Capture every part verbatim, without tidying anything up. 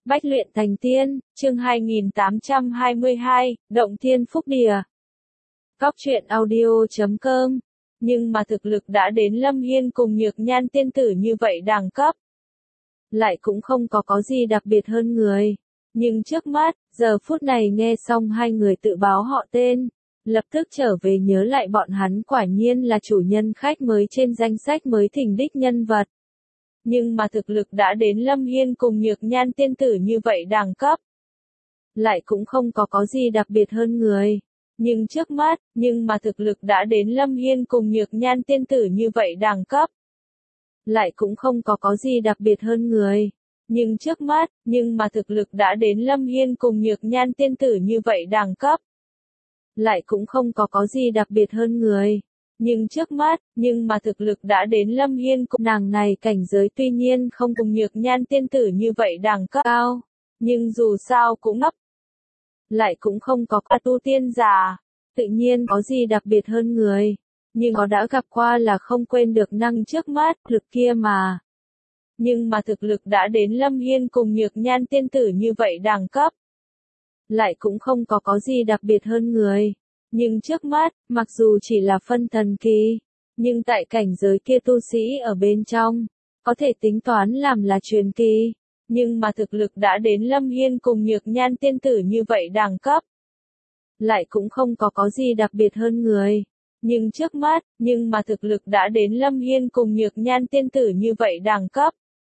Bách luyện thành tiên, chương hai nghìn tám trăm hai mươi hai, Động Thiên Phúc Địa. Góc truyện audio chấm com. Nhưng mà thực lực đã đến Lâm Hiên cùng Nhược Nhan tiên tử như vậy đẳng cấp. Lại cũng không có có gì đặc biệt hơn người. Nhưng trước mắt, giờ phút này nghe xong hai người tự báo họ tên, lập tức trở về nhớ lại bọn hắn quả nhiên là chủ nhân khách mới trên danh sách mới thỉnh đích nhân vật. Nhưng mà thực lực đã đến Lâm Hiên cùng Nhược Nhan tiên tử như vậy đẳng cấp. Lại cũng không có có gì đặc biệt hơn người. Nhưng trước mắt, nhưng mà thực lực đã đến Lâm Hiên cùng Nhược Nhan tiên tử như vậy đẳng cấp. Lại cũng không có có gì đặc biệt hơn người. Nhưng trước mắt, nhưng mà thực lực đã đến Lâm Hiên cùng Nhược Nhan tiên tử như vậy đẳng cấp. Lại cũng không có có gì đặc biệt hơn người. Nhưng trước mắt, nhưng mà thực lực đã đến Lâm Hiên cùng nàng này cảnh giới tuy nhiên không cùng Nhược Nhan tiên tử như vậy đẳng cấp cao. Nhưng dù sao cũng ngấp. Lại cũng không có cả tu tiên giả. Tự nhiên có gì đặc biệt hơn người. Nhưng có đã gặp qua là không quên được năng trước mắt, lực kia mà. Nhưng mà thực lực đã đến Lâm Hiên cùng Nhược Nhan tiên tử như vậy đẳng cấp. Lại cũng không có có gì đặc biệt hơn người. Nhưng trước mắt, mặc dù chỉ là phân thần kỳ, nhưng tại cảnh giới kia tu sĩ ở bên trong, có thể tính toán làm là truyền kỳ. Nhưng mà thực lực đã đến Lâm Hiên cùng Nhược Nhan tiên tử như vậy đẳng cấp. Lại cũng không có có gì đặc biệt hơn người. Nhưng trước mắt, nhưng mà thực lực đã đến Lâm Hiên cùng Nhược Nhan tiên tử như vậy đẳng cấp.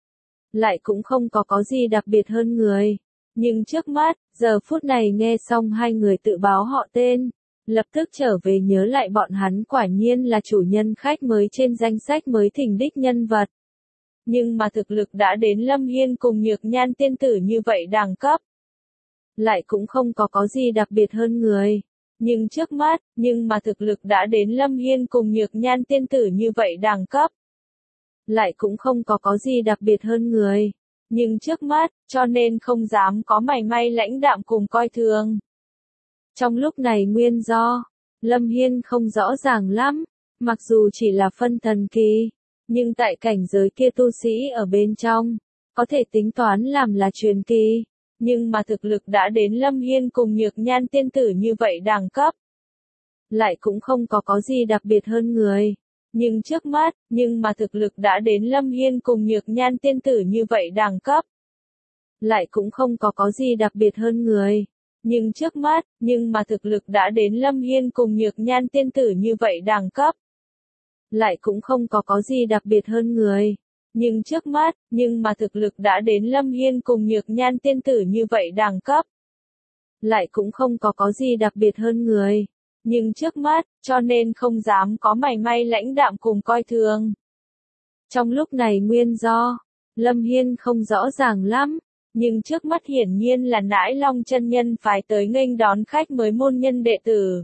Lại cũng không có có gì đặc biệt hơn người. Nhưng trước mắt, giờ phút này nghe xong hai người tự báo họ tên, lập tức trở về nhớ lại bọn hắn quả nhiên là chủ nhân khách mới trên danh sách mới thỉnh đích nhân vật. Nhưng mà thực lực đã đến Lâm Hiên cùng Nhược Nhan tiên tử như vậy đẳng cấp. Lại cũng không có có gì đặc biệt hơn người. Nhưng trước mắt, nhưng mà thực lực đã đến Lâm Hiên cùng Nhược Nhan tiên tử như vậy đẳng cấp. Lại cũng không có có gì đặc biệt hơn người. Nhưng trước mắt, cho nên không dám có mảy may lãnh đạm cùng coi thường. Trong lúc này nguyên do, Lâm Hiên không rõ ràng lắm, mặc dù chỉ là phân thần kỳ, nhưng tại cảnh giới kia tu sĩ ở bên trong, có thể tính toán làm là truyền kỳ. Nhưng mà thực lực đã đến Lâm Hiên cùng Nhược Nhan tiên tử như vậy đẳng cấp. Lại cũng không có có gì đặc biệt hơn người. Nhưng trước mắt, nhưng mà thực lực đã đến Lâm Hiên cùng Nhược Nhan tiên tử như vậy đẳng cấp. Lại cũng không có có gì đặc biệt hơn người. Nhưng trước mắt, nhưng mà thực lực đã đến Lâm Hiên cùng Nhược Nhan tiên tử như vậy đẳng cấp. Lại cũng không có có gì đặc biệt hơn người. Nhưng trước mắt, nhưng mà thực lực đã đến Lâm Hiên cùng Nhược Nhan tiên tử như vậy đẳng cấp. Lại cũng không có có gì đặc biệt hơn người. Nhưng trước mắt, cho nên không dám có mảy may lãnh đạm cùng coi thường. Trong lúc này nguyên do, Lâm Hiên không rõ ràng lắm, nhưng trước mắt hiển nhiên là Nãi Long chân nhân phải tới nghênh đón khách mới môn nhân đệ tử.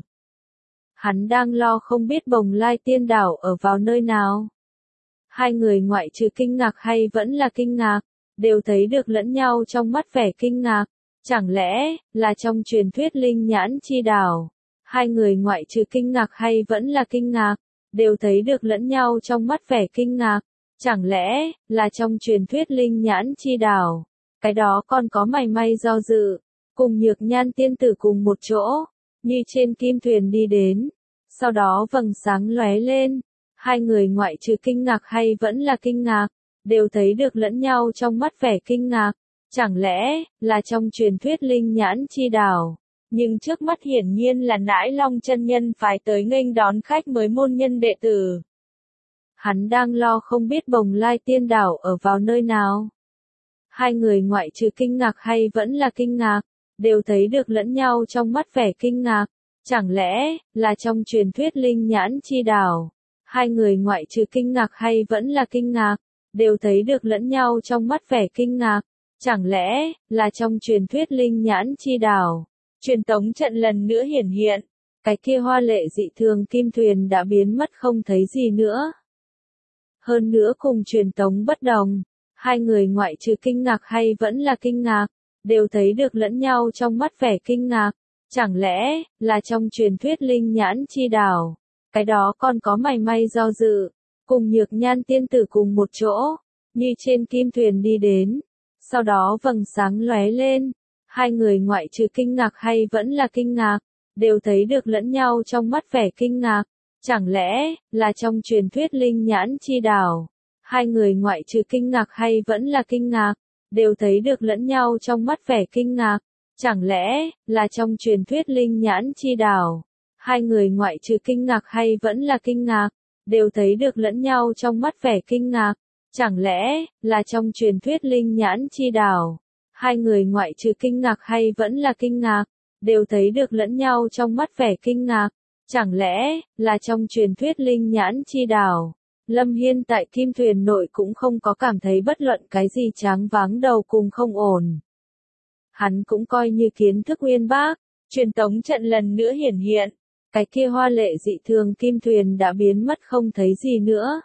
Hắn đang lo không biết Bồng Lai tiên đảo ở vào nơi nào. Hai người ngoại trừ kinh ngạc hay vẫn là kinh ngạc, đều thấy được lẫn nhau trong mắt vẻ kinh ngạc. Chẳng lẽ, là trong truyền thuyết linh nhãn chi đảo? Hai người ngoại trừ kinh ngạc hay vẫn là kinh ngạc, đều thấy được lẫn nhau trong mắt vẻ kinh ngạc. Chẳng lẽ, là trong truyền thuyết linh nhãn chi đảo? Cái đó còn có mảy may do dự, cùng Nhược Nhan tiên tử cùng một chỗ, như trên kim thuyền đi đến. Sau đó vầng sáng lóe lên, hai người ngoại trừ kinh ngạc hay vẫn là kinh ngạc, đều thấy được lẫn nhau trong mắt vẻ kinh ngạc. Chẳng lẽ, là trong truyền thuyết linh nhãn chi đảo? Nhưng trước mắt hiển nhiên là Nãi Long chân nhân phải tới nghênh đón khách mới môn nhân đệ tử. Hắn đang lo không biết Bồng Lai tiên đảo ở vào nơi nào. Hai người ngoại trừ kinh ngạc hay vẫn là kinh ngạc, đều thấy được lẫn nhau trong mắt vẻ kinh ngạc. Chẳng lẽ, là trong truyền thuyết linh nhãn chi đảo? Hai người ngoại trừ kinh ngạc hay vẫn là kinh ngạc, đều thấy được lẫn nhau trong mắt vẻ kinh ngạc. Chẳng lẽ, là trong truyền thuyết linh nhãn chi đảo? Truyền tống trận lần nữa hiển hiện, cái kia hoa lệ dị thường kim thuyền đã biến mất không thấy gì nữa. Hơn nữa cùng truyền tống bất đồng, hai người ngoại trừ kinh ngạc hay vẫn là kinh ngạc, đều thấy được lẫn nhau trong mắt vẻ kinh ngạc. Chẳng lẽ, là trong truyền thuyết linh nhãn chi đảo? Cái đó còn có mảy may do dự, cùng Nhược Nhan tiên tử cùng một chỗ, như trên kim thuyền đi đến. Sau đó vầng sáng lóe lên, hai người ngoại trừ kinh ngạc hay vẫn là kinh ngạc, đều thấy được lẫn nhau trong mắt vẻ kinh ngạc. Chẳng lẽ, là trong truyền thuyết linh nhãn chi đảo? Hai người ngoại trừ kinh ngạc hay vẫn là kinh ngạc, đều thấy được lẫn nhau trong mắt vẻ kinh ngạc. Chẳng lẽ, là trong truyền thuyết linh nhãn chi đảo? Hai người ngoại trừ kinh ngạc hay vẫn là kinh ngạc, đều thấy được lẫn nhau trong mắt vẻ kinh ngạc. Chẳng lẽ, là trong truyền thuyết linh nhãn chi đảo? Hai người ngoại trừ kinh ngạc hay vẫn là kinh ngạc, đều thấy được lẫn nhau trong mắt vẻ kinh ngạc. Chẳng lẽ, là trong truyền thuyết linh nhãn chi đảo? Lâm Hiên tại kim thuyền nội cũng không có cảm thấy bất luận cái gì tráng váng đầu cùng không ổn. Hắn cũng coi như kiến thức uyên bác, truyền tống trận lần nữa hiển hiện, cái kia hoa lệ dị thường kim thuyền đã biến mất không thấy gì nữa.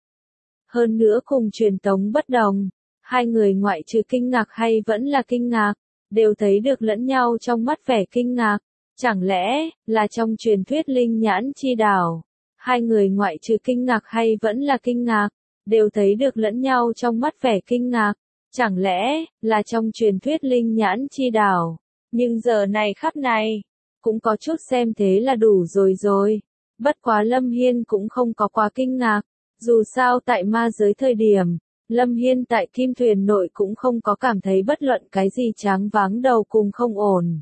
Hơn nữa cùng truyền tống bất đồng, hai người ngoại trừ kinh ngạc hay vẫn là kinh ngạc, đều thấy được lẫn nhau trong mắt vẻ kinh ngạc. Chẳng lẽ, là trong truyền thuyết linh nhãn chi đảo? Hai người ngoại trừ kinh ngạc hay vẫn là kinh ngạc, đều thấy được lẫn nhau trong mắt vẻ kinh ngạc. Chẳng lẽ, là trong truyền thuyết linh nhãn chi đảo? Nhưng giờ này khắc này, cũng có chút xem thế là đủ rồi rồi. Bất quá Lâm Hiên cũng không có quá kinh ngạc. Dù sao tại ma giới thời điểm, Lâm Hiên tại kim thuyền nội cũng không có cảm thấy bất luận cái gì tráng váng đầu cùng không ổn.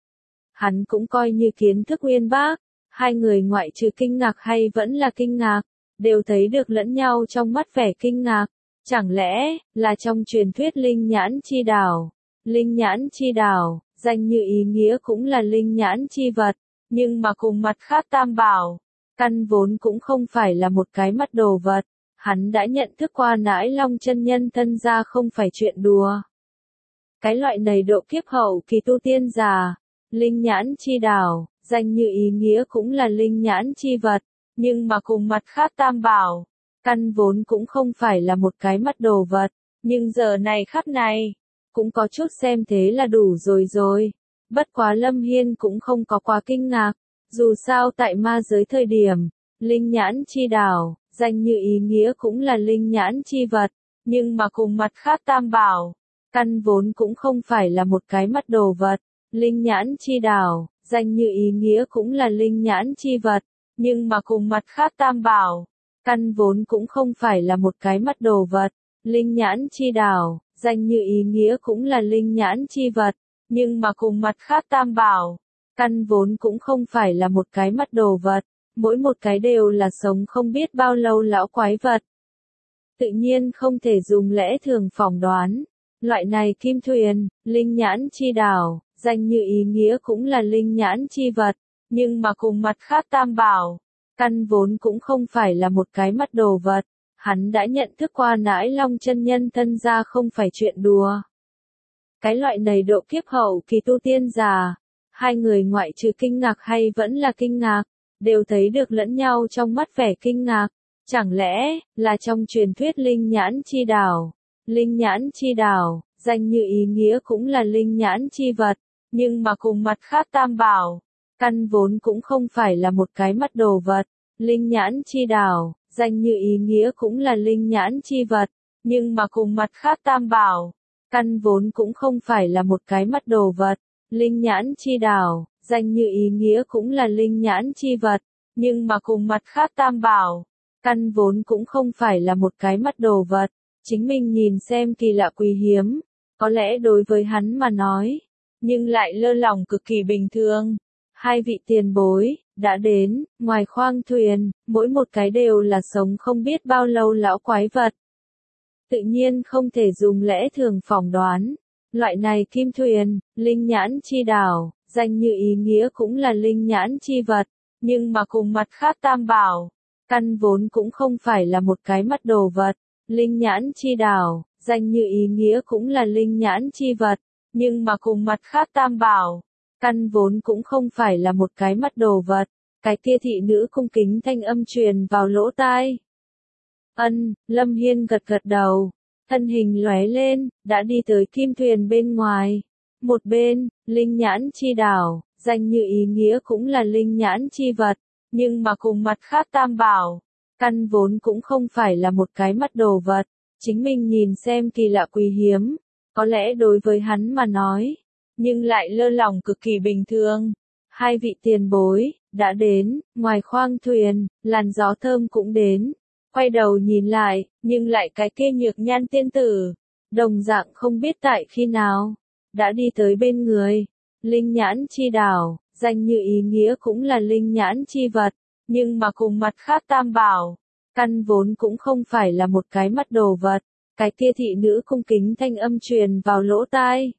Hắn cũng coi như kiến thức uyên bác, hai người ngoại trừ kinh ngạc hay vẫn là kinh ngạc, đều thấy được lẫn nhau trong mắt vẻ kinh ngạc. Chẳng lẽ, là trong truyền thuyết linh nhãn chi đảo? Linh nhãn chi đảo, danh như ý nghĩa cũng là linh nhãn chi vật, nhưng mà cùng mặt khác tam bảo, căn vốn cũng không phải là một cái mắt đồ vật. Hắn đã nhận thức qua nãi long chân nhân thân ra không phải chuyện đùa. Cái loại này độ kiếp hậu kỳ tu tiên già, linh nhãn chi đảo, danh như ý nghĩa cũng là linh nhãn chi vật, nhưng mà cùng mặt khác tam bảo, căn vốn cũng không phải là một cái mắt đồ vật, nhưng giờ này khắc này, cũng có chút xem thế là đủ rồi rồi. Bất quá Lâm Hiên cũng không có quá kinh ngạc, dù sao tại ma giới thời điểm, linh nhãn chi đảo, danh như ý nghĩa cũng là linh nhãn chi vật, nhưng mà cùng mặt khác tam bảo, căn vốn cũng không phải là một cái mắt đồ vật. Linh nhãn chi đảo, danh như ý nghĩa cũng là linh nhãn chi vật, nhưng mà cùng mặt khác tam bảo, căn vốn cũng không phải là một cái mắt đồ vật. Linh nhãn chi đảo, danh như ý nghĩa cũng là linh nhãn chi vật, nhưng mà cùng mặt khác tam bảo, căn vốn cũng không phải là một cái mắt đồ vật. Mỗi một cái đều là sống không biết bao lâu lão quái vật. Tự nhiên không thể dùng lẽ thường phỏng đoán. Loại này kim thuyền, linh nhãn chi đảo, danh như ý nghĩa cũng là linh nhãn chi vật, nhưng mà cùng mặt khác tam bảo, căn vốn cũng không phải là một cái mắt đồ vật. Hắn đã nhận thức qua nãi long chân nhân thân ra không phải chuyện đùa. Cái loại này độ kiếp hậu kỳ tu tiên già, hai người ngoại trừ kinh ngạc hay vẫn là kinh ngạc, đều thấy được lẫn nhau trong mắt vẻ kinh ngạc. Chẳng lẽ, là trong truyền thuyết linh nhãn chi đảo? Linh nhãn chi đảo, danh như ý nghĩa cũng là linh nhãn chi vật, nhưng mà cùng mặt khác tam bảo, căn vốn cũng không phải là một cái mắt đồ vật. Linh nhãn chi đảo, danh như ý nghĩa cũng là linh nhãn chi vật, nhưng mà cùng mặt khác tam bảo, căn vốn cũng không phải là một cái mắt đồ vật. Linh nhãn chi đảo, danh như ý nghĩa cũng là linh nhãn chi vật, nhưng mà cùng mặt khác tam bảo, căn vốn cũng không phải là một cái mắt đồ vật. Chính mình nhìn xem kỳ lạ quý hiếm, có lẽ đối với hắn mà nói, nhưng lại lơ lỏng cực kỳ bình thường. Hai vị tiền bối, đã đến, ngoài khoang thuyền, mỗi một cái đều là sống không biết bao lâu lão quái vật. Tự nhiên không thể dùng lẽ thường phỏng đoán. Loại này kim thuyền, linh nhãn chi đảo, danh như ý nghĩa cũng là linh nhãn chi vật, nhưng mà cùng mặt khác tam bảo, căn vốn cũng không phải là một cái mắt đồ vật. Linh nhãn chi đảo, danh như ý nghĩa cũng là linh nhãn chi vật, nhưng mà cùng mặt khác tam bảo, căn vốn cũng không phải là một cái mắt đồ vật. Cái kia thị nữ cung kính thanh âm truyền vào lỗ tai. Ân, Lâm Hiên gật gật đầu, thân hình lóe lên, đã đi tới kim thuyền bên ngoài. Một bên, linh nhãn chi đảo, danh như ý nghĩa cũng là linh nhãn chi vật, nhưng mà cùng mặt khác tam bảo, căn vốn cũng không phải là một cái mắt đồ vật. Chính mình nhìn xem kỳ lạ quý hiếm, có lẽ đối với hắn mà nói, nhưng lại lơ lỏng cực kỳ bình thường. Hai vị tiền bối, đã đến, ngoài khoang thuyền, làn gió thơm cũng đến. Quay đầu nhìn lại, nhưng lại cái kia nhược nhan tiên tử, đồng dạng không biết tại khi nào, đã đi tới bên người. Linh nhãn chi đảo, danh như ý nghĩa cũng là linh nhãn chi vật, nhưng mà cùng mặt khác tam bảo, căn vốn cũng không phải là một cái mắt đồ vật. Cái kia thị nữ cung kính thanh âm truyền vào lỗ tai.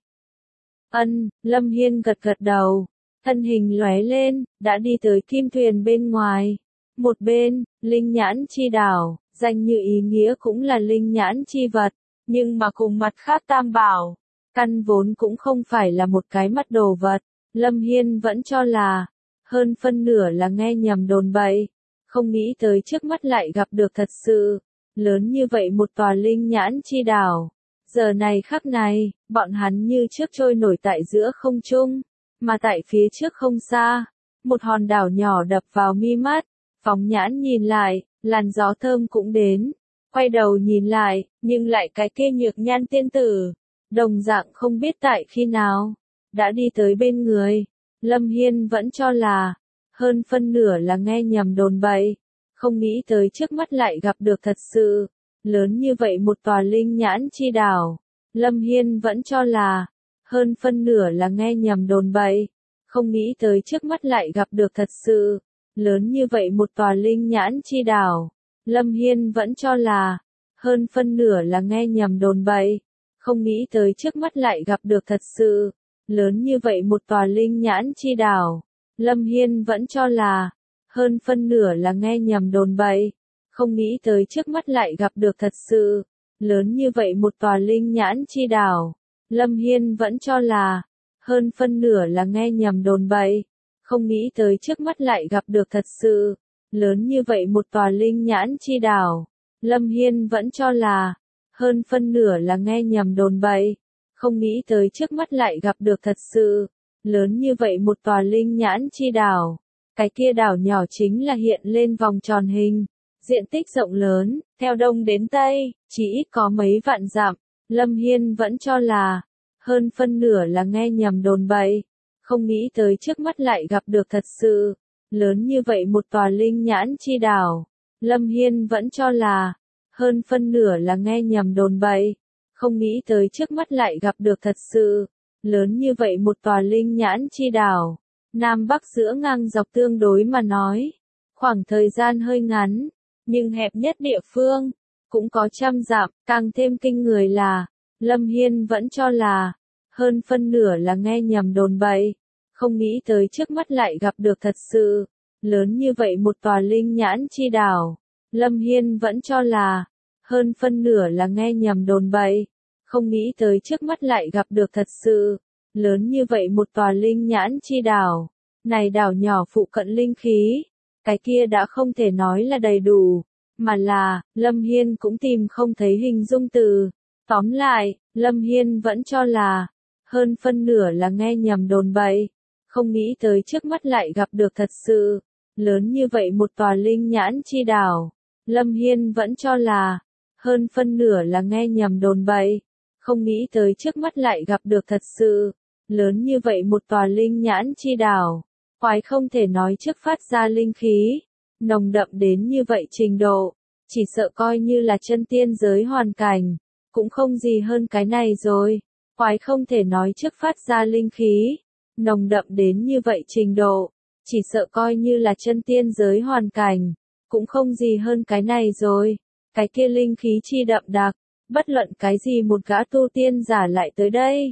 Ân, Lâm Hiên gật gật đầu, thân hình lóe lên, đã đi tới kim thuyền bên ngoài. Một bên, linh nhãn chi đảo, danh như ý nghĩa cũng là linh nhãn chi vật, nhưng mà cùng mặt khác tam bảo, căn vốn cũng không phải là một cái mắt đồ vật. Lâm Hiên vẫn cho là, hơn phân nửa là nghe nhầm đồn bậy, không nghĩ tới trước mắt lại gặp được thật sự. Lớn như vậy một tòa linh nhãn chi đảo. Giờ này khắc này, bọn hắn như trước trôi nổi tại giữa không trung, mà tại phía trước không xa, một hòn đảo nhỏ đập vào mi mắt, phóng nhãn nhìn lại, làn gió thơm cũng đến, quay đầu nhìn lại, nhưng lại cái kia nhược nhan tiên tử, đồng dạng không biết tại khi nào, đã đi tới bên người. Lâm Hiên vẫn cho là, hơn phân nửa là nghe nhầm đồn bậy, không nghĩ tới trước mắt lại gặp được thật sự. Lớn như vậy một tòa linh nhãn chi đảo, Lâm Hiên vẫn cho là, hơn phân nửa là nghe nhầm đồn bậy, không nghĩ tới trước mắt lại gặp được thật sự. Lớn như vậy một tòa linh nhãn chi đảo, Lâm Hiên vẫn cho là, hơn phân nửa là nghe nhầm đồn bậy, không nghĩ tới trước mắt lại gặp được thật sự. Lớn như vậy một tòa linh nhãn chi đảo, Lâm Hiên vẫn cho là, hơn phân nửa là nghe nhầm đồn bậy, không nghĩ tới trước mắt lại gặp được thật sự. Lớn như vậy một tòa linh nhãn chi đảo, Lâm Hiên vẫn cho là, hơn phân nửa là nghe nhầm đồn bậy, không nghĩ tới trước mắt lại gặp được thật sự. Lớn như vậy một tòa linh nhãn chi đảo, Lâm Hiên vẫn cho là, hơn phân nửa là nghe nhầm đồn bậy, không nghĩ tới trước mắt lại gặp được thật sự. Lớn như vậy một tòa linh nhãn chi đảo, cái kia đảo nhỏ chính là hiện lên vòng tròn hình, diện tích rộng lớn, theo đông đến tây, chỉ ít có mấy vạn dặm. Lâm Hiên vẫn cho là, hơn phân nửa là nghe nhầm đồn bậy, không nghĩ tới trước mắt lại gặp được thật sự. Lớn như vậy một tòa linh nhãn chi đảo, Lâm Hiên vẫn cho là, hơn phân nửa là nghe nhầm đồn bậy, không nghĩ tới trước mắt lại gặp được thật sự. Lớn như vậy một tòa linh nhãn chi đảo, Nam Bắc giữa ngang dọc tương đối mà nói, khoảng thời gian hơi ngắn, nhưng hẹp nhất địa phương, cũng có trăm dặm. Càng thêm kinh người là, Lâm Hiên vẫn cho là, hơn phân nửa là nghe nhầm đồn bậy, không nghĩ tới trước mắt lại gặp được thật sự. Lớn như vậy một tòa linh nhãn chi đảo, Lâm Hiên vẫn cho là, hơn phân nửa là nghe nhầm đồn bậy, không nghĩ tới trước mắt lại gặp được thật sự. Lớn như vậy một tòa linh nhãn chi đảo, này đảo nhỏ phụ cận linh khí, cái kia đã không thể nói là đầy đủ, mà là, Lâm Hiên cũng tìm không thấy hình dung từ. Tóm lại, Lâm Hiên vẫn cho là, hơn phân nửa là nghe nhầm đồn bậy, không nghĩ tới trước mắt lại gặp được thật sự. Lớn như vậy một tòa linh nhãn chi đảo, Lâm Hiên vẫn cho là, hơn phân nửa là nghe nhầm đồn bậy, không nghĩ tới trước mắt lại gặp được thật sự. Lớn như vậy một tòa linh nhãn chi đảo, quái không thể nói trước phát ra linh khí, nồng đậm đến như vậy trình độ, chỉ sợ coi như là chân tiên giới hoàn cảnh, cũng không gì hơn cái này rồi. Quái không thể nói trước phát ra linh khí, nồng đậm đến như vậy trình độ, chỉ sợ coi như là chân tiên giới hoàn cảnh, cũng không gì hơn cái này rồi. Cái kia linh khí chi đậm đặc, bất luận cái gì một gã tu tiên giả lại tới đây,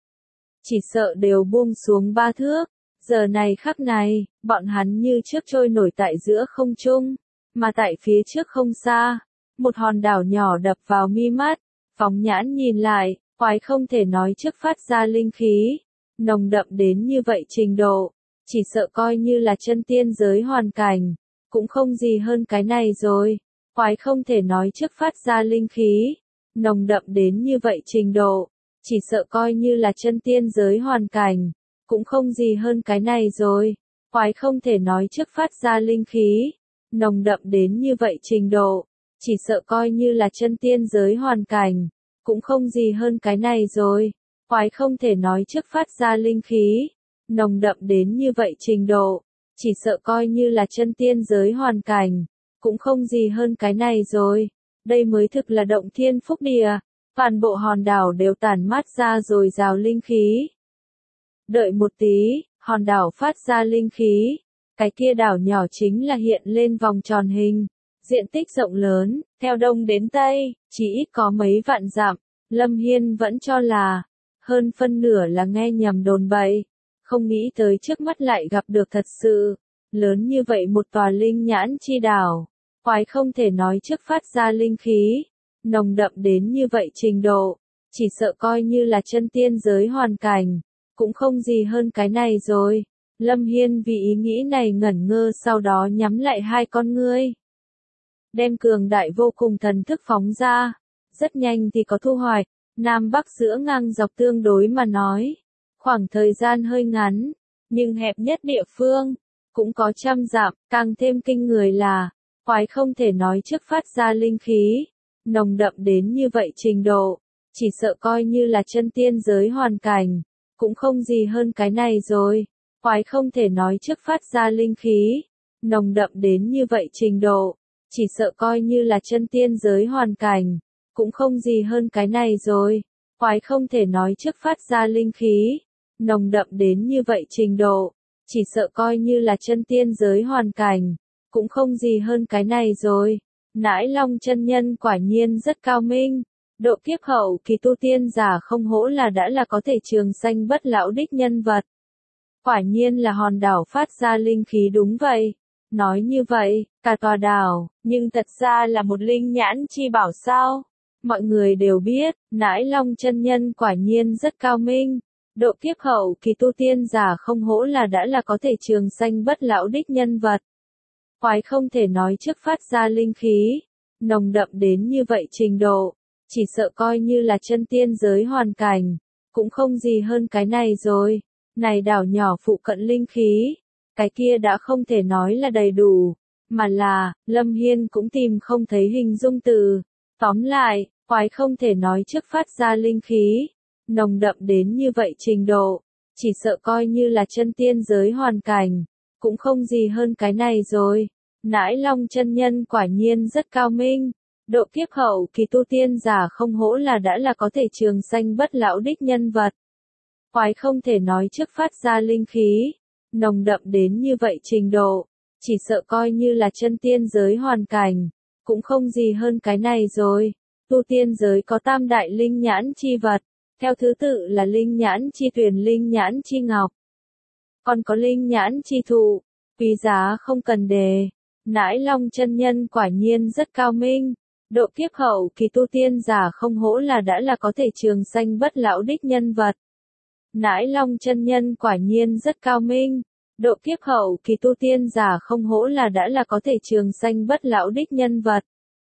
chỉ sợ đều buông xuống ba thước. Giờ này khắc này, bọn hắn như trước trôi nổi tại giữa không trung, mà tại phía trước không xa, một hòn đảo nhỏ đập vào mi mắt, phóng nhãn nhìn lại, quái không thể nói trước phát ra linh khí, nồng đậm đến như vậy trình độ, chỉ sợ coi như là chân tiên giới hoàn cảnh, cũng không gì hơn cái này rồi. Quái không thể nói trước phát ra linh khí, nồng đậm đến như vậy trình độ, chỉ sợ coi như là chân tiên giới hoàn cảnh, cũng không gì hơn cái này rồi. Quái không thể nói trước phát ra linh khí, nồng đậm đến như vậy trình độ, chỉ sợ coi như là chân tiên giới hoàn cảnh, cũng không gì hơn cái này rồi. Quái không thể nói trước phát ra linh khí, nồng đậm đến như vậy trình độ, chỉ sợ coi như là chân tiên giới hoàn cảnh, cũng không gì hơn cái này rồi. Đây mới thực là động thiên phúc địa, toàn bộ hòn đảo đều tản mát ra dồi dào linh khí. Đợi một tí, hòn đảo phát ra linh khí, cái kia đảo nhỏ chính là hiện lên vòng tròn hình, diện tích rộng lớn, theo đông đến tây, chỉ ít có mấy vạn dặm. Lâm Hiên vẫn cho là, hơn phân nửa là nghe nhầm đồn bậy, không nghĩ tới trước mắt lại gặp được thật sự, lớn như vậy một tòa linh nhãn chi đảo, quái không thể nói trước phát ra linh khí, nồng đậm đến như vậy trình độ, chỉ sợ coi như là chân tiên giới hoàn cảnh, cũng không gì hơn cái này rồi. Lâm Hiên vì ý nghĩ này ngẩn ngơ sau đó nhắm lại hai con ngươi, đem cường đại vô cùng thần thức phóng ra, rất nhanh thì có thu hoạch. Nam Bắc giữa ngang dọc tương đối mà nói, khoảng thời gian hơi ngắn, nhưng hẹp nhất địa phương, cũng có trăm dặm, càng thêm kinh người là, quái không thể nói trước phát ra linh khí, nồng đậm đến như vậy trình độ, chỉ sợ coi như là chân tiên giới hoàn cảnh, cũng không gì hơn cái này rồi. Quái không thể nói trước phát ra linh khí, nồng đậm đến như vậy trình độ, chỉ sợ coi như là chân tiên giới hoàn cảnh, cũng không gì hơn cái này rồi. Quái không thể nói trước phát ra linh khí, nồng đậm đến như vậy trình độ, chỉ sợ coi như là chân tiên giới hoàn cảnh, cũng không gì hơn cái này rồi. Nãi Long chân nhân quả nhiên rất cao minh, độ kiếp hậu kỳ tu tiên giả không hổ là đã là có thể trường sanh bất lão đích nhân vật. Quả nhiên là hòn đảo phát ra linh khí đúng vậy. Nói như vậy, cả tòa đảo, nhưng thật ra là một linh nhãn chi bảo sao? Mọi người đều biết, Nãi Long chân nhân quả nhiên rất cao minh, độ kiếp hậu kỳ tu tiên giả không hổ là đã là có thể trường sanh bất lão đích nhân vật. Quái không thể nói trước phát ra linh khí, nồng đậm đến như vậy trình độ, chỉ sợ coi như là chân tiên giới hoàn cảnh, cũng không gì hơn cái này rồi. Này đảo nhỏ phụ cận linh khí, cái kia đã không thể nói là đầy đủ, mà là, Lâm Hiên cũng tìm không thấy hình dung từ. Tóm lại, quái không thể nói trước phát ra linh khí, nồng đậm đến như vậy trình độ, chỉ sợ coi như là chân tiên giới hoàn cảnh, cũng không gì hơn cái này rồi. Nãi Long chân nhân quả nhiên rất cao minh, độ kiếp hậu kỳ tu tiên giả không hổ là đã là có thể trường sanh bất lão đích nhân vật. Quái không thể nói trước phát ra linh khí, nồng đậm đến như vậy trình độ, chỉ sợ coi như là chân tiên giới hoàn cảnh, cũng không gì hơn cái này rồi. Tu tiên giới có tam đại linh nhãn chi vật, theo thứ tự là linh nhãn chi tuyền, linh nhãn chi ngọc, còn có linh nhãn chi thụ, quý giá không cần đề. Nãi Long chân nhân quả nhiên rất cao minh, độ kiếp hậu kỳ tu tiên giả không hổ là đã là có thể trường sanh bất lão đích nhân vật. Nãi Long chân nhân quả nhiên rất cao minh, độ kiếp hậu kỳ tu tiên giả không hổ là đã là có thể trường sanh bất lão đích nhân vật.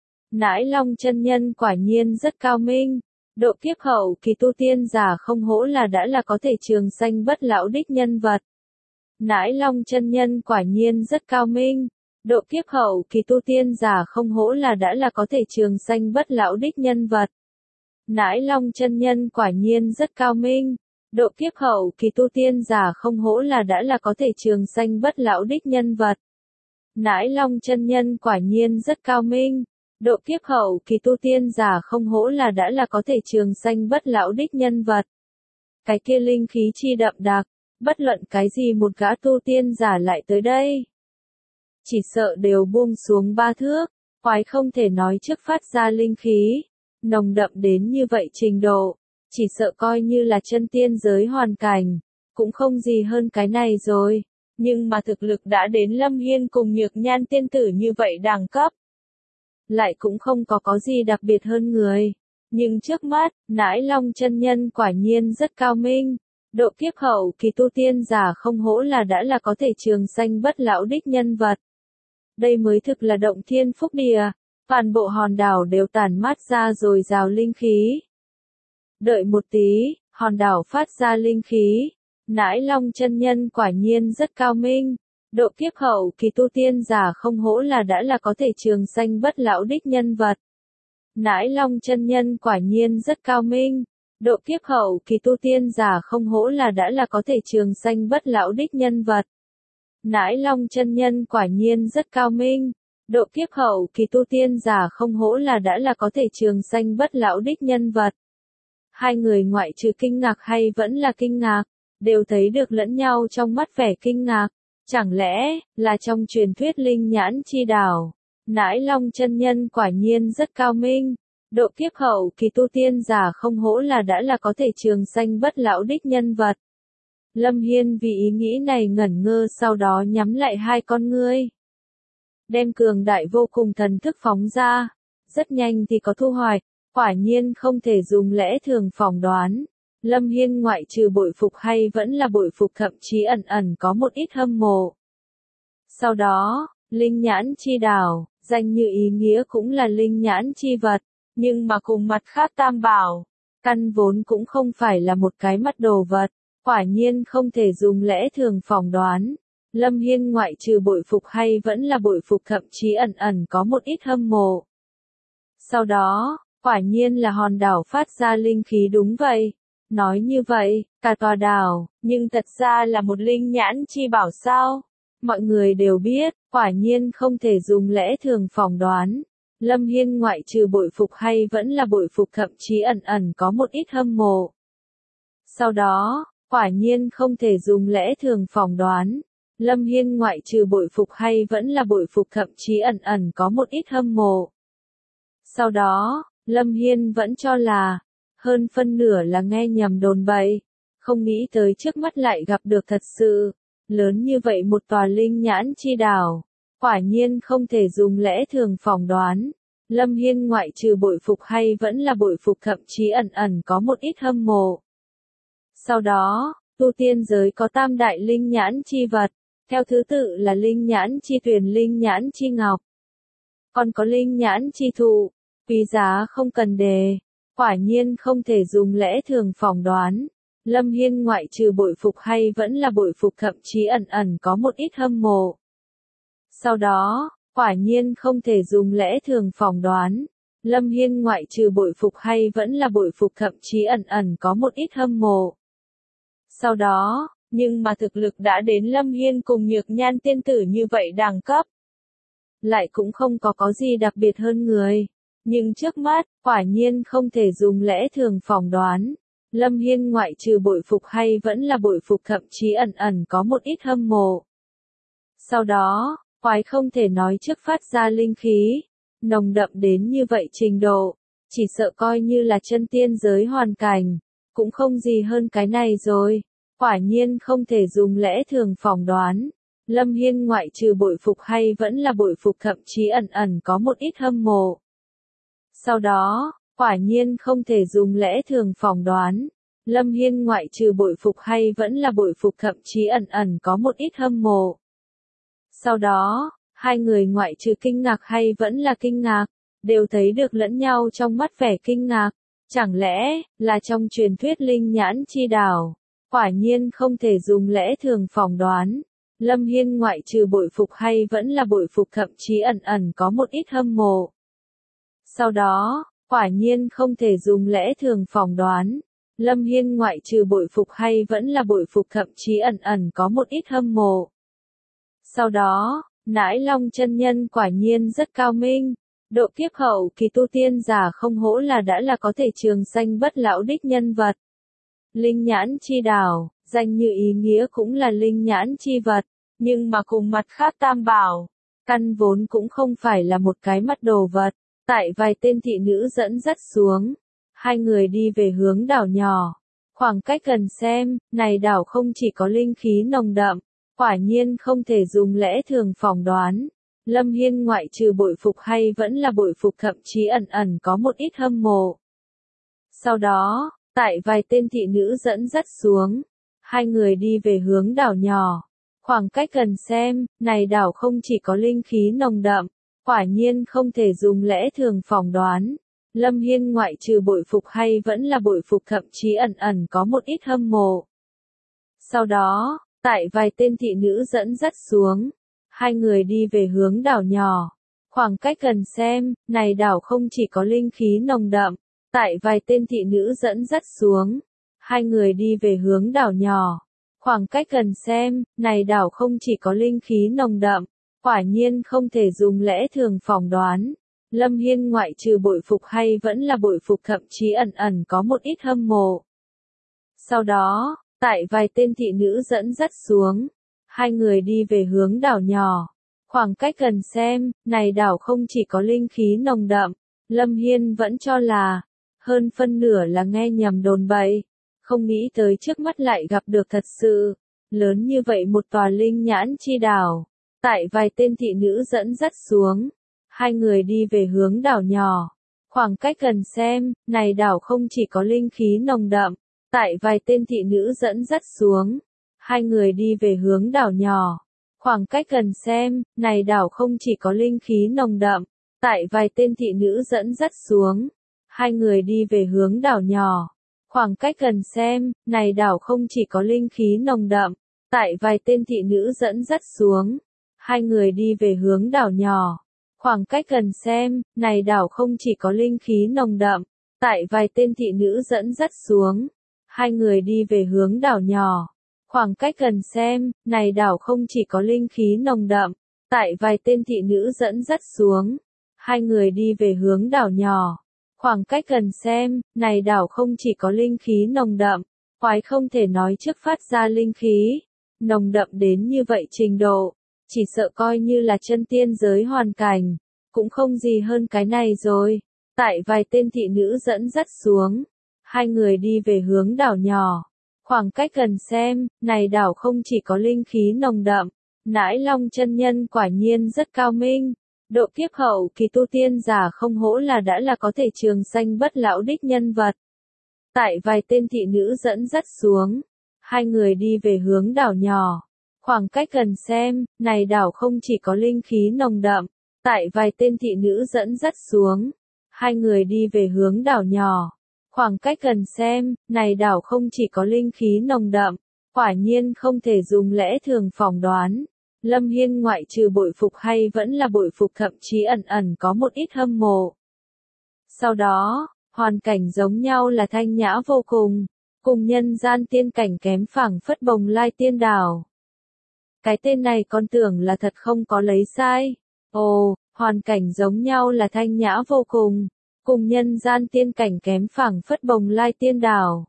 Nãi Long chân nhân quả nhiên rất cao minh, độ kiếp hậu kỳ tu tiên giả không hổ là đã là có thể trường sanh bất lão đích nhân vật. Nãi Long chân nhân quả nhiên rất cao minh, độ kiếp hậu kỳ tu tiên giả không hổ là đã là có thể trường sanh bất lão đích nhân vật. Nãi Long chân nhân quả nhiên rất cao minh, độ kiếp hậu kỳ tu tiên giả không hổ là đã là có thể trường sanh bất lão đích nhân vật. Nãi Long chân nhân quả nhiên rất cao minh, độ kiếp hậu kỳ tu tiên giả không hổ là đã là có thể trường sanh bất lão đích nhân vật. Cái kia linh khí chi đậm đặc, bất luận cái gì một gã tu tiên giả lại tới đây, chỉ sợ đều buông xuống ba thước. Quái không thể nói trước phát ra linh khí, nồng đậm đến như vậy trình độ, chỉ sợ coi như là chân tiên giới hoàn cảnh, cũng không gì hơn cái này rồi. Nhưng mà thực lực đã đến Lâm Hiên cùng Nhược Nhan tiên tử như vậy đẳng cấp, lại cũng không có có gì đặc biệt hơn người. Nhưng trước mắt, Nãi Long chân nhân quả nhiên rất cao minh, độ kiếp hậu kỳ tu tiên giả không hổ là đã là có thể trường sanh bất lão đích nhân vật. Đây mới thực là động thiên phúc địa, toàn bộ hòn đảo đều tản mát ra dồi dào linh khí. Đợi một tí, hòn đảo phát ra linh khí, Nãi Long chân nhân quả nhiên rất cao minh, độ kiếp hậu kỳ tu tiên giả không hổ là đã là có thể trường sanh bất lão đích nhân vật. Nãi Long chân nhân quả nhiên rất cao minh. Độ kiếp hậu kỳ tu tiên giả không hổ là đã là có thể trường sanh bất lão đích nhân vật. Nãi Long chân nhân quả nhiên rất cao minh. Độ kiếp hậu kỳ tu tiên giả không hổ là đã là có thể trường sanh bất lão đích nhân vật. Hai người ngoại trừ kinh ngạc hay vẫn là kinh ngạc, đều thấy được lẫn nhau trong mắt vẻ kinh ngạc. Chẳng lẽ, là trong truyền thuyết linh nhãn chi đảo, Nãi Long chân nhân quả nhiên rất cao minh. Độ kiếp hậu kỳ tu tiên giả không hổ là đã là có thể trường sanh bất lão đích nhân vật. Lâm Hiên vì ý nghĩ này ngẩn ngơ, sau đó nhắm lại hai con ngươi. Đem cường đại vô cùng thần thức phóng ra. Rất nhanh thì có thu hoạch, quả nhiên không thể dùng lẽ thường phỏng đoán. Lâm Hiên ngoại trừ bội phục hay vẫn là bội phục, thậm chí ẩn ẩn có một ít hâm mộ. Sau đó, linh nhãn chi đảo, danh như ý nghĩa cũng là linh nhãn chi vật, nhưng mà cùng mặt khác tam bảo, căn vốn cũng không phải là một cái mắt đồ vật, quả nhiên không thể dùng lẽ thường phỏng đoán. Lâm Hiên ngoại trừ bội phục hay vẫn là bội phục, thậm chí ẩn ẩn có một ít hâm mộ. Sau đó, quả nhiên là hòn đảo phát ra linh khí, đúng vậy. Nói như vậy, cả tòa đảo, nhưng thật ra là một linh nhãn chi bảo sao? Mọi người đều biết, quả nhiên không thể dùng lẽ thường phỏng đoán. Lâm Hiên ngoại trừ bội phục hay vẫn là bội phục, thậm chí ẩn ẩn có một ít hâm mộ. Sau đó, quả nhiên không thể dùng lẽ thường phỏng đoán. Lâm Hiên ngoại trừ bội phục hay vẫn là bội phục, thậm chí ẩn ẩn có một ít hâm mộ. Sau đó, Lâm Hiên vẫn cho là, hơn phân nửa là nghe nhầm đồn bậy, không nghĩ tới trước mắt lại gặp được thật sự. Lớn như vậy một tòa linh nhãn chi đảo, quả nhiên không thể dùng lẽ thường phỏng đoán. Lâm Hiên ngoại trừ bội phục hay vẫn là bội phục, thậm chí ẩn ẩn có một ít hâm mộ. Sau đó, tu tiên giới có tam đại linh nhãn chi vật, theo thứ tự là linh nhãn chi tuyền, linh nhãn chi ngọc, còn có linh nhãn chi thụ, quý giá không cần đề, quả nhiên không thể dùng lẽ thường phỏng đoán. Lâm Hiên ngoại trừ bội phục hay vẫn là bội phục, thậm chí ẩn ẩn có một ít hâm mộ. Sau đó, quả nhiên không thể dùng lẽ thường phỏng đoán. Lâm Hiên ngoại trừ bội phục hay vẫn là bội phục, thậm chí ẩn ẩn có một ít hâm mộ. Sau đó, nhưng mà thực lực đã đến Lâm Hiên cùng Nhược Nhan tiên tử như vậy đẳng cấp, lại cũng không có có gì đặc biệt hơn người. Nhưng trước mắt, quả nhiên không thể dùng lẽ thường phỏng đoán. Lâm Hiên ngoại trừ bội phục hay vẫn là bội phục, thậm chí ẩn ẩn có một ít hâm mộ. Sau đó, quái không thể nói trước phát ra linh khí, nồng đậm đến như vậy trình độ, chỉ sợ coi như là chân tiên giới hoàn cảnh, cũng không gì hơn cái này rồi. Quả nhiên không thể dùng lẽ thường phỏng đoán. Lâm Hiên ngoại trừ bội phục hay vẫn là bội phục, thậm chí ẩn ẩn có một ít hâm mộ. Sau đó, quả nhiên không thể dùng lẽ thường phỏng đoán. Lâm Hiên ngoại trừ bội phục hay vẫn là bội phục, thậm chí ẩn ẩn có một ít hâm mộ. Sau đó, hai người ngoại trừ kinh ngạc hay vẫn là kinh ngạc, đều thấy được lẫn nhau trong mắt vẻ kinh ngạc. Chẳng lẽ, là trong truyền thuyết linh nhãn chi đảo, quả nhiên không thể dùng lẽ thường phỏng đoán. Lâm Hiên ngoại trừ bội phục hay vẫn là bội phục, thậm chí ẩn ẩn có một ít hâm mộ. Sau đó, quả nhiên không thể dùng lẽ thường phỏng đoán. Lâm Hiên ngoại trừ bội phục hay vẫn là bội phục, thậm chí ẩn ẩn có một ít hâm mộ. Sau đó, Nãi Long chân nhân quả nhiên rất cao minh. Độ kiếp hậu kỳ tu tiên giả không hổ là đã là có thể trường sanh bất lão đích nhân vật. Linh nhãn chi đảo, danh như ý nghĩa cũng là linh nhãn chi vật, nhưng mà cùng mặt khác tam bảo, căn vốn cũng không phải là một cái mắt đồ vật. Tại vài tên thị nữ dẫn dắt xuống, hai người đi về hướng đảo nhỏ. Khoảng cách gần xem, này đảo không chỉ có linh khí nồng đậm, quả nhiên không thể dùng lẽ thường phỏng đoán. Lâm Hiên ngoại trừ bội phục hay vẫn là bội phục, thậm chí ẩn ẩn có một ít hâm mộ. Sau đó, tại vài tên thị nữ dẫn dắt xuống, hai người đi về hướng đảo nhỏ. Khoảng cách gần xem, này đảo không chỉ có linh khí nồng đậm, quả nhiên không thể dùng lẽ thường phỏng đoán. Lâm Hiên ngoại trừ bội phục hay vẫn là bội phục, thậm chí ẩn ẩn có một ít hâm mộ. Sau đó, tại vài tên thị nữ dẫn dắt xuống, hai người đi về hướng đảo nhỏ. Khoảng cách gần xem, này đảo không chỉ có linh khí nồng đậm, tại vài tên thị nữ dẫn dắt xuống, hai người đi về hướng đảo nhỏ. Khoảng cách gần xem, này đảo không chỉ có linh khí nồng đậm, quả nhiên không thể dùng lẽ thường phỏng đoán. Lâm Hiên ngoại trừ bội phục hay vẫn là bội phục, thậm chí ẩn ẩn có một ít hâm mộ. Sau đó, tại vài tên thị nữ dẫn dắt xuống, hai người đi về hướng đảo nhỏ. Khoảng cách gần xem, này đảo không chỉ có linh khí nồng đậm, Lâm Hiên vẫn cho là, hơn phân nửa là nghe nhầm đồn bậy, không nghĩ tới trước mắt lại gặp được thật sự, lớn như vậy một tòa linh nhãn chi đảo. Tại vài tên thị nữ dẫn dắt xuống, hai người đi về hướng đảo nhỏ. Khoảng cách gần xem, này đảo không chỉ có linh khí nồng đậm, tại vài tên thị nữ dẫn dắt xuống, hai người đi về hướng đảo nhỏ. Khoảng cách gần xem, này đảo không chỉ có linh khí nồng đậm, tại vài tên thị nữ dẫn dắt xuống, hai người đi về hướng đảo nhỏ. Khoảng cách gần xem, này đảo không chỉ có linh khí nồng đậm, tại vài tên thị nữ dẫn dắt xuống, hai người đi về hướng đảo nhỏ. Khoảng cách gần xem, này đảo không chỉ có linh khí nồng đậm, tại vài tên thị nữ dẫn dắt xuống, hai người đi về hướng đảo nhỏ. Khoảng cách gần xem, này đảo không chỉ có linh khí nồng đậm, tại vài tên thị nữ dẫn dắt xuống, hai người đi về hướng đảo nhỏ. Khoảng cách gần xem, này đảo không chỉ có linh khí nồng đậm, quái không thể nói trước phát ra linh khí nồng đậm đến như vậy trình độ, chỉ sợ coi như là chân tiên giới hoàn cảnh, cũng không gì hơn cái này rồi. Tại vài tên thị nữ dẫn dắt xuống, hai người đi về hướng đảo nhỏ. Khoảng cách gần xem, này đảo không chỉ có linh khí nồng đậm, Nãi Long chân nhân quả nhiên rất cao minh. Độ kiếp hậu kỳ tu tiên giả không hổ là đã là có thể trường sanh bất lão đích nhân vật. Tại vài tên thị nữ dẫn dắt xuống, hai người đi về hướng đảo nhỏ. Khoảng cách gần xem, này đảo không chỉ có linh khí nồng đậm, tại vài tên thị nữ dẫn dắt xuống, hai người đi về hướng đảo nhỏ. Khoảng cách gần xem, này đảo không chỉ có linh khí nồng đậm, quả nhiên không thể dùng lẽ thường phỏng đoán. Lâm Hiên ngoại trừ bội phục hay vẫn là bội phục, thậm chí ẩn ẩn có một ít hâm mộ. Sau đó, hoàn cảnh giống nhau là thanh nhã vô cùng, cùng nhân gian tiên cảnh kém phảng phất Bồng Lai tiên đảo. Cái tên này con tưởng là thật không có lấy sai. Ồ, hoàn cảnh giống nhau là thanh nhã vô cùng, cùng nhân gian tiên cảnh kém phảng phất Bồng Lai tiên đảo.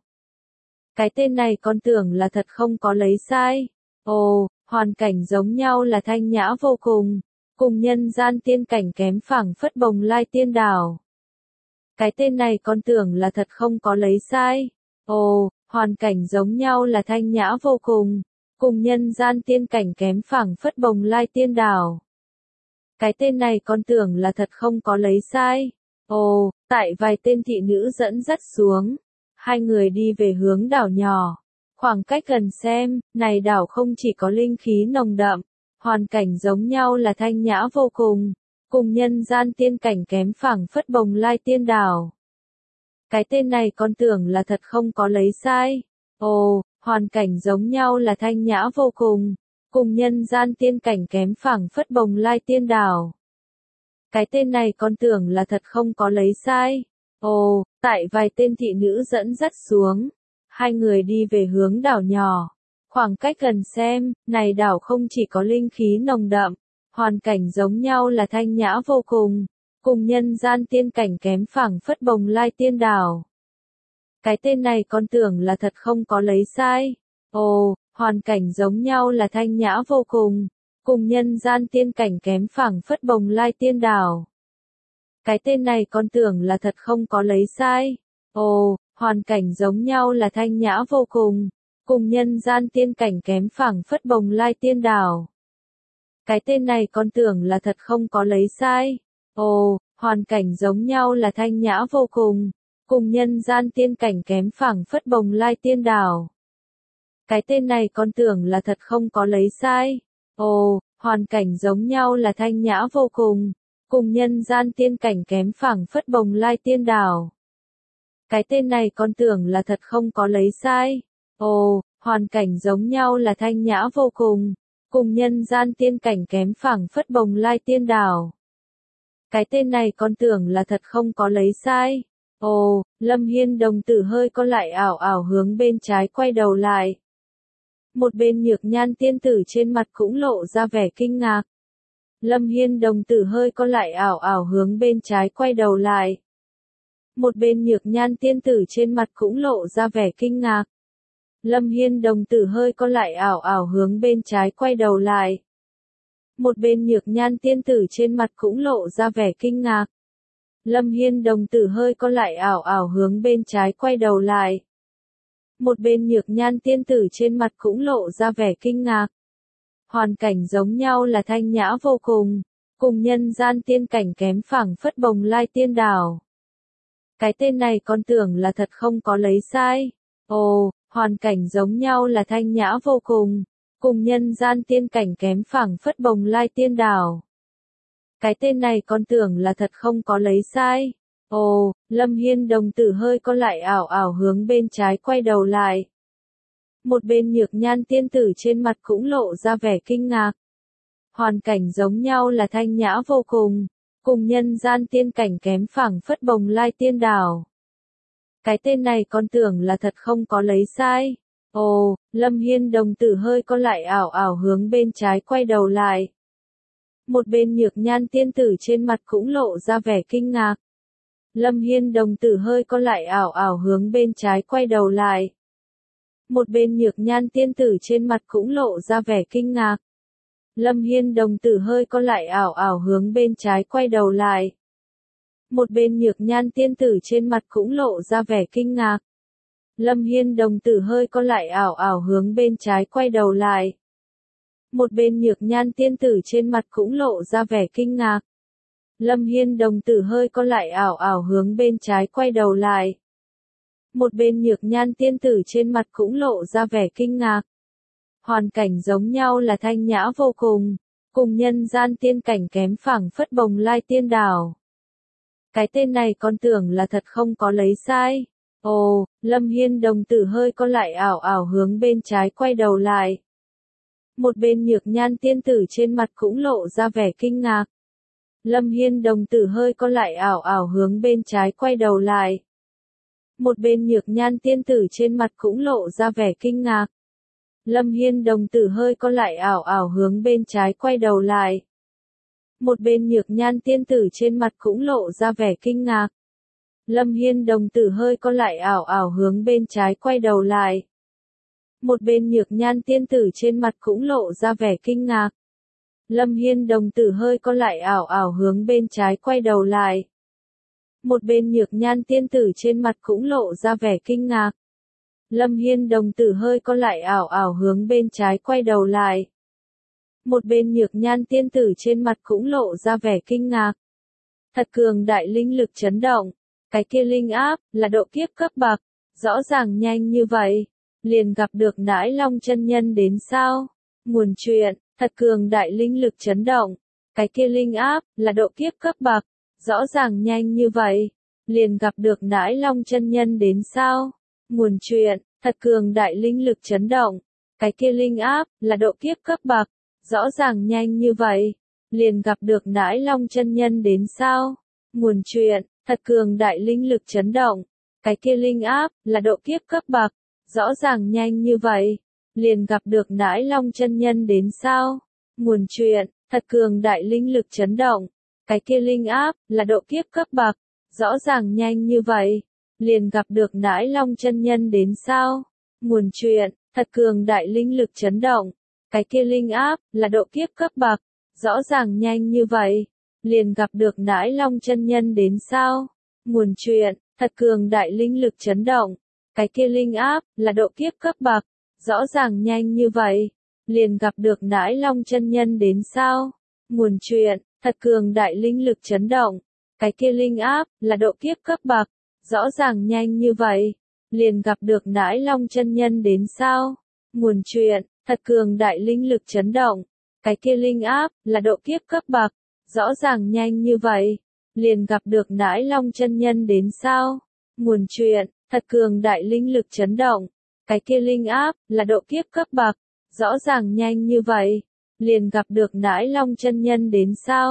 Cái tên này con tưởng là thật không có lấy sai. Ồ, hoàn cảnh giống nhau là thanh nhã vô cùng, cùng nhân gian tiên cảnh kém phảng phất Bồng Lai tiên đảo. Cái tên này con tưởng là thật không có lấy sai. Ồ, hoàn cảnh giống nhau là thanh nhã vô cùng, cùng nhân gian tiên cảnh kém phảng phất Bồng Lai tiên đảo. Cái tên này con tưởng là thật không có lấy sai. Ồ, tại vài tên thị nữ dẫn dắt xuống, hai người đi về hướng đảo nhỏ. Khoảng cách gần xem, này đảo không chỉ có linh khí nồng đậm, hoàn cảnh giống nhau là thanh nhã vô cùng, cùng nhân gian tiên cảnh kém phảng phất Bồng Lai tiên đảo. Cái tên này con tưởng là thật không có lấy sai. Ồ, hoàn cảnh giống nhau là thanh nhã vô cùng, cùng nhân gian tiên cảnh kém phảng phất Bồng Lai tiên đảo. Cái tên này con tưởng là thật không có lấy sai. Ồ, tại vài tên thị nữ dẫn dắt xuống, hai người đi về hướng đảo nhỏ. Khoảng cách gần xem, này đảo không chỉ có linh khí nồng đậm, hoàn cảnh giống nhau là thanh nhã vô cùng, cùng nhân gian tiên cảnh kém phảng phất Bồng Lai tiên đảo. Cái tên này con tưởng là thật không có lấy sai. Ồ, hoàn cảnh giống nhau là thanh nhã vô cùng, cùng nhân gian tiên cảnh kém phảng phất Bồng Lai tiên đảo. Cái tên này con tưởng là thật không có lấy sai. Ồ, hoàn cảnh giống nhau là thanh nhã vô cùng, cùng nhân gian tiên cảnh kém phảng phất Bồng Lai tiên đảo. Cái tên này con tưởng là thật không có lấy sai. Ồ, hoàn cảnh giống nhau là thanh nhã vô cùng, cùng nhân gian tiên cảnh kém phảng phất Bồng Lai tiên đảo. Cái tên này con tưởng là thật không có lấy sai. Ồ, hoàn cảnh giống nhau là thanh nhã vô cùng, cùng nhân gian tiên cảnh kém phảng phất Bồng Lai tiên đảo. Cái tên này con tưởng là thật không có lấy sai. Ồ, hoàn cảnh giống nhau là thanh nhã vô cùng, cùng nhân gian tiên cảnh kém phảng phất Bồng Lai tiên đảo. Cái tên này con tưởng là thật không có lấy sai. Ồ, Lâm Hiên đồng tử hơi co lại ảo ảo hướng bên trái quay đầu lại. Một bên nhược nhan tiên tử trên mặt cũng lộ ra vẻ kinh ngạc. Lâm Hiên đồng tử hơi co lại ảo ảo hướng bên trái quay đầu lại. Một bên nhược nhan tiên tử trên mặt cũng lộ ra vẻ kinh ngạc. Lâm Hiên đồng tử hơi co lại ảo ảo hướng bên trái quay đầu lại. Một bên nhược nhan tiên tử trên mặt cũng lộ ra vẻ kinh ngạc. Lâm Hiên đồng tử hơi co lại ảo ảo hướng bên trái quay đầu lại. Một bên nhược nhan tiên tử trên mặt cũng lộ ra vẻ kinh ngạc. Hoàn cảnh giống nhau là thanh nhã vô cùng, cùng nhân gian tiên cảnh kém phảng phất bồng lai tiên đảo. Cái tên này con tưởng là thật không có lấy sai. Ồ, hoàn cảnh giống nhau là thanh nhã vô cùng, cùng nhân gian tiên cảnh kém phảng phất bồng lai tiên đảo. Cái tên này con tưởng là thật không có lấy sai. Ồ, Lâm Hiên đồng tử hơi co lại ảo ảo hướng bên trái quay đầu lại. Một bên nhược nhan tiên tử trên mặt cũng lộ ra vẻ kinh ngạc. Hoàn cảnh giống nhau là thanh nhã vô cùng, cùng nhân gian tiên cảnh kém phảng phất bồng lai tiên đảo. Cái tên này con tưởng là thật không có lấy sai. Ồ, Lâm Hiên đồng tử hơi co lại ảo ảo hướng bên trái quay đầu lại. Một bên nhược nhan tiên tử trên mặt cũng lộ ra vẻ kinh ngạc. Lâm Hiên đồng tử hơi co lại ảo ảo hướng bên trái quay đầu lại. Một bên nhược nhan tiên tử trên mặt cũng lộ ra vẻ kinh ngạc. Lâm Hiên đồng tử hơi co lại ảo ảo hướng bên trái quay đầu lại. Một bên nhược nhan tiên tử trên mặt cũng lộ ra vẻ kinh ngạc. Lâm Hiên đồng tử hơi co lại ảo ảo hướng bên trái quay đầu lại. Một bên nhược nhan tiên tử trên mặt cũng lộ ra vẻ kinh ngạc. Lâm Hiên đồng tử hơi co lại ảo ảo hướng bên trái quay đầu lại. Một bên nhược nhan tiên tử trên mặt cũng lộ ra vẻ kinh ngạc. Hoàn cảnh giống nhau là thanh nhã vô cùng, cùng nhân gian tiên cảnh kém phảng phất bồng lai tiên đảo. Cái tên này con tưởng là thật không có lấy sai. Ồ, Lâm Hiên đồng tử hơi co lại ảo ảo hướng bên trái quay đầu lại. Một bên nhược nhan tiên tử trên mặt cũng lộ ra vẻ kinh ngạc. Lâm Hiên đồng tử hơi co lại ảo ảo hướng bên trái quay đầu lại. Một bên nhược nhan tiên tử trên mặt cũng lộ ra vẻ kinh ngạc. Lâm Hiên đồng tử hơi co lại ảo ảo hướng bên trái quay đầu lại. Một bên nhược nhan tiên tử trên mặt cũng lộ ra vẻ kinh ngạc. Lâm Hiên đồng tử hơi co lại ảo ảo hướng bên trái quay đầu lại. Một bên nhược nhan tiên tử trên mặt cũng lộ ra vẻ kinh ngạc. Lâm Hiên đồng tử hơi co lại ảo ảo hướng bên trái quay đầu lại. Một bên nhược nhan tiên tử trên mặt cũng lộ ra vẻ kinh ngạc. Lâm Hiên đồng tử hơi co lại ảo ảo hướng bên trái quay đầu lại. Một bên nhược nhan tiên tử trên mặt cũng lộ ra vẻ kinh ngạc. Thật cường đại linh lực chấn động. Cái kia linh áp, là độ kiếp cấp bậc. Rõ ràng nhanh như vậy. Liền gặp được nãi long chân nhân đến sao? Nguồn chuyện, thật cường đại linh lực chấn động. Cái kia linh áp, là độ kiếp cấp bậc. Rõ ràng nhanh như vậy. Liền gặp được nãi long chân nhân đến sao? Nguồn chuyện, thật cường đại linh lực chấn động. Cái kia linh áp, là độ kiếp cấp bậc. Rõ ràng nhanh như vậy. Liền gặp được nãi long chân nhân đến sao? Nguồn chuyện, thật cường đại linh lực chấn động. Cái kia linh áp, là độ kiếp cấp bậc. Rõ ràng nhanh như vậy. Liền gặp được nãi long chân nhân đến sao? Nguồn chuyện, thật cường đại linh lực chấn động. Cái kia linh áp, là độ kiếp cấp bậc. Rõ ràng nhanh như vậy. Liền gặp được nãi long chân nhân đến sao? Nguồn chuyện, thật cường đại linh lực chấn động. Cái kia linh áp, là độ kiếp cấp bậc. Rõ ràng nhanh như vậy. Liền gặp được nãi long chân nhân đến sao? Nguồn chuyện, thật cường đại linh lực chấn động. Cái kia linh áp, là độ kiếp cấp bậc. Rõ ràng nhanh như vậy. Liền gặp được nãi long chân nhân đến sao? Nguồn chuyện, thật cường đại linh lực chấn động. Cái kia linh áp, là độ kiếp cấp bậc. Rõ ràng nhanh như vậy. Liền gặp được nãi long chân nhân đến sao? Nguồn chuyện, thật cường đại linh lực chấn động. Cái kia linh áp, là độ kiếp cấp bậc. Rõ ràng nhanh như vậy. Liền gặp được nãi long chân nhân đến sao? Nguồn chuyện, thật cường đại linh lực chấn động. Cái kia linh áp, là độ kiếp cấp bậc. Rõ ràng nhanh như vậy. Liền gặp được nãi long chân nhân đến sao?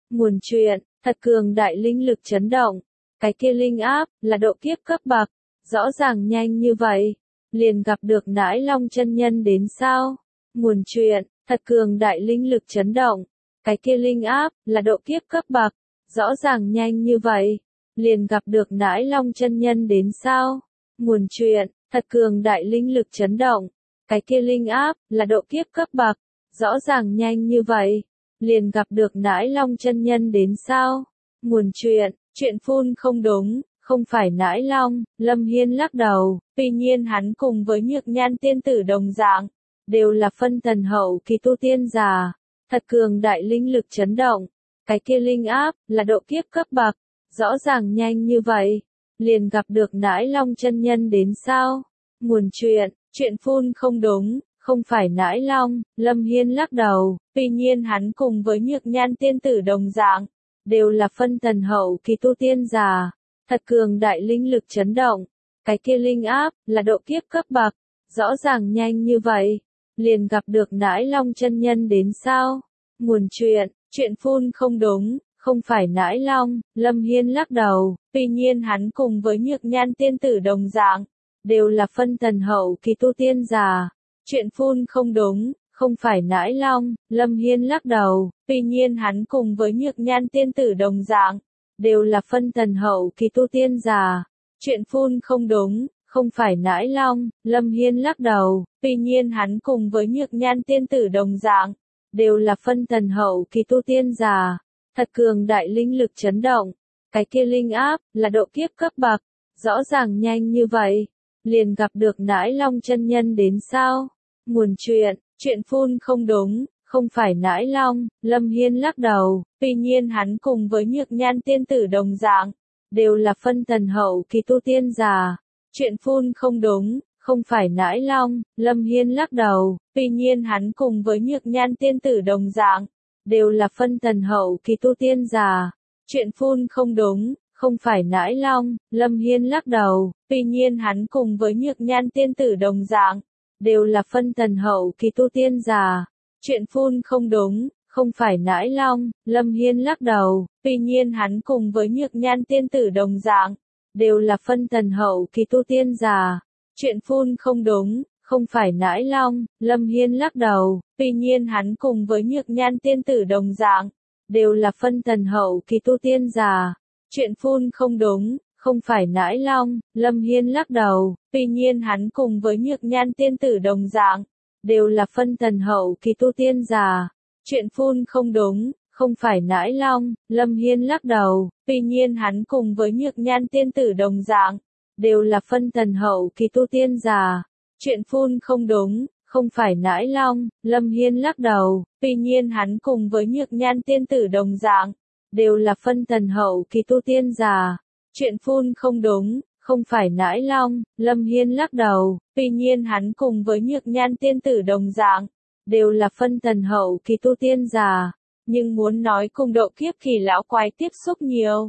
Nguồn truyện, thật cường đại linh lực chấn động. Cái kia linh áp, là độ kiếp cấp bậc. Rõ ràng nhanh như vậy. Liền gặp được Nãi Long chân nhân đến sao? Nguồn truyện, thật cường đại linh lực chấn động. Cái kia linh áp, là độ kiếp cấp bậc. Rõ ràng nhanh như vậy. Liền gặp được Nãi Long chân nhân đến sao? Nguồn truyện, thật cường đại linh lực chấn động. Cái kia linh áp, là độ kiếp cấp bậc. Rõ ràng nhanh như vậy. Liền gặp được Nãi Long chân nhân đến sao? Nguồn truyện, chuyện phun không đúng, không phải Nãi Long. Lâm Hiên lắc đầu, tuy nhiên hắn cùng với Nhược Nhan tiên tử đồng dạng, đều là phân thần hậu kỳ tu tiên giả. Thật cường đại linh lực chấn động. Cái kia linh áp, là độ kiếp cấp bậc. Rõ ràng nhanh như vậy. Liền gặp được Nãi Long chân nhân đến sao? Nguồn truyện, chuyện phun không đúng, không phải Nãi Long. Lâm Hiên lắc đầu, tuy nhiên hắn cùng với Nhược Nhan tiên tử đồng dạng, đều là phân thần hậu kỳ tu tiên giả. Thật cường đại linh lực chấn động. Cái kia linh áp, là độ kiếp cấp bậc. Rõ ràng nhanh như vậy. Liền gặp được Nãi Long chân nhân đến sao? Nguồn truyện, chuyện phun không đúng, không phải Nãi Long. Lâm Hiên lắc đầu, tuy nhiên hắn cùng với Nhược Nhan tiên tử đồng dạng, đều là phân thần hậu kỳ tu tiên giả. Chuyện phun không đúng, không phải Nãi Long. Lâm Hiên lắc đầu, tuy nhiên hắn cùng với Nhược Nhan tiên tử đồng dạng, đều là phân thần hậu kỳ tu tiên giả. Chuyện phun không đúng, không phải Nãi Long. Lâm Hiên lắc đầu, tuy nhiên hắn cùng với Nhược Nhan tiên tử đồng dạng, đều là phân thần hậu kỳ tu tiên giả. Thật cường đại linh lực chấn động. Cái kia linh áp, là độ kiếp cấp bậc. Rõ ràng nhanh như vậy. Liền gặp được Nãi Long chân nhân đến sao? Nguồn truyện, chuyện phun không đúng, không phải Nãi Long. Lâm Hiên lắc đầu, tuy nhiên hắn cùng với Nhược Nhan tiên tử đồng dạng, đều là phân thần hậu kỳ tu tiên giả. Chuyện phun không đúng, không phải Nãi Long. Lâm Hiên lắc đầu, tuy nhiên hắn cùng với Nhược Nhan tiên tử đồng dạng, đều là phân thần hậu kỳ tu tiên giả. Chuyện phun không đúng, không phải Nãi Long. Lâm Hiên lắc đầu, tuy nhiên hắn cùng với Nhược Nhan tiên tử đồng dạng, đều là phân thần hậu kỳ tu tiên giả. Chuyện phun không đúng, không phải Nãi Long. Lâm Hiên lắc đầu, tuy nhiên hắn cùng với Nhược Nhan tiên tử đồng dạng, đều là phân thần hậu kỳ tu tiên giả. Chuyện phun không đúng, không phải Nãi Long. Lâm Hiên lắc đầu, tuy nhiên hắn cùng với Nhược Nhan tiên tử đồng dạng, đều là phân thần hậu kỳ tu tiên giả. Chuyện phun không đúng, không phải Nãi Long. Lâm Hiên lắc đầu, tuy nhiên hắn cùng với Nhược Nhan tiên tử đồng dạng, đều là phân thần hậu kỳ tu tiên giả. Chuyện phun không đúng, không phải Nãi Long. Lâm Hiên lắc đầu, tuy nhiên hắn cùng với Nhược Nhan tiên tử đồng dạng, đều là phân thần hậu kỳ tu tiên giả. Chuyện phun không đúng, không phải Nãi Long. Lâm Hiên lắc đầu, tuy nhiên hắn cùng với Nhược Nhan tiên tử đồng dạng, đều là phân thần hậu kỳ tu tiên giả. Chuyện phun không đúng, không phải Nãi Long. Lâm Hiên lắc đầu, tuy nhiên hắn cùng với Nhược Nhan tiên tử đồng dạng, đều là phân thần hậu kỳ tu tiên giả. Nhưng muốn nói cùng độ kiếp kỳ lão quái tiếp xúc nhiều,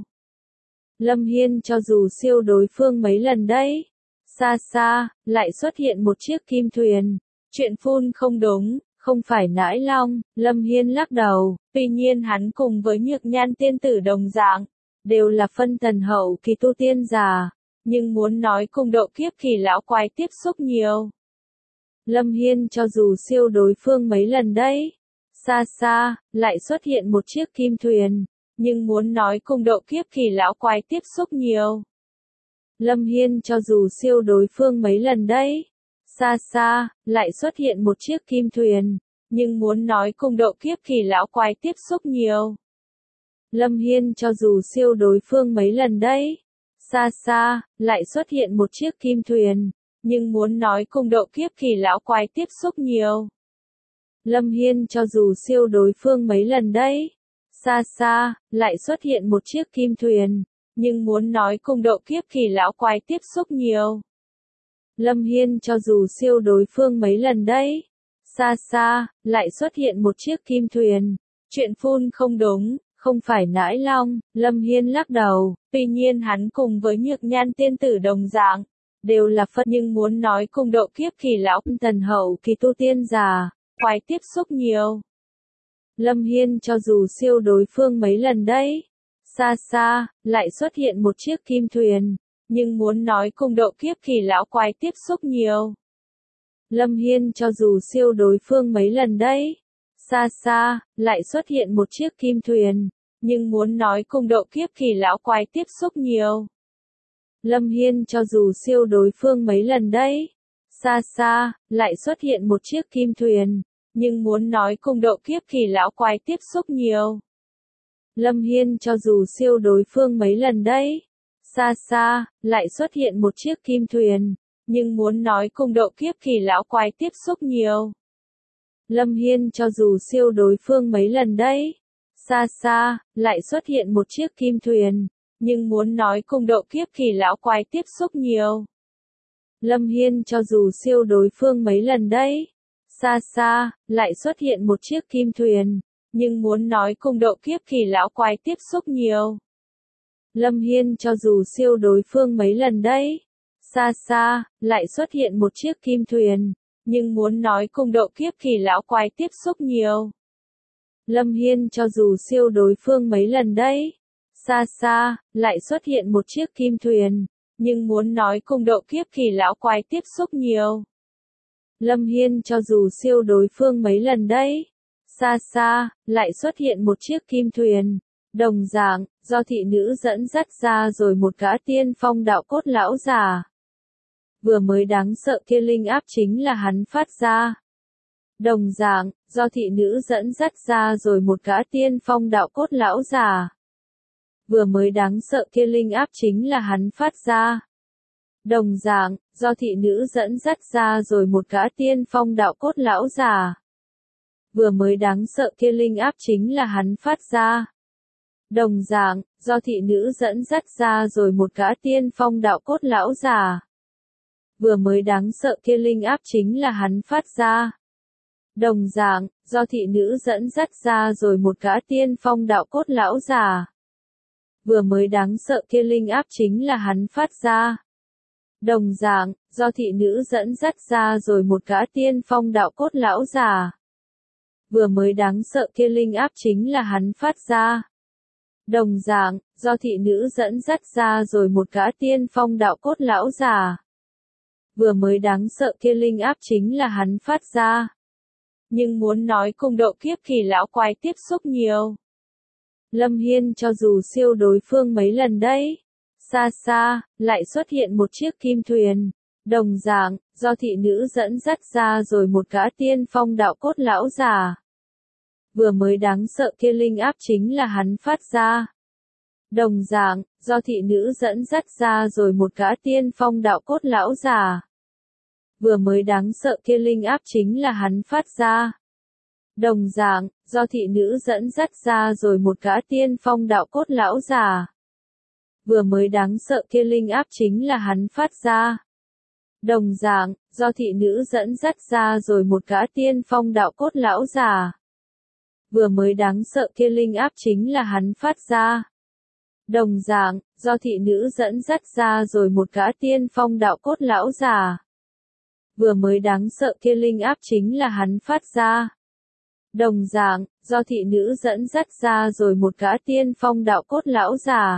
Lâm Hiên cho dù siêu đối phương mấy lần đấy. Xa xa, lại xuất hiện một chiếc kim thuyền. Chuyện phun không đúng, không phải Nãi Long. Lâm Hiên lắc đầu, tuy nhiên hắn cùng với Nhược Nhan tiên tử đồng dạng, đều là phân thần hậu kỳ tu tiên giả. Nhưng muốn nói cùng độ kiếp kỳ lão quái tiếp xúc nhiều, Lâm Hiên cho dù siêu đối phương mấy lần đấy. Xa xa, lại xuất hiện một chiếc kim thuyền. Nhưng muốn nói cùng độ kiếp kỳ lão quái tiếp xúc nhiều, Lâm Hiên cho dù siêu đối phương mấy lần đấy. Xa xa, lại xuất hiện một chiếc kim thuyền. Nhưng muốn nói cùng độ kiếp kỳ lão quái tiếp xúc nhiều, Lâm Hiên cho dù siêu đối phương mấy lần đấy. Xa xa, lại xuất hiện một chiếc kim thuyền. Nhưng muốn nói cùng độ kiếp kỳ lão quái tiếp xúc nhiều, Lâm Hiên cho dù siêu đối phương mấy lần đấy. Xa xa, lại xuất hiện một chiếc kim thuyền. Nhưng muốn nói cùng độ kiếp kỳ lão quái tiếp xúc nhiều, Lâm Hiên cho dù siêu đối phương mấy lần đấy. Xa xa, lại xuất hiện một chiếc kim thuyền. Chuyện phun không đúng, không phải Nãi Long. Lâm Hiên lắc đầu, tuy nhiên hắn cùng với Nhược Nhan tiên tử đồng dạng, đều là Phật, nhưng muốn nói cùng độ kiếp kỳ lão thần hậu kỳ tu tiên giả, quái tiếp xúc nhiều, Lâm Hiên cho dù siêu đối phương mấy lần đấy. Xa xa, lại xuất hiện một chiếc kim thuyền, nhưng muốn nói cùng độ kiếp kỳ lão quái tiếp xúc nhiều. Lâm Hiên cho dù siêu đối phương mấy lần đấy. Xa xa, lại xuất hiện một chiếc kim thuyền, nhưng muốn nói cùng độ kiếp kỳ lão quái tiếp xúc nhiều. Lâm Hiên cho dù siêu đối phương mấy lần đấy. Xa xa, lại xuất hiện một chiếc kim thuyền, nhưng muốn nói cùng độ kiếp kỳ lão quái tiếp xúc nhiều. Lâm Hiên cho dù siêu đối phương mấy lần đấy. Xa xa, lại xuất hiện một chiếc kim thuyền, nhưng muốn nói cùng độ kiếp kỳ lão quái tiếp xúc nhiều. Lâm Hiên cho dù siêu đối phương mấy lần đấy. Xa xa, lại xuất hiện một chiếc kim thuyền, nhưng muốn nói cùng độ kiếp kỳ lão quái tiếp xúc nhiều. Lâm Hiên cho dù siêu đối phương mấy lần đấy. Xa xa, lại xuất hiện một chiếc kim thuyền, nhưng muốn nói cùng độ kiếp kỳ lão quái tiếp xúc nhiều. Lâm Hiên cho dù siêu đối phương mấy lần đấy. Xa xa, lại xuất hiện một chiếc kim thuyền, nhưng muốn nói cùng độ kiếp kỳ lão quái tiếp xúc nhiều. Lâm Hiên cho dù siêu đối phương mấy lần đấy. Xa xa, lại xuất hiện một chiếc kim thuyền, nhưng muốn nói cùng độ kiếp kỳ lão quái tiếp xúc nhiều. Lâm Hiên cho dù siêu đối phương mấy lần đấy. Xa xa, lại xuất hiện một chiếc kim thuyền, đồng dạng, do thị nữ dẫn dắt ra rồi một gã tiên phong đạo cốt lão già. Vừa mới đáng sợ kia linh áp chính là hắn phát ra. Đồng dạng, do thị nữ dẫn dắt ra rồi một gã tiên phong đạo cốt lão già. Vừa mới đáng sợ kia linh áp chính là hắn phát ra. Đồng dạng, do thị nữ dẫn dắt ra rồi một gã tiên phong đạo cốt lão già. Vừa mới đáng sợ kia linh áp chính là hắn phát ra. Đồng dạng, do thị nữ dẫn dắt ra rồi một gã tiên phong đạo cốt lão già. Vừa mới đáng sợ kia linh áp chính là hắn phát ra. Đồng dạng, do thị nữ dẫn dắt ra rồi một gã tiên phong đạo cốt lão già. Vừa mới đáng sợ kia linh áp chính là hắn phát ra. Đồng dạng, do thị nữ dẫn dắt ra rồi một gã tiên phong đạo cốt lão già. Vừa mới đáng sợ kia linh áp chính là hắn phát ra. Đồng dạng, do thị nữ dẫn dắt ra rồi một gã tiên phong đạo cốt lão già. Vừa mới đáng sợ kia linh áp chính là hắn phát ra. Nhưng muốn nói cùng độ kiếp kỳ lão quái tiếp xúc nhiều. Lâm Hiên cho dù siêu đối phương mấy lần đấy. Xa xa, lại xuất hiện một chiếc kim thuyền. Đồng dạng, do thị nữ dẫn dắt ra rồi một gã tiên phong đạo cốt lão già. Vừa mới đáng sợ kia linh áp chính là hắn phát ra. Đồng dạng, do thị nữ dẫn dắt ra rồi một gã tiên phong đạo cốt lão già. Vừa mới đáng sợ kia linh áp chính là hắn phát ra. Đồng dạng, do thị nữ dẫn dắt ra rồi một gã tiên phong đạo cốt lão già. Vừa mới đáng sợ kia linh áp chính là hắn phát ra. Đồng dạng, do thị nữ dẫn dắt ra rồi một gã tiên phong đạo cốt lão già. Vừa mới đáng sợ kia linh áp chính là hắn phát ra. Đồng dạng, do thị nữ dẫn dắt ra rồi một gã tiên phong đạo cốt lão già. Vừa mới đáng sợ kia linh áp chính là hắn phát ra. Đồng dạng, do thị nữ dẫn dắt ra rồi một gã tiên phong đạo cốt lão già.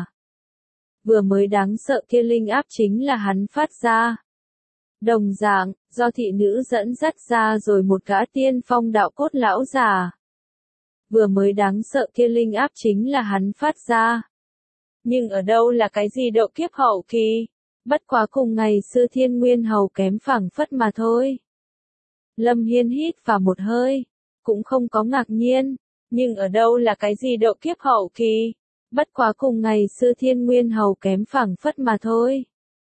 Vừa mới đáng sợ kia linh áp chính là hắn phát ra. Đồng dạng, do thị nữ dẫn dắt ra rồi một gã tiên phong đạo cốt lão già. Vừa mới đáng sợ kia linh áp chính là hắn phát ra. Nhưng ở đâu là cái gì độ kiếp hậu kỳ? Bất quá cùng ngày xưa Thiên Nguyên Hầu kém phảng phất mà thôi. Lâm Hiên hít vào một hơi, cũng không có ngạc nhiên, nhưng ở đâu là cái gì độ kiếp hậu kỳ? Bất quá cùng ngày xưa Thiên Nguyên Hầu kém phảng phất mà thôi.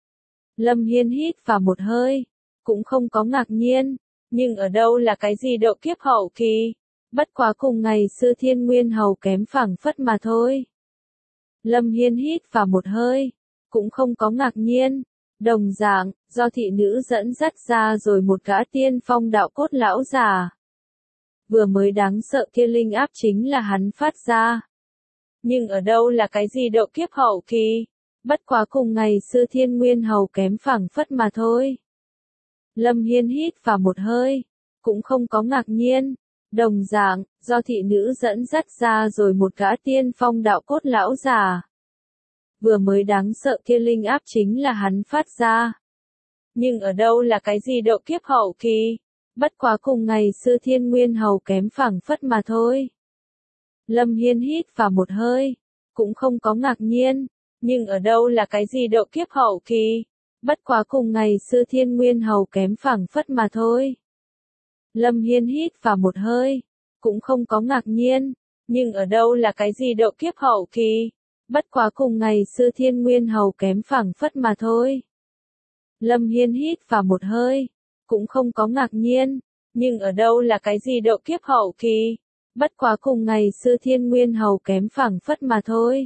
Lâm Hiên hít vào một hơi, cũng không có ngạc nhiên, nhưng ở đâu là cái gì độ kiếp hậu kỳ? Bất quá cùng ngày xưa Thiên Nguyên Hầu kém phảng phất mà thôi. Lâm Hiên hít vào một hơi, cũng không có ngạc nhiên. Đồng dạng, do thị nữ dẫn dắt ra rồi một gã tiên phong đạo cốt lão già. Vừa mới đáng sợ kia linh áp chính là hắn phát ra. Nhưng ở đâu là cái gì độ kiếp hậu kỳ? Bất quá cùng ngày xưa Thiên Nguyên Hầu kém phảng phất mà thôi. Lâm Hiên hít vào một hơi, cũng không có ngạc nhiên, Đồng dạng, do thị nữ dẫn dắt ra rồi một gã tiên phong đạo cốt lão già. Vừa mới đáng sợ kia linh áp chính là hắn phát ra. Nhưng ở đâu là cái gì độ kiếp hậu kỳ? Bất quá cùng ngày xưa Thiên Nguyên Hầu kém phảng phất mà thôi. Lâm Hiên hít vào một hơi, cũng không có ngạc nhiên, nhưng ở đâu là cái gì độ kiếp hậu kỳ? Bất quá cùng ngày xưa Thiên Nguyên Hầu kém phảng phất mà thôi. Lâm Hiên hít vào một hơi, cũng không có ngạc nhiên, nhưng ở đâu là cái gì độ kiếp hậu kỳ? Bất quá cùng ngày xưa Thiên Nguyên Hầu kém phảng phất mà thôi. Lâm Hiên hít vào một hơi, cũng không có ngạc nhiên, nhưng ở đâu là cái gì độ kiếp hậu kỳ? Bất quá cùng ngày xưa Thiên Nguyên Hầu kém phảng phất mà thôi.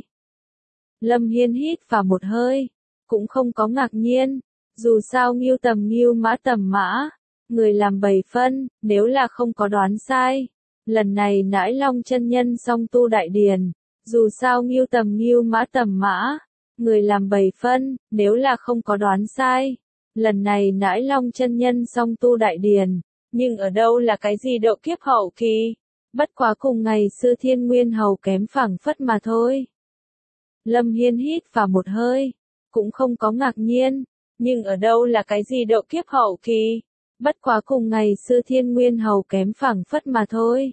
Lâm Hiên hít vào một hơi, cũng không có ngạc nhiên, dù sao Ngưu Tầm Ngưu Mã Tầm Mã, người làm bảy phân, nếu là không có đoán sai. Lần này Nãi Long chân nhân song tu đại điển, dù sao Ngưu Tầm Ngưu Mã Tầm Mã, người làm bảy phân, nếu là không có đoán sai. Lần này Nãi Long chân nhân song tu đại điển, nhưng ở đâu là cái gì độ kiếp hậu kỳ? Bất quá cùng ngày xưa Thiên Nguyên Hầu kém phảng phất mà thôi. Lâm Hiên hít vào một hơi, cũng không có ngạc nhiên, nhưng ở đâu là cái gì độ kiếp hậu kỳ? Bất quá cùng ngày xưa Thiên Nguyên Hầu kém phảng phất mà thôi.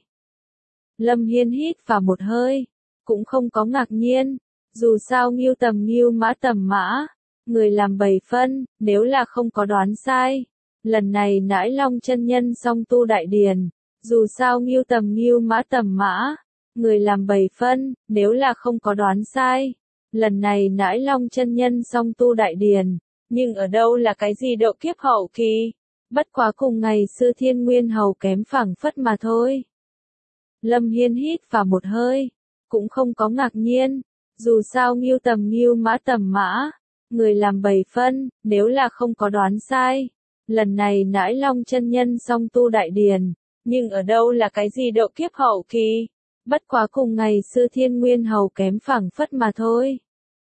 Lâm Hiên hít vào một hơi, cũng không có ngạc nhiên, dù sao Ngưu Tầm Ngưu Mã Tầm Mã, người làm bảy phân, nếu là không có đoán sai. Lần này Nãi Long chân nhân song tu đại điển, dù sao Ngưu Tầm Ngưu Mã Tầm Mã, người làm bảy phân, nếu là không có đoán sai. Lần này Nãi Long chân nhân song tu đại điển, nhưng ở đâu là cái gì độ kiếp hậu kỳ? Bất quá cùng ngày xưa Thiên Nguyên Hầu kém phảng phất mà thôi. Lâm Hiên hít vào một hơi, cũng không có ngạc nhiên, dù sao Ngưu Tầm Ngưu Mã Tầm Mã, người làm bảy phân, nếu là không có đoán sai. Lần này Nãi Long chân nhân song tu đại điển, nhưng ở đâu là cái gì độ kiếp hậu kỳ? Bất quá cùng ngày xưa Thiên Nguyên Hầu kém phảng phất mà thôi.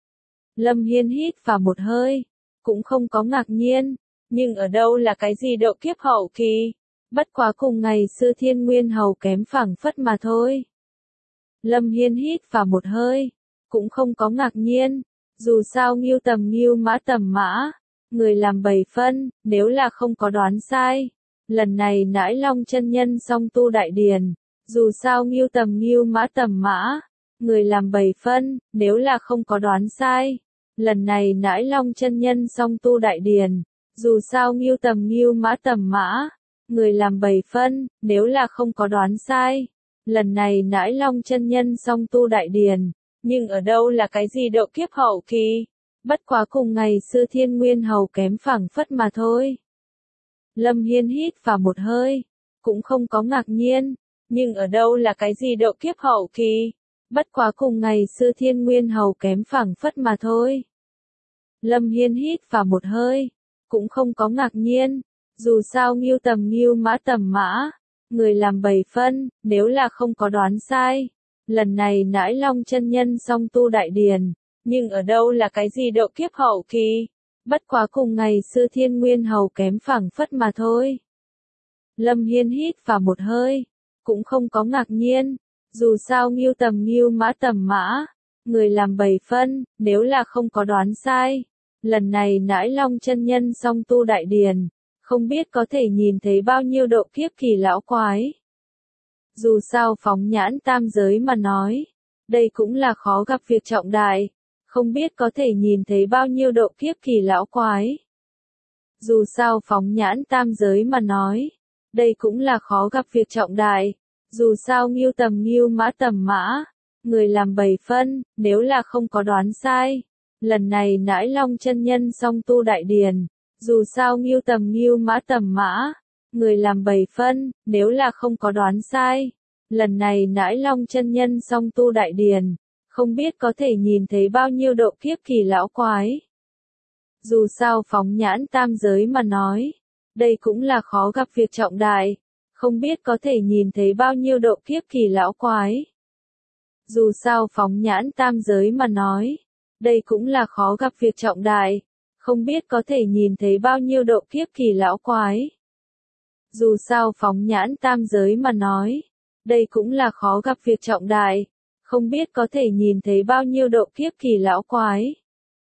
Lâm Hiên hít vào một hơi, cũng không có ngạc nhiên, nhưng ở đâu là cái gì độ kiếp hậu kỳ? Bất quá cùng ngày xưa Thiên Nguyên Hầu kém phảng phất mà thôi. Lâm Hiên hít vào một hơi, cũng không có ngạc nhiên, dù sao Ngưu Tầm Ngưu Mã Tầm Mã, người làm bảy phân, nếu là không có đoán sai. Lần này Nãi Long chân nhân song tu đại điển, dù sao Ngưu Tầm Ngưu Mã Tầm Mã, người làm bảy phân, nếu là không có đoán sai. Lần này Nãi Long chân nhân song tu đại điển, dù sao Ngưu Tầm Ngưu Mã Tầm Mã, người làm bảy phân, nếu là không có đoán sai. Lần này Nãi Long chân nhân song tu đại điển, nhưng ở đâu là cái gì độ kiếp hậu kỳ? Bất quá cùng ngày xưa Thiên Nguyên Hầu kém phảng phất mà thôi. Lâm Hiên hít vào một hơi, cũng không có ngạc nhiên, nhưng ở đâu là cái gì độ kiếp hậu kỳ? Bất quá cùng ngày xưa Thiên Nguyên Hầu kém phảng phất mà thôi. Lâm Hiên hít vào một hơi, cũng không có ngạc nhiên, dù sao Ngưu Tầm Ngưu Mã Tầm Mã, người làm bảy phân, nếu là không có đoán sai. Lần này Nãi Long chân nhân song tu đại điển, nhưng ở đâu là cái gì độ kiếp hậu kỳ? Bất quá cùng ngày xưa Thiên Nguyên Hầu kém phảng phất mà thôi. Lâm Hiên hít vào một hơi, cũng không có ngạc nhiên, dù sao Ngưu Tầm Ngưu Mã Tầm Mã, người làm bảy phân, nếu là không có đoán sai. Lần này Nãi Long chân nhân song tu đại điển, không biết có thể nhìn thấy bao nhiêu độ kiếp kỳ lão quái. Dù sao phóng nhãn tam giới mà nói, đây cũng là khó gặp việc trọng đại, không biết có thể nhìn thấy bao nhiêu độ kiếp kỳ lão quái. Dù sao phóng nhãn tam giới mà nói, đây cũng là khó gặp việc trọng đại, dù sao Ngưu Tầm Ngưu Mã Tầm Mã, người làm bảy phân, nếu là không có đoán sai. Lần này Nãi Long chân nhân song tu đại điển, dù sao Ngưu Tầm Ngưu Mã Tầm Mã, người làm bảy phân, nếu là không có đoán sai. Lần này Nãi Long chân nhân song tu đại điển, không biết có thể nhìn thấy bao nhiêu độ kiếp kỳ lão quái. Dù sao phóng nhãn tam giới mà nói, đây cũng là khó gặp việc trọng đại, không biết có thể nhìn thấy bao nhiêu độ kiếp kỳ lão quái. Dù sao phóng nhãn tam giới mà nói, đây cũng là khó gặp việc trọng đại, không biết có thể nhìn thấy bao nhiêu độ kiếp kỳ lão quái. Dù sao phóng nhãn tam giới mà nói, đây cũng là khó gặp việc trọng đại, không biết có thể nhìn thấy bao nhiêu độ kiếp kỳ lão quái.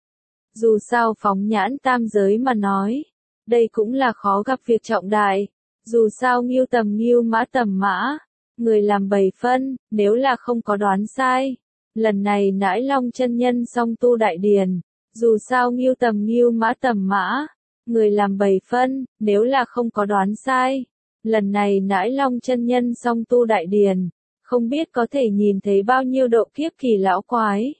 Dù sao phóng nhãn tam giới mà nói, đây cũng là khó gặp việc trọng đại, dù sao ngưu tầm ngưu mã tầm mã, người làm bảy phân, nếu là không có đoán sai. Lần này nãi long chân nhân song tu đại điển, dù sao ngưu tầm ngưu mã tầm mã, người làm bảy phân, nếu là không có đoán sai. Lần này nãi long chân nhân song tu đại điển, không biết có thể nhìn thấy bao nhiêu độ kiếp kỳ lão quái.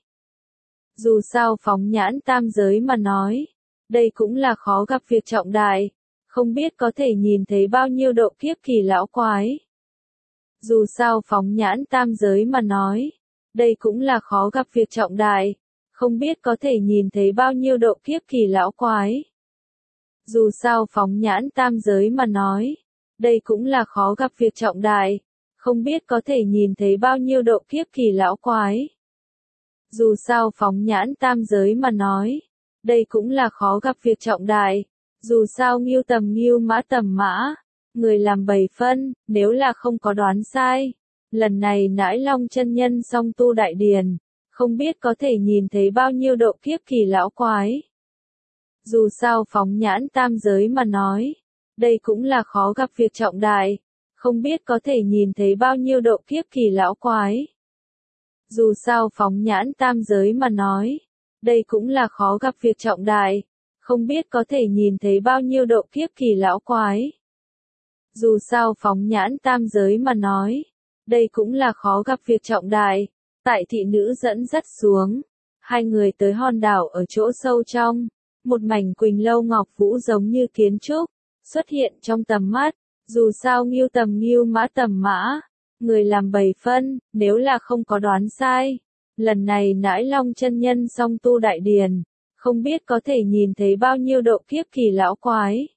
Dù sao phóng nhãn tam giới mà nói, đây cũng là khó gặp việc trọng đại, không biết có thể nhìn thấy bao nhiêu độ kiếp kỳ lão quái. Dù sao phóng nhãn tam giới mà nói, đây cũng là khó gặp việc trọng đại, không biết có thể nhìn thấy bao nhiêu độ kiếp kỳ lão quái. Dù sao phóng nhãn tam giới mà nói, đây cũng là khó gặp việc trọng đại, không biết có thể nhìn thấy bao nhiêu độ kiếp kỳ lão quái. Dù sao phóng nhãn tam giới mà nói, đây cũng là khó gặp việc trọng đại, dù sao ngưu tầm ngưu mã tầm mã, người làm bảy phân, nếu là không có đoán sai. Lần này nãi long chân nhân song tu đại điển, không biết có thể nhìn thấy bao nhiêu độ kiếp kỳ lão quái. Dù sao phóng nhãn tam giới mà nói, đây cũng là khó gặp việc trọng đại, không biết có thể nhìn thấy bao nhiêu độ kiếp kỳ lão quái. Dù sao phóng nhãn tam giới mà nói, đây cũng là khó gặp việc trọng đại, không biết có thể nhìn thấy bao nhiêu độ kiếp kỳ lão quái. Dù sao phóng nhãn tam giới mà nói, đây cũng là khó gặp việc trọng đại. Tại thị nữ dẫn dắt xuống, hai người tới hòn đảo ở chỗ sâu trong, một mảnh quỳnh lâu ngọc vũ giống như kiến trúc, xuất hiện trong tầm mắt. Dù sao ngưu tầm ngưu mã tầm mã, người làm bảy phân, nếu là không có đoán sai. Lần này nãi long chân nhân song tu đại điển, không biết có thể nhìn thấy bao nhiêu độ kiếp kỳ lão quái.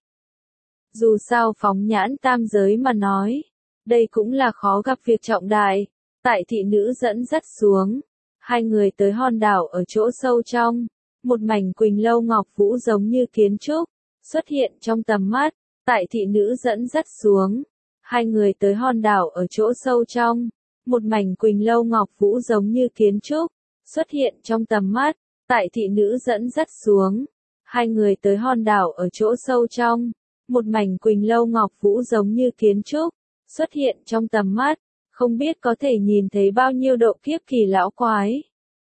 Dù sao phóng nhãn tam giới mà nói, đây cũng là khó gặp việc trọng đại. Tại thị nữ dẫn dắt xuống, hai người tới hòn đảo ở chỗ sâu trong, một mảnh quỳnh lâu ngọc vũ giống như kiến trúc, xuất hiện trong tầm mắt. Tại thị nữ dẫn dắt xuống, hai người tới hòn đảo ở chỗ sâu trong, một mảnh quỳnh lâu ngọc vũ giống như kiến trúc, xuất hiện trong tầm mắt. Tại thị nữ dẫn dắt xuống, hai người tới hòn đảo ở chỗ sâu trong, một mảnh quỳnh lâu ngọc vũ giống như kiến trúc, xuất hiện trong tầm mắt, không biết có thể nhìn thấy bao nhiêu độ kiếp kỳ lão quái.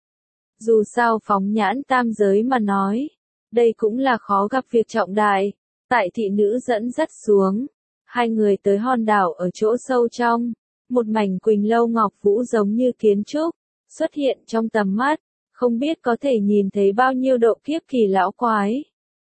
Dù sao phóng nhãn tam giới mà nói, đây cũng là khó gặp việc trọng đại. Tại thị nữ dẫn dắt xuống, hai người tới hòn đảo ở chỗ sâu trong, một mảnh quỳnh lâu ngọc vũ giống như kiến trúc, xuất hiện trong tầm mắt, không biết có thể nhìn thấy bao nhiêu độ kiếp kỳ lão quái.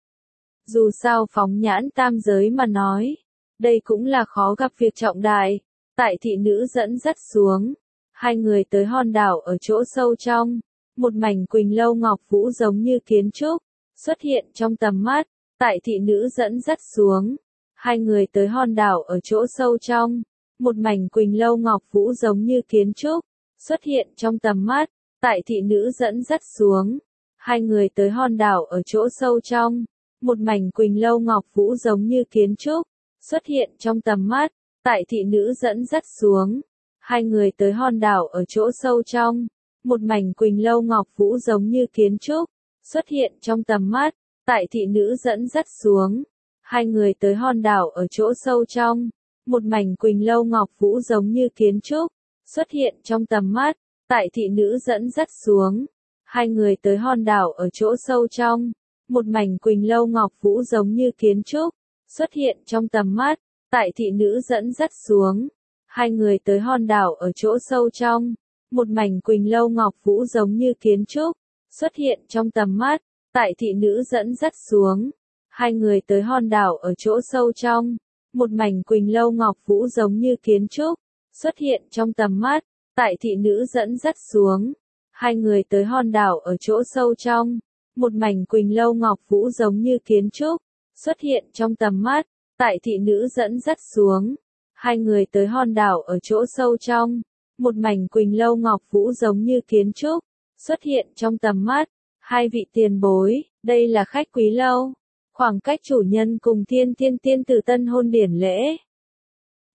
Dù sao phóng nhãn tam giới mà nói, đây cũng là khó gặp việc trọng đại. Tại thị nữ dẫn dắt xuống, hai người tới hòn đảo ở chỗ sâu trong, một mảnh quỳnh lâu ngọc vũ giống như kiến trúc, xuất hiện trong tầm mắt. Tại thị nữ dẫn dắt xuống, hai người tới hòn đảo ở chỗ sâu trong, một mảnh quỳnh lâu ngọc vũ giống như kiến trúc, xuất hiện trong tầm mắt. Tại thị nữ dẫn dắt xuống, hai người tới hòn đảo ở chỗ sâu trong, một mảnh quỳnh lâu ngọc vũ giống như kiến trúc, xuất hiện trong tầm mắt. Tại thị nữ dẫn dắt xuống, hai người tới hòn đảo ở chỗ sâu trong, một mảnh quỳnh lâu ngọc vũ giống như kiến trúc, xuất hiện trong tầm mắt. Tại thị nữ dẫn dắt xuống, hai người tới hòn đảo ở chỗ sâu trong, một mảnh quỳnh lâu ngọc vũ giống như kiến trúc, xuất hiện trong tầm mắt. Tại thị nữ dẫn dắt xuống, hai người tới hòn đảo ở chỗ sâu trong, một mảnh quỳnh lâu ngọc vũ giống như kiến trúc, xuất hiện trong tầm mắt. Tại thị nữ dẫn dắt xuống, hai người tới hòn đảo ở chỗ sâu trong, một mảnh quỳnh lâu ngọc vũ giống như kiến trúc, xuất hiện trong tầm mắt. Tại thị nữ dẫn dắt xuống, hai người tới hòn đảo ở chỗ sâu trong, một mảnh quỳnh lâu ngọc vũ giống như kiến trúc, xuất hiện trong tầm mắt. Tại thị nữ dẫn dắt xuống, hai người tới hòn đảo ở chỗ sâu trong, một mảnh quỳnh lâu ngọc vũ giống như kiến trúc, xuất hiện trong tầm mắt. Tại thị nữ dẫn dắt xuống, hai người tới hòn đảo ở chỗ sâu trong, một mảnh quỳnh lâu ngọc vũ giống như kiến trúc, xuất hiện trong tầm mắt. Hai vị tiền bối, đây là khách quý lâu. Khoảng cách chủ nhân cùng thiên thiên tiên tử tân hôn điển lễ.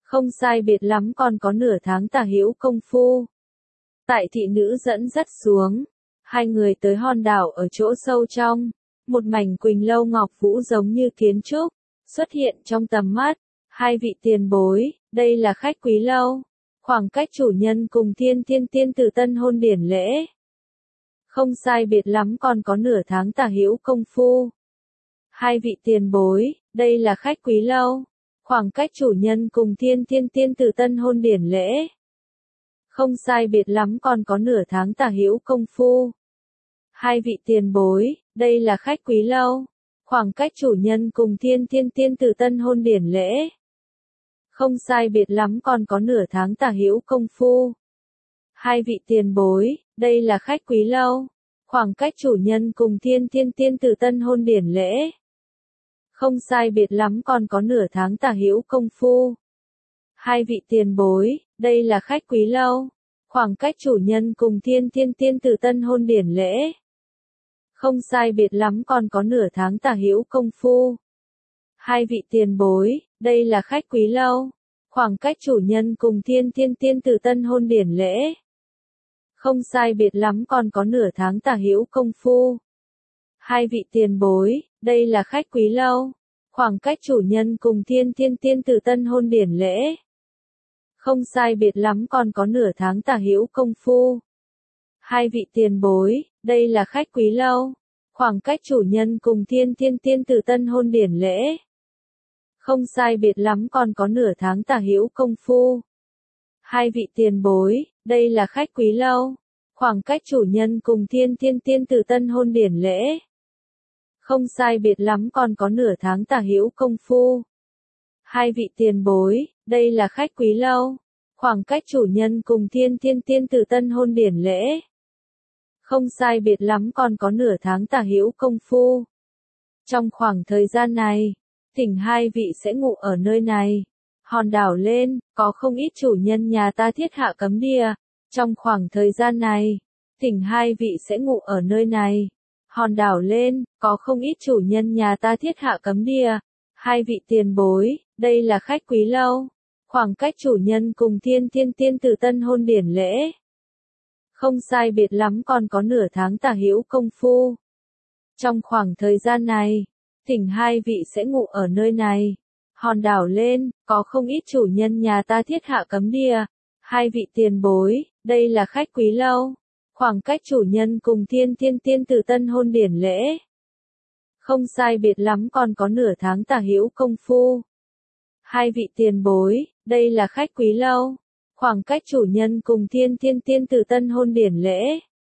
Không sai biệt lắm còn có nửa tháng tả hữu công phu. Tại thị nữ dẫn dắt xuống, hai người tới hòn đảo ở chỗ sâu trong, một mảnh quỳnh lâu ngọc vũ giống như kiến trúc, xuất hiện trong tầm mắt. Hai vị tiền bối, đây là khách quý lâu. Khoảng cách chủ nhân cùng thiên thiên tiên tử tân hôn điển lễ. Không sai biệt lắm còn có nửa tháng tả hữu công phu. Hai vị tiền bối, đây là khách quý lâu. Khoảng cách chủ nhân cùng thiên thiên tiên tử tân hôn điển lễ. Không sai biệt lắm còn có nửa tháng tả hữu công phu. Hai vị tiền bối, đây là khách quý lâu. Khoảng cách chủ nhân cùng thiên thiên tiên tử tân hôn điển lễ. Không sai biệt lắm còn có nửa tháng tả hữu công phu. Hai vị tiền bối, đây là khách quý lâu. Khoảng cách chủ nhân cùng thiên thiên tiên tử tân hôn điển lễ. Không sai biệt lắm còn có nửa tháng tả hữu công phu. Hai vị tiền bối, đây là khách quý lâu. Khoảng cách chủ nhân cùng thiên thiên tiên tử tân hôn điển lễ. Không sai biệt lắm còn có nửa tháng tả hữu công phu. Hai vị tiền bối, đây là khách quý lâu. Khoảng cách chủ nhân cùng thiên thiên tiên tử tân hôn điển lễ. Không sai biệt lắm còn có nửa tháng tả hữu công phu. Hai vị tiền bối, đây là khách quý lâu. Khoảng cách chủ nhân cùng thiên thiên tiên tử tân hôn điển lễ. Không sai biệt lắm còn có nửa tháng tả hữu công phu. Hai vị tiền bối, đây là khách quý lâu. Khoảng cách chủ nhân cùng thiên thiên tiên tử tân hôn điển lễ. Không sai biệt lắm còn có nửa tháng tả hữu công phu. Hai vị tiền bối, đây là khách quý lâu. Khoảng cách chủ nhân cùng thiên thiên tiên tử tân hôn điển lễ. Không sai biệt lắm còn có nửa tháng tả hữu công phu. Hai vị tiền bối, đây là khách quý lâu. Khoảng cách chủ nhân cùng thiên thiên tiên tử tân hôn điển lễ. Không sai biệt lắm còn có nửa tháng tả hữu công phu. Trong khoảng thời gian này, thỉnh hai vị sẽ ngủ ở nơi này. Hòn đảo lên, có không ít chủ nhân nhà ta thiết hạ cấm địa. Trong khoảng thời gian này, thỉnh hai vị sẽ ngủ ở nơi này. Hòn đảo lên, có không ít chủ nhân nhà ta thiết hạ cấm địa. Hai vị tiền bối, đây là khách quý lâu. Khoảng cách chủ nhân cùng thiên thiên tiên tử tân hôn điển lễ. Không sai biệt lắm còn có nửa tháng tả hữu công phu. Trong khoảng thời gian này, thỉnh hai vị sẽ ngủ ở nơi này. Hòn đảo lên, có không ít chủ nhân nhà ta thiết hạ cấm địa. Hai vị tiền bối, đây là khách quý lâu. Khoảng cách chủ nhân cùng thiên thiên tiên tử tân hôn điển lễ. Không sai biệt lắm còn có nửa tháng tả hữu công phu. Hai vị tiền bối, đây là khách quý lâu. Khoảng cách chủ nhân cùng thiên thiên tiên tử tân hôn điển lễ.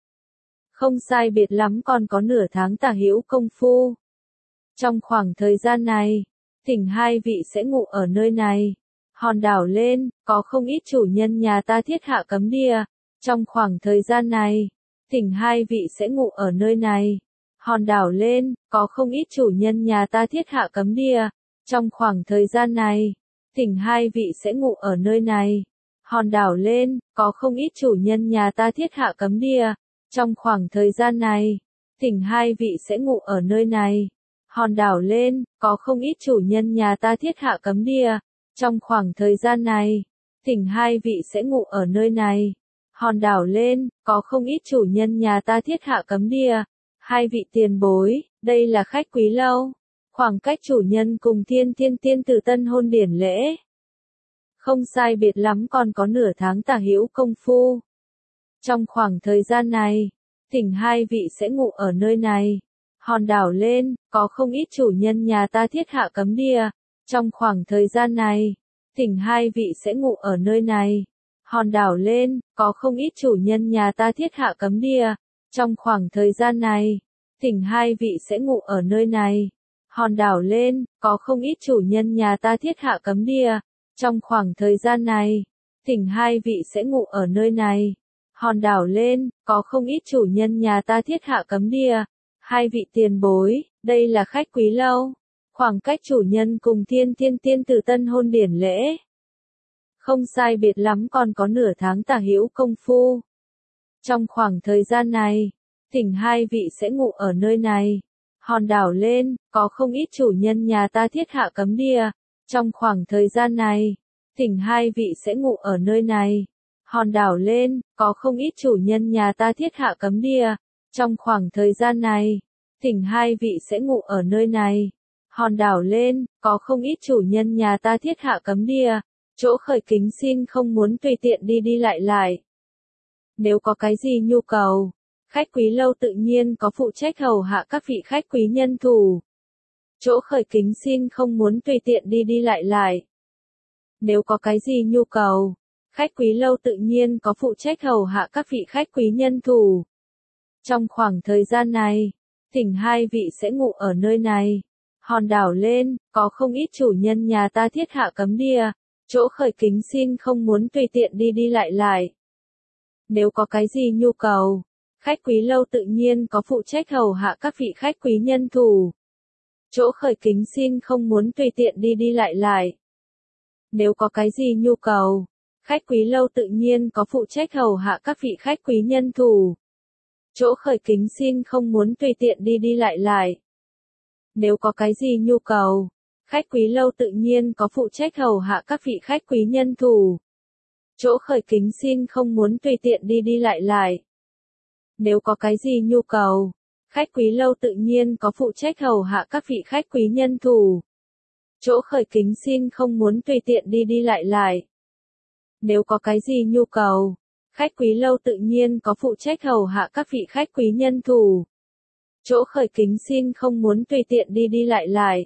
Không sai biệt lắm còn có nửa tháng tả hữu công phu. Trong khoảng thời gian này, thỉnh hai vị sẽ ngủ ở nơi này. Hòn đảo lên, có không ít chủ nhân nhà ta thiết hạ cấm địa. Trong khoảng thời gian này, thỉnh hai vị sẽ ngủ ở nơi này. Hòn đảo lên, có không ít chủ nhân nhà ta thiết hạ cấm địa. Trong khoảng thời gian này, thỉnh hai vị sẽ ngủ ở nơi này. Hòn đảo lên, có không ít chủ nhân nhà ta thiết hạ cấm địa. Trong khoảng thời gian này, thỉnh hai vị sẽ ngủ ở nơi này. Hòn đảo lên, có không ít chủ nhân nhà ta thiết hạ cấm địa. Trong khoảng thời gian này, thỉnh hai vị sẽ ngủ ở nơi này. Hòn đảo lên, có không ít chủ nhân nhà ta thiết hạ cấm địa. Hai vị tiền bối, đây là khách quý lâu. Khoảng cách chủ nhân cùng thiên thiên tiên tử tân hôn điển lễ. Không sai biệt lắm còn có nửa tháng tả hữu công phu. Trong khoảng thời gian này, thỉnh hai vị sẽ ngủ ở nơi này. Hòn đảo lên, có không ít chủ nhân nhà ta thiết hạ cấm địa. Trong khoảng thời gian này, thỉnh hai vị sẽ ngủ ở nơi này. Hòn đảo lên, có không ít chủ nhân nhà ta thiết hạ cấm địa. Trong khoảng thời gian này, thỉnh hai vị sẽ ngủ ở nơi này. Hòn đảo lên, có không ít chủ nhân nhà ta thiết hạ cấm địa. Trong khoảng thời gian này, thỉnh hai vị sẽ ngủ ở nơi này. Hòn đảo lên, có không ít chủ nhân nhà ta thiết hạ cấm địa. Hai vị tiền bối, đây là khách quý lâu. Khoảng cách chủ nhân cùng thiên thiên tiên tử tân hôn điển lễ. Không sai biệt lắm còn có nửa tháng tả hữu công phu. Trong khoảng thời gian này, thỉnh hai vị sẽ ngủ ở nơi này. Hòn đảo lên, có không ít chủ nhân nhà ta thiết hạ cấm địa. Trong khoảng thời gian này, thỉnh hai vị sẽ ngủ ở nơi này. Hòn đảo lên, có không ít chủ nhân nhà ta thiết hạ cấm địa. Trong khoảng thời gian này, thỉnh hai vị sẽ ngủ ở nơi này. Hòn đảo lên, có không ít chủ nhân nhà ta thiết hạ cấm địa. Chỗ khởi kính xin không muốn tùy tiện đi đi lại lại. Nếu có cái gì nhu cầu, khách quý lâu tự nhiên có phụ trách hầu hạ các vị khách quý nhân thủ. Chỗ khởi kính xin không muốn tùy tiện đi đi lại lại. Nếu có cái gì nhu cầu, khách quý lâu tự nhiên có phụ trách hầu hạ các vị khách quý nhân thủ. Trong khoảng thời gian này, thỉnh hai vị sẽ ngủ ở nơi này. Hòn đảo lên, có không ít chủ nhân nhà ta thiết hạ cấm địa. Chỗ khởi kính xin không muốn tùy tiện đi đi lại lại. Nếu có cái gì nhu cầu, khách quý lâu tự nhiên có phụ trách hầu hạ các vị khách quý nhân thủ. Chỗ khởi kính xin không muốn tùy tiện đi đi lại lại. Nếu có cái gì nhu cầu, khách quý lâu tự nhiên có phụ trách hầu hạ các vị khách quý nhân thủ. Chỗ khởi kính xin không muốn tùy tiện đi đi lại lại. Nếu có cái gì nhu cầu, khách quý lâu tự nhiên có phụ trách hầu hạ các vị khách quý nhân thủ. Chỗ khởi kính xin không muốn tùy tiện đi đi lại lại. Nếu có cái gì nhu cầu, khách quý lâu tự nhiên có phụ trách hầu hạ các vị khách quý nhân thủ. Chỗ khởi kính xin không muốn tùy tiện đi đi lại lại. Nếu có cái gì nhu cầu, khách quý lâu tự nhiên có phụ trách hầu hạ các vị khách quý nhân thủ. Chỗ khởi kính xin không muốn tùy tiện đi đi lại lại.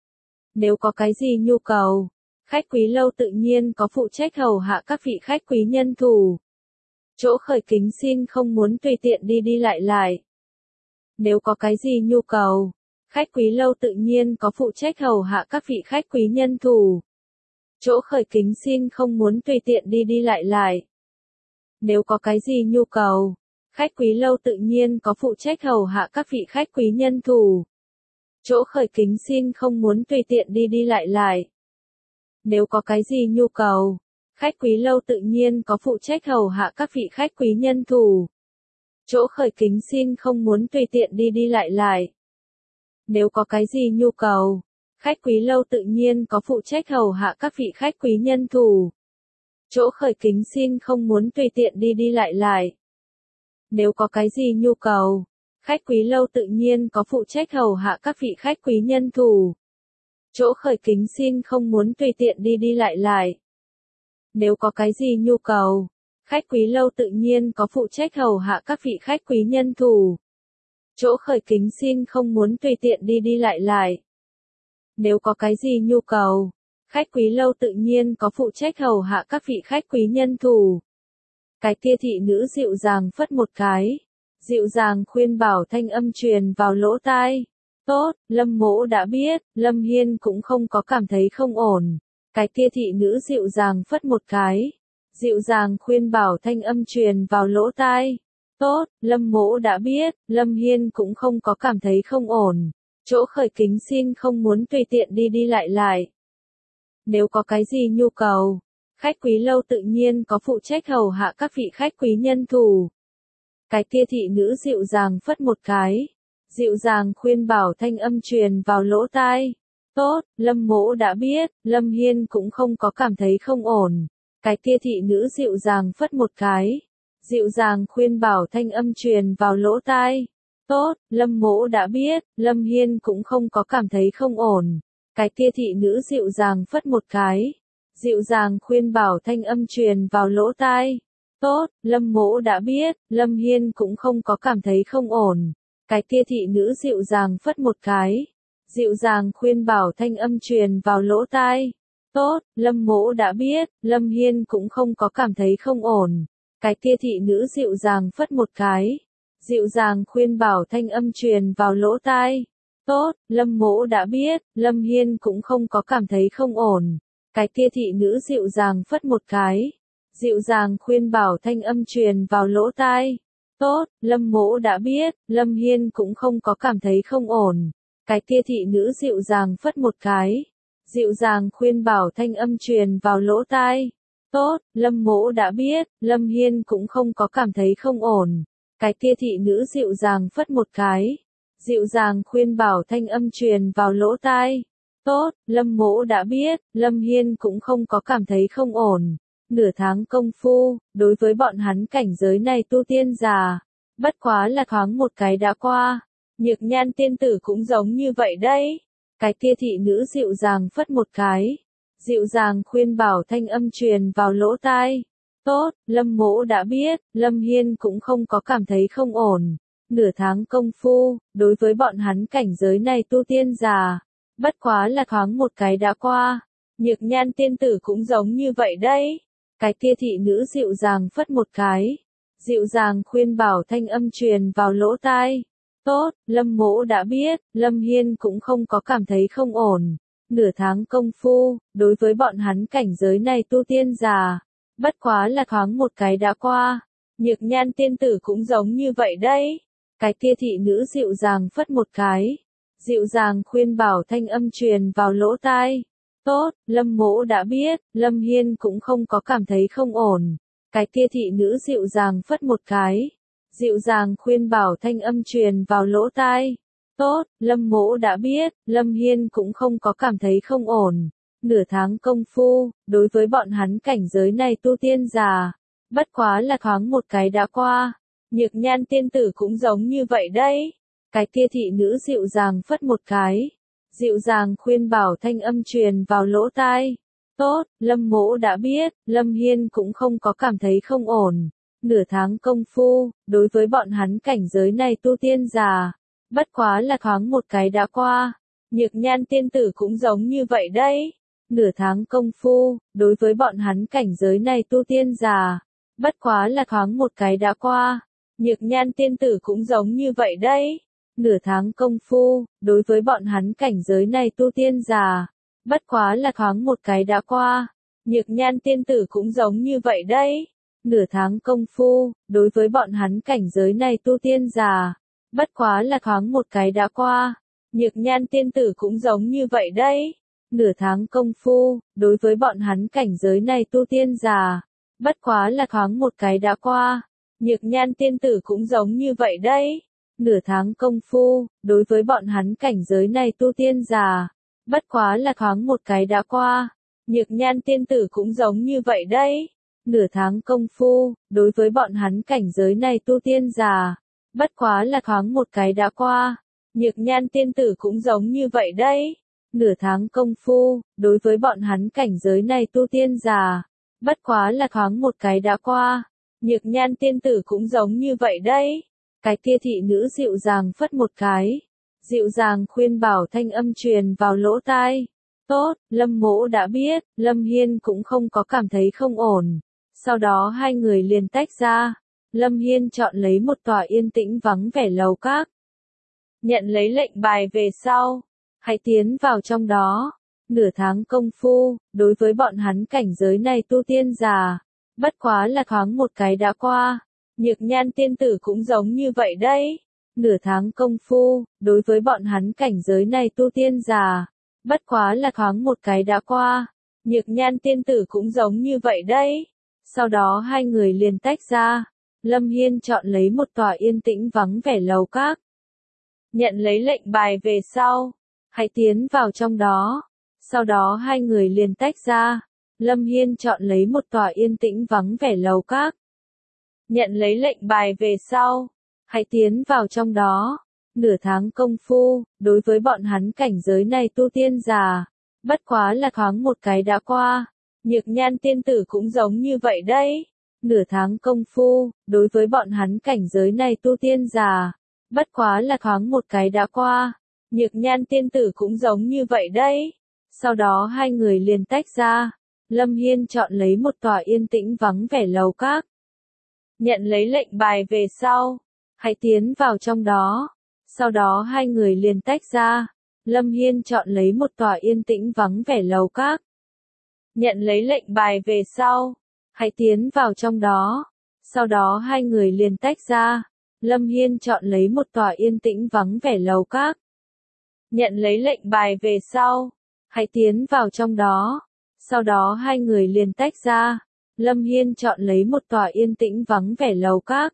Nếu có cái gì nhu cầu, khách quý lâu tự nhiên có phụ trách hầu hạ các vị khách quý nhân thủ. Chỗ khởi kính xin không muốn tùy tiện đi đi lại lại. Nếu có cái gì nhu cầu, khách quý lâu tự nhiên có phụ trách hầu hạ các vị khách quý nhân thủ. Chỗ khởi kính xin không muốn tùy tiện đi đi lại lại. Nếu có cái gì nhu cầu, khách quý lâu tự nhiên có phụ trách hầu hạ các vị khách quý nhân thủ. Chỗ khởi kính xin không muốn tùy tiện đi đi lại lại. Nếu có cái gì nhu cầu, khách quý lâu tự nhiên có phụ trách hầu hạ các vị khách quý nhân thủ. Chỗ khởi kính xin không muốn tùy tiện đi đi lại lại. Nếu có cái gì nhu cầu, khách quý lâu tự nhiên có phụ trách hầu hạ các vị khách quý nhân thủ. Chỗ khởi kính xin không muốn tùy tiện đi đi lại lại. Nếu có cái gì nhu cầu, khách quý lâu tự nhiên có phụ trách hầu hạ các vị khách quý nhân thủ. Chỗ khởi kính xin không muốn tùy tiện đi đi lại lại. Nếu có cái gì nhu cầu, khách quý lâu tự nhiên có phụ trách hầu hạ các vị khách quý nhân thủ. Chỗ khởi kính xin không muốn tùy tiện đi đi lại lại. Nếu có cái gì nhu cầu, khách quý lâu tự nhiên có phụ trách hầu hạ các vị khách quý nhân thủ. Cái kia thị nữ dịu dàng phất một cái, dịu dàng khuyên bảo thanh âm truyền vào lỗ tai. Tốt, Lâm Mỗ đã biết, Lâm Hiên cũng không có cảm thấy không ổn. Cái kia thị nữ dịu dàng phất một cái, dịu dàng khuyên bảo thanh âm truyền vào lỗ tai. Tốt, Lâm Mỗ đã biết, Lâm Hiên cũng không có cảm thấy không ổn. Chỗ khởi kính xin không muốn tùy tiện đi đi lại lại. Nếu có cái gì nhu cầu, khách quý lâu tự nhiên có phụ trách hầu hạ các vị khách quý nhân thủ. Cái kia thị nữ dịu dàng phất một cái, dịu dàng khuyên bảo thanh âm truyền vào lỗ tai. Tốt, Lâm Mỗ đã biết, Lâm Hiên cũng không có cảm thấy không ổn. Cái kia thị nữ dịu dàng phất một cái, dịu dàng khuyên bảo thanh âm truyền vào lỗ tai. Tốt, Lâm Mỗ đã biết, Lâm Hiên cũng không có cảm thấy không ổn. Cái kia thị nữ dịu dàng phất một cái, dịu dàng khuyên bảo thanh âm truyền vào lỗ tai. Tốt, Lâm Mỗ đã biết, Lâm Hiên cũng không có cảm thấy không ổn. Cái kia thị nữ dịu dàng phất một cái, dịu dàng khuyên bảo thanh âm truyền vào lỗ tai. Tốt, Lâm Mỗ đã biết, Lâm Hiên cũng không có cảm thấy không ổn. Cái kia thị nữ dịu dàng phất một cái, dịu dàng khuyên bảo thanh âm truyền vào lỗ tai. Tốt, Lâm Mỗ đã biết, Lâm Hiên cũng không có cảm thấy không ổn. Cái kia thị nữ dịu dàng phất một cái, dịu dàng khuyên bảo thanh âm truyền vào lỗ tai. Tốt, Lâm Mỗ đã biết, Lâm Hiên cũng không có cảm thấy không ổn. Cái kia thị nữ dịu dàng phất một cái, dịu dàng khuyên bảo thanh âm truyền vào lỗ tai. Tốt, Lâm Mỗ đã biết, Lâm Hiên cũng không có cảm thấy không ổn. Cái kia thị nữ dịu dàng phất một cái, dịu dàng khuyên bảo thanh âm truyền vào lỗ tai. Tốt, Lâm Mỗ đã biết, Lâm Hiên cũng không có cảm thấy không ổn. Nửa tháng công phu, đối với bọn hắn cảnh giới này tu tiên già, bất quá là thoáng một cái đã qua. Nhược Nhan tiên tử cũng giống như vậy đấy. Cái kia thị nữ dịu dàng phất một cái, dịu dàng khuyên bảo thanh âm truyền vào lỗ tai. Tốt, Lâm Mỗ đã biết, Lâm Hiên cũng không có cảm thấy không ổn. Nửa tháng công phu, đối với bọn hắn cảnh giới này tu tiên già, bất quá là thoáng một cái đã qua. Nhược Nhan tiên tử cũng giống như vậy đấy. Cái kia thị nữ dịu dàng phất một cái, dịu dàng khuyên bảo thanh âm truyền vào lỗ tai. Tốt, Lâm Mỗ đã biết, Lâm Hiên cũng không có cảm thấy không ổn. Nửa tháng công phu, đối với bọn hắn cảnh giới này tu tiên già, bất quá là thoáng một cái đã qua. Nhược Nhan tiên tử cũng giống như vậy đấy. Cái kia thị nữ dịu dàng phất một cái, dịu dàng khuyên bảo thanh âm truyền vào lỗ tai. Tốt, Lâm Mỗ đã biết, Lâm Hiên cũng không có cảm thấy không ổn. Cái kia thị nữ dịu dàng phất một cái, dịu dàng khuyên bảo thanh âm truyền vào lỗ tai. Tốt, Lâm Mỗ đã biết, Lâm Hiên cũng không có cảm thấy không ổn. Nửa tháng công phu, đối với bọn hắn cảnh giới này tu tiên già, bất quá là thoáng một cái đã qua. Nhược Nhan tiên tử cũng giống như vậy đấy. Cái kia thị nữ dịu dàng phất một cái, dịu dàng khuyên bảo thanh âm truyền vào lỗ tai. Tốt, Lâm Mỗ đã biết, Lâm Hiên cũng không có cảm thấy không ổn. Nửa tháng công phu, đối với bọn hắn cảnh giới này tu tiên già, bất quá là thoáng một cái đã qua. Nhược Nhan tiên tử cũng giống như vậy đấy. Nửa tháng công phu, đối với bọn hắn cảnh giới này tu tiên già, bất quá là thoáng một cái đã qua. Nhược Nhan tiên tử cũng giống như vậy đấy. Nửa tháng công phu, đối với bọn hắn cảnh giới này tu tiên già, bất quá là thoáng một cái đã qua. Nhược Nhan tiên tử cũng giống như vậy đấy. Nửa tháng công phu, đối với bọn hắn cảnh giới này tu tiên già, bất quá là thoáng một cái đã qua. Nhược Nhan tiên tử cũng giống như vậy đấy. Nửa tháng công phu, đối với bọn hắn cảnh giới này tu tiên già, bất quá là thoáng một cái đã qua. Nhược Nhan tiên tử cũng giống như vậy đấy. Nửa tháng công phu, đối với bọn hắn cảnh giới này tu tiên già, bất quá là thoáng một cái đã qua. Nhược Nhan tiên tử cũng giống như vậy đấy. Nửa tháng công phu, đối với bọn hắn cảnh giới này tu tiên già, bất quá là thoáng một cái đã qua. Nhược Nhan tiên tử cũng giống như vậy đấy. Nửa tháng công phu, đối với bọn hắn cảnh giới này tu tiên già, bất quá là thoáng một cái đã qua. Nhược Nhan tiên tử cũng giống như vậy đấy. Cái kia thị nữ dịu dàng phất một cái, dịu dàng khuyên bảo thanh âm truyền vào lỗ tai. Tốt, Lâm Mỗ đã biết, Lâm Hiên cũng không có cảm thấy không ổn. Sau đó hai người liền tách ra. Lâm Hiên chọn lấy một tòa yên tĩnh vắng vẻ lầu các. Nhận lấy lệnh bài về sau, hãy tiến vào trong đó. Nửa tháng công phu, đối với bọn hắn cảnh giới này tu tiên già, bất quá là thoáng một cái đã qua. Nhược Nhan tiên tử cũng giống như vậy đấy. Nửa tháng công phu, đối với bọn hắn cảnh giới này tu tiên già, bất quá là thoáng một cái đã qua. Nhược Nhan tiên tử cũng giống như vậy đấy. Sau đó hai người liền tách ra. Lâm Hiên chọn lấy một tòa yên tĩnh vắng vẻ lầu các. Nhận lấy lệnh bài về sau, hãy tiến vào trong đó. Sau đó hai người liền tách ra. Lâm Hiên chọn lấy một tòa yên tĩnh vắng vẻ lầu các. Nhận lấy lệnh bài về sau, hãy tiến vào trong đó. Nửa tháng công phu, đối với bọn hắn cảnh giới này tu tiên già, bất quá là thoáng một cái đã qua. Nhược Nhan tiên tử cũng giống như vậy đấy. Nửa tháng công phu, đối với bọn hắn cảnh giới này tu tiên già, bất quá là thoáng một cái đã qua. Nhược Nhan tiên tử cũng giống như vậy đấy. Sau đó hai người liền tách ra. Lâm Hiên chọn lấy một tòa yên tĩnh vắng vẻ lầu các. Nhận lấy lệnh bài về sau, hãy tiến vào trong đó. Sau đó hai người liền tách ra. Lâm Hiên chọn lấy một tòa yên tĩnh vắng vẻ lầu các. Nhận lấy lệnh bài về sau, hãy tiến vào trong đó. Sau đó hai người liền tách ra. Lâm Hiên chọn lấy một tòa yên tĩnh vắng vẻ lầu các. Nhận lấy lệnh bài về sau, hãy tiến vào trong đó. Sau đó hai người liền tách ra. Lâm Hiên chọn lấy một tòa yên tĩnh vắng vẻ lầu các.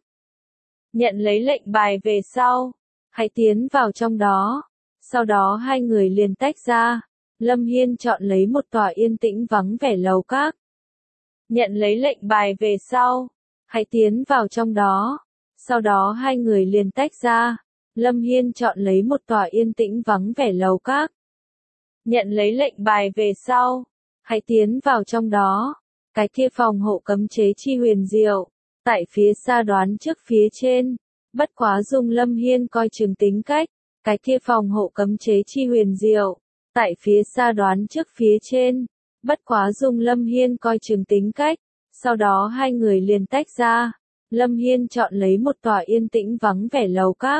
Nhận lấy lệnh bài về sau, hãy tiến vào trong đó. Sau đó hai người liền tách ra. Lâm Hiên chọn lấy một tòa yên tĩnh vắng vẻ lầu các. Nhận lấy lệnh bài về sau, hãy tiến vào trong đó. Sau đó hai người liền tách ra. Lâm Hiên chọn lấy một tòa yên tĩnh vắng vẻ lầu các. Nhận lấy lệnh bài về sau, hãy tiến vào trong đó. Cái kia phòng hộ cấm chế chi huyền diệu, tại phía xa đoán trước phía trên. Bất quá dung Lâm Hiên coi chừng tính cách. Cái kia phòng hộ cấm chế chi huyền diệu, tại phía xa đoán trước phía trên. Bất quá dung Lâm Hiên coi chừng tính cách. Sau đó hai người liền tách ra. Lâm Hiên chọn lấy một tòa yên tĩnh vắng vẻ lầu các.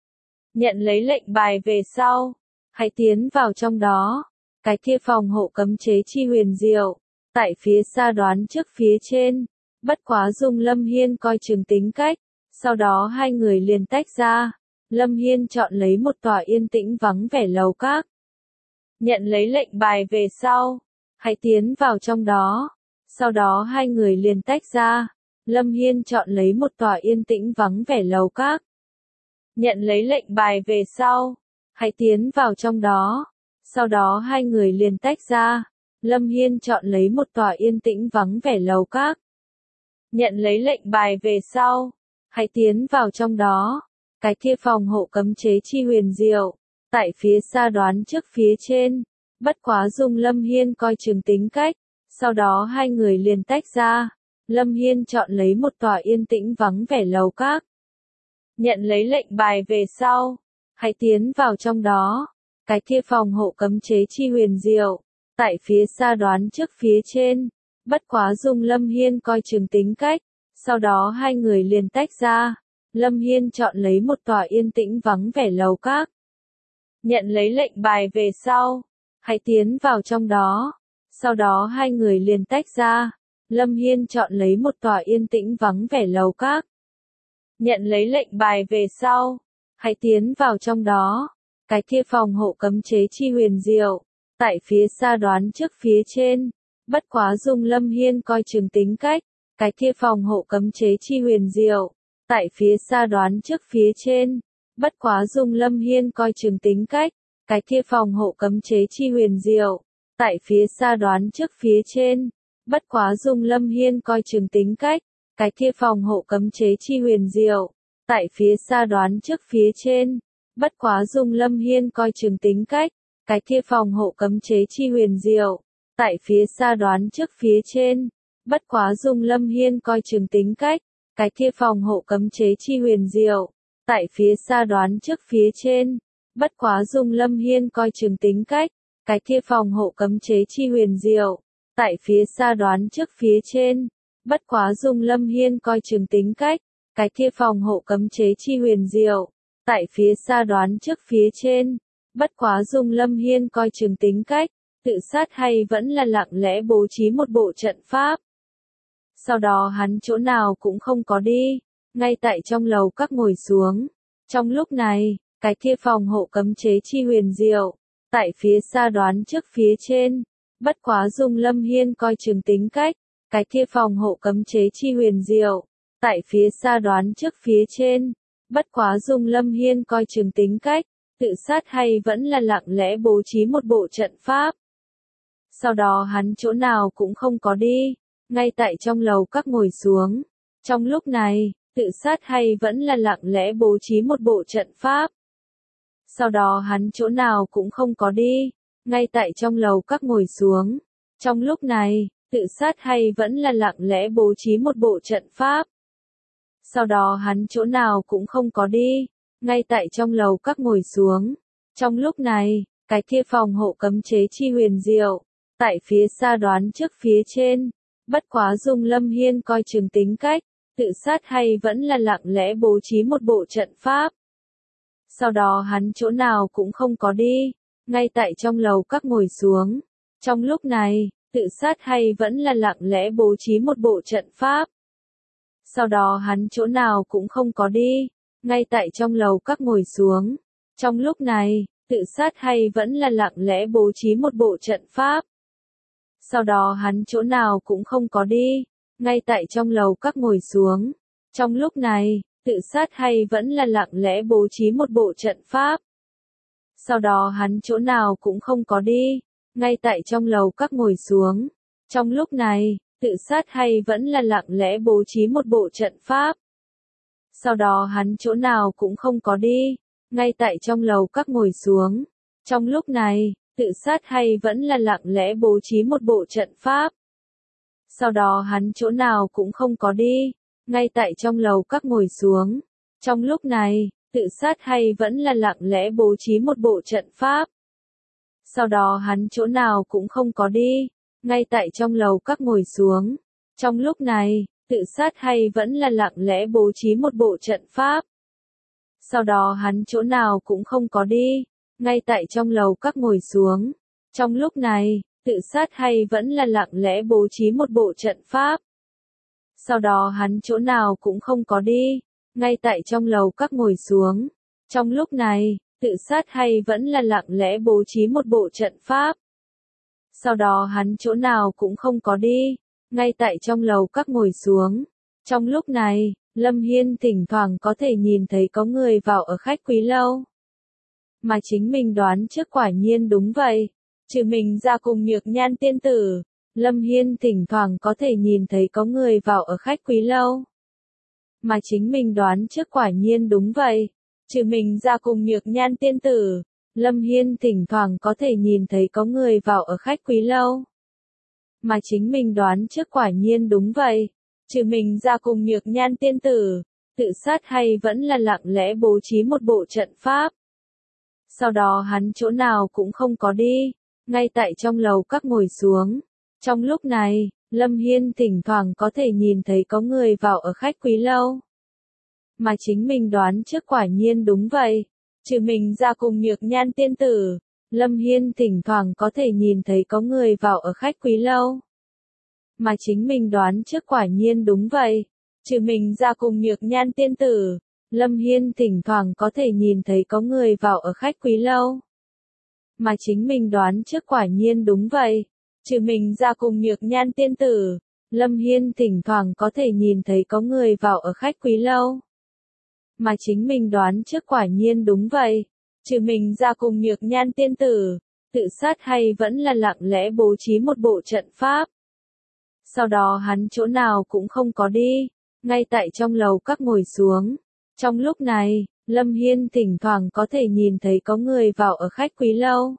Nhận lấy lệnh bài về sau, hãy tiến vào trong đó. Cái kia phòng hộ cấm chế chi huyền diệu, tại phía xa đoán trước phía trên. Bất quá dung Lâm Hiên coi chừng tính cách. Sau đó hai người liền tách ra. Lâm Hiên chọn lấy một tòa yên tĩnh vắng vẻ lầu các. Nhận lấy lệnh bài về sau, hãy tiến vào trong đó. Sau đó hai người liền tách ra. Lâm Hiên chọn lấy một tòa yên tĩnh vắng vẻ lầu các. Nhận lấy lệnh bài về sau, hãy tiến vào trong đó. Sau đó hai người liền tách ra. Lâm Hiên chọn lấy một tòa yên tĩnh vắng vẻ lầu các. Nhận lấy lệnh bài về sau, hãy tiến vào trong đó. Cái kia phòng hộ cấm chế chi huyền diệu, tại phía xa đoán trước phía trên. Bất quá dung Lâm Hiên coi chừng tính cách. Sau đó hai người liền tách ra. Lâm Hiên chọn lấy một tòa yên tĩnh vắng vẻ lầu các. Nhận lấy lệnh bài về sau, hãy tiến vào trong đó. Cái kia phòng hộ cấm chế chi huyền diệu, tại phía xa đoán trước phía trên. Bất quá dung Lâm Hiên coi chừng tính cách. Sau đó hai người liền tách ra. Lâm Hiên chọn lấy một tòa yên tĩnh vắng vẻ lầu các. Nhận lấy lệnh bài về sau, hãy tiến vào trong đó. Sau đó hai người liền tách ra. Lâm Hiên chọn lấy một tòa yên tĩnh vắng vẻ lầu các. Nhận lấy lệnh bài về sau, hãy tiến vào trong đó. Cái kia phòng hộ cấm chế chi huyền diệu, tại phía xa đoán trước phía trên. Bất quá dung Lâm Hiên coi chừng tính cách. Cái kia phòng hộ cấm chế chi huyền diệu, tại phía xa đoán trước phía trên. Bất quá dung Lâm Hiên coi chừng tính cách. Cái kia phòng hộ cấm chế chi huyền diệu, tại phía xa đoán trước phía trên. Bất quá dung Lâm Hiên coi chừng tính cách. Cái kia phòng hộ cấm chế chi huyền diệu, tại phía xa đoán trước phía trên. Bất quá dung Lâm Hiên coi chừng tính cách. Cái kia phòng hộ cấm chế chi huyền diệu, tại phía xa đoán trước phía trên. Bất quá dung Lâm Hiên coi chừng tính cách. Cái kia phòng hộ cấm chế chi huyền diệu, tại phía xa đoán trước phía trên. Bất quá dung Lâm Hiên coi chừng tính cách. Cái kia phòng hộ cấm chế chi huyền diệu, tại phía xa đoán trước phía trên. Bất quá dung Lâm Hiên coi chừng tính cách. Cái kia phòng hộ cấm chế chi huyền diệu, tại phía xa đoán trước phía trên. Bất quá dung Lâm Hiên coi chừng tính cách. Tự sát hay vẫn là lặng lẽ bố trí một bộ trận pháp. Sau đó hắn chỗ nào cũng không có đi. Ngay tại trong lầu các ngồi xuống. Trong lúc này, cái kia phòng hộ cấm chế chi huyền diệu, tại phía xa đoán trước phía trên. Bất quá dung Lâm Hiên coi chừng tính cách. Cái kia phòng hộ cấm chế chi huyền diệu, tại phía xa đoán trước phía trên. Bất quá dung Lâm Hiên coi chừng tính cách. Tự sát hay vẫn là lặng lẽ bố trí một bộ trận pháp. Sau đó hắn chỗ nào cũng không có đi. Ngay tại trong lầu các ngồi xuống. Trong lúc này, tự sát hay vẫn là lặng lẽ bố trí một bộ trận pháp. Sau đó hắn chỗ nào cũng không có đi. Ngay tại trong lầu các ngồi xuống. Trong lúc này, tự sát hay vẫn là lặng lẽ bố trí một bộ trận pháp. Sau đó hắn chỗ nào cũng không có đi. Ngay tại trong lầu các ngồi xuống. Trong lúc này, cái kia phòng hộ cấm chế chi huyền diệu, tại phía xa đoán trước phía trên. Bất quá dung Lâm Hiên coi chừng tính cách. Tự sát hay vẫn là lặng lẽ bố trí một bộ trận pháp. Sau đó hắn chỗ nào cũng không có đi. Ngay tại trong lầu các ngồi xuống. Trong lúc này, tự sát hay vẫn là lặng lẽ bố trí một bộ trận pháp. Sau đó hắn chỗ nào cũng không có đi. Ngay tại trong lầu các ngồi xuống. Trong lúc này, tự sát hay vẫn là lặng lẽ bố trí một bộ trận pháp. Sau đó hắn chỗ nào cũng không có đi. Ngay tại trong lầu các ngồi xuống. Trong lúc này, tự sát hay vẫn là lặng lẽ bố trí một bộ trận pháp. Sau đó hắn chỗ nào cũng không có đi. ngay tại trong lầu các ngồi xuống. Trong lúc này, tự sát hay vẫn là lặng lẽ bố trí một bộ trận pháp. Sau đó hắn chỗ nào cũng không có đi, ngay tại trong lầu các ngồi xuống. Trong lúc này, tự sát hay vẫn là lặng lẽ bố trí một bộ trận pháp. Sau đó hắn chỗ nào cũng không có đi, ngay tại trong lầu các ngồi xuống. Trong lúc này, tự sát hay vẫn là lặng lẽ bố trí một bộ trận pháp. Sau đó hắn chỗ nào cũng không có đi, ngay tại trong lầu các ngồi xuống. Trong lúc này, tự sát hay vẫn là lặng lẽ bố trí một bộ trận pháp. Sau đó hắn chỗ nào cũng không có đi, ngay tại trong lầu các ngồi xuống. Trong lúc này, tự sát hay vẫn là lặng lẽ bố trí một bộ trận pháp. Sau đó hắn chỗ nào cũng không có đi, ngay tại trong lầu các ngồi xuống. Trong lúc này, tự sát hay vẫn là lặng lẽ bố trí một bộ trận pháp. Sau đó hắn chỗ nào cũng không có đi, ngay tại trong lầu các ngồi xuống. Trong lúc này, Lâm Hiên thỉnh thoảng có thể nhìn thấy có người vào ở khách quý lâu. Mà chính mình đoán trước quả nhiên đúng vậy. Trừ mình ra cùng Nhược Nhan tiên tử, Lâm Hiên thỉnh thoảng có thể nhìn thấy có người vào ở khách quý lâu. Mà chính mình đoán trước quả nhiên đúng vậy. Trừ mình ra cùng Nhược Nhan tiên tử, Lâm Hiên thỉnh thoảng có thể nhìn thấy có người vào ở khách quý lâu. Mà chính mình đoán trước quả nhiên đúng vậy. Trừ mình ra cùng Nhược Nhan tiên tử, tự sát hay vẫn là lặng lẽ bố trí một bộ trận pháp. Sau đó hắn chỗ nào cũng không có đi, ngay tại trong lầu các ngồi xuống. Trong lúc này, Lâm Hiên thỉnh thoảng có thể nhìn thấy có người vào ở khách quý lâu. Mà chính mình đoán trước quả nhiên đúng vậy. Trừ mình ra cùng Nhược Nhan tiên tử, Lâm Hiên thỉnh thoảng có thể nhìn thấy có người vào ở khách quý lâu. Mà chính mình đoán trước quả nhiên đúng vậy. Trừ mình ra cùng Nhược Nhan tiên tử, Lâm Hiên thỉnh thoảng có thể nhìn thấy có người vào ở khách quý lâu. Mà chính mình đoán trước quả nhiên đúng vậy. Trừ mình ra cùng Nhược Nhan tiên tử, Lâm Hiên thỉnh thoảng có thể nhìn thấy có người vào ở khách quý lâu. Mà chính mình đoán trước quả nhiên đúng vậy. Trừ mình ra cùng Nhược Nhan tiên tử, tự sát hay vẫn là lặng lẽ bố trí một bộ trận pháp. Sau đó hắn chỗ nào cũng không có đi, ngay tại trong lầu các ngồi xuống. Trong lúc này, Lâm Hiên thỉnh thoảng có thể nhìn thấy có người vào ở khách quý lâu.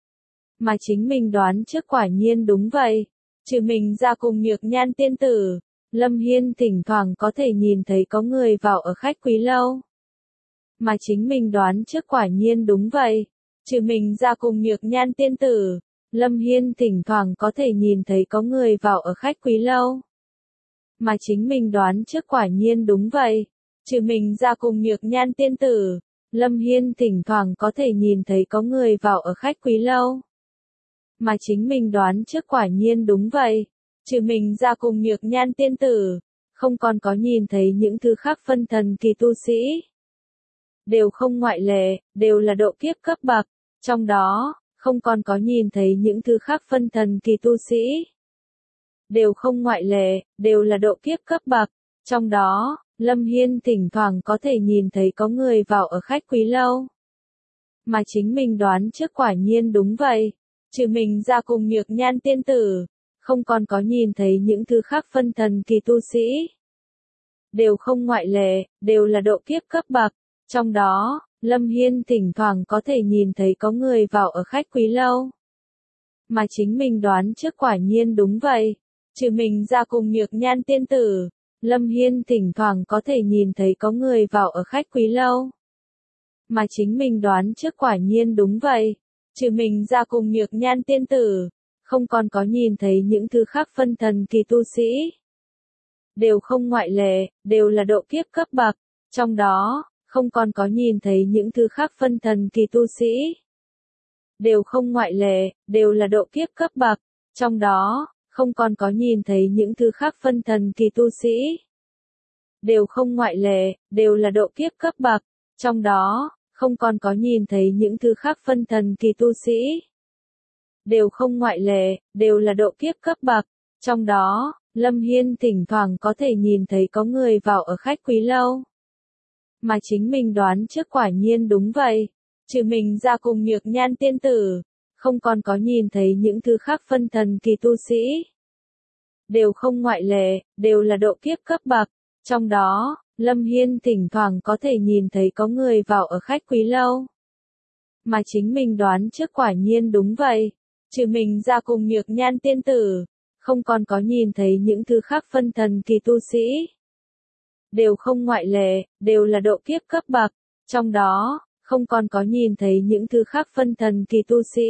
Mà chính mình đoán trước quả nhiên đúng vậy. Trừ mình ra cùng Nhược Nhan tiên tử, Lâm Hiên thỉnh thoảng có thể nhìn thấy có người vào ở khách quý lâu. Mà chính mình đoán trước quả nhiên đúng vậy. Trừ mình ra cùng Nhược Nhan tiên tử, Lâm Hiên thỉnh thoảng có thể nhìn thấy có người vào ở khách quý lâu. Mà chính mình đoán trước quả nhiên đúng vậy. Trừ mình ra cùng Nhược Nhan tiên tử, Lâm Hiên thỉnh thoảng có thể nhìn thấy có người vào ở khách quý lâu. Mà chính mình đoán trước quả nhiên đúng vậy. Trừ mình ra cùng Nhược Nhan tiên tử, không còn có nhìn thấy những thứ khác phân thần kỳ tu sĩ. Đều không ngoại lệ, đều là độ kiếp cấp bậc. Trong đó, không còn có nhìn thấy những thứ khác phân thần kỳ tu sĩ. Đều không ngoại lệ, đều là độ kiếp cấp bậc. Trong đó, Lâm Hiên thỉnh thoảng có thể nhìn thấy có người vào ở khách quý lâu. Mà chính mình đoán trước quả nhiên đúng vậy. Trừ mình ra cùng Nhược Nhan tiên tử, không còn có nhìn thấy những thứ khác phân thần kỳ tu sĩ. Đều không ngoại lệ, đều là độ kiếp cấp bậc. Trong đó, Lâm Hiên thỉnh thoảng có thể nhìn thấy có người vào ở khách quý lâu. Mà chính mình đoán trước quả nhiên đúng vậy. Trừ mình ra cùng Nhược Nhan tiên tử, Lâm Hiên thỉnh thoảng có thể nhìn thấy có người vào ở khách quý lâu. Mà chính mình đoán trước quả nhiên đúng vậy. Trừ mình ra cùng Nhược Nhan tiên tử, không còn có nhìn thấy những thứ khác phân thần kỳ tu sĩ. Đều không ngoại lệ, đều là độ kiếp cấp bậc. Trong đó, không còn có nhìn thấy những thứ khác phân thần kỳ tu sĩ. Đều không ngoại lệ, đều là độ kiếp cấp bậc. Trong đó, không còn có nhìn thấy những thứ khác phân thần kỳ tu sĩ. Đều không ngoại lệ, đều là độ kiếp cấp bậc. Trong đó, không còn có nhìn thấy những thứ khác phân thần kỳ tu sĩ. Đều không ngoại lệ, đều là độ kiếp cấp bậc. Trong đó, Lâm Hiên thỉnh thoảng có thể nhìn thấy có người vào ở khách quý lâu. Mà chính mình đoán trước quả nhiên đúng vậy. Trừ mình ra cùng Nhược Nhan tiên tử, không còn có nhìn thấy những thứ khác phân thần kỳ tu sĩ. Đều không ngoại lệ, đều là độ kiếp cấp bậc. Trong đó, Lâm Hiên thỉnh thoảng có thể nhìn thấy có người vào ở khách quý lâu. Mà chính mình đoán trước quả nhiên đúng vậy. Trừ mình ra cùng Nhược Nhan tiên tử, không còn có nhìn thấy những thứ khác phân thần kỳ tu sĩ. Đều không ngoại lệ, đều là độ kiếp cấp bậc. Trong đó, không còn có nhìn thấy những thứ khác phân thần kỳ tu sĩ.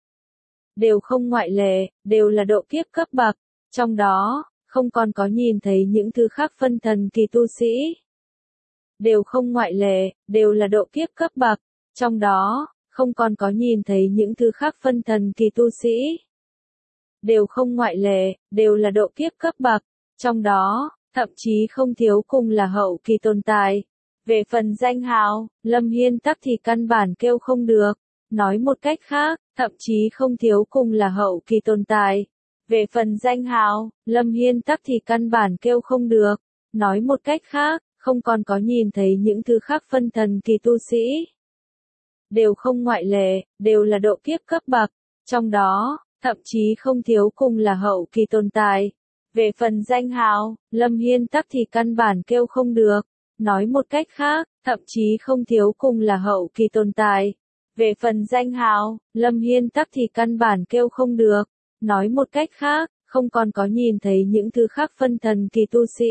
Đều không ngoại lệ, đều là độ kiếp cấp bậc. Trong đó, không còn có nhìn thấy những thứ khác phân thần kỳ tu sĩ. Đều không ngoại lệ, đều là độ kiếp cấp bậc. Trong đó, không còn có nhìn thấy những thứ khác phân thần kỳ tu sĩ. Đều không ngoại lệ, đều là độ kiếp cấp bậc. Trong đó, thậm chí không thiếu cùng là hậu kỳ tồn tại. Về phần danh hào, Lâm Hiên tắc thì căn bản kêu không được. Nói một cách khác, thậm chí không thiếu cùng là hậu kỳ tồn tại. Về phần danh hào, Lâm Hiên tắc thì căn bản kêu không được. Nói một cách khác, không còn có nhìn thấy những thứ khác phân thần kỳ tu sĩ. Đều không ngoại lệ, đều là độ kiếp cấp bậc. Trong đó, thậm chí không thiếu cùng là hậu kỳ tồn tại. Về phần danh hào, Lâm Hiên tắc thì căn bản kêu không được. Nói một cách khác, thậm chí không thiếu cùng là hậu kỳ tồn tại. Về phần danh hào, Lâm Hiên tắc thì căn bản kêu không được. Nói một cách khác, không còn có nhìn thấy những thứ khác phân thần kỳ tu sĩ.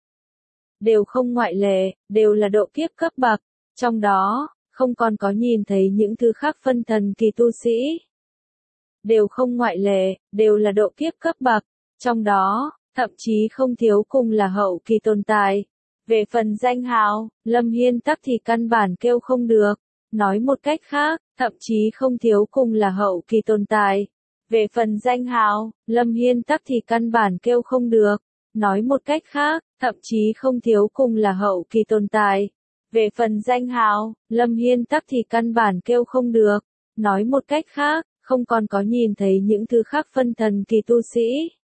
Đều không ngoại lệ, đều là độ kiếp cấp bậc. Trong đó, không còn có nhìn thấy những thứ khác phân thần kỳ tu sĩ. Đều không ngoại lệ, đều là độ kiếp cấp bậc. Trong đó, thậm chí không thiếu cùng là hậu kỳ tồn tại. Về phần danh hào, Lâm Hiên tắc thì căn bản kêu không được. Nói một cách khác, thậm chí không thiếu cùng là hậu kỳ tồn tại. Về phần danh hào, Lâm Hiên tắc thì căn bản kêu không được. Nói một cách khác, thậm chí không thiếu cùng là hậu kỳ tồn tại. Về phần danh hào, Lâm Hiên tắc thì căn bản kêu không được. Nói một cách khác, không còn có nhìn thấy những thứ khác phân thần kỳ tu sĩ.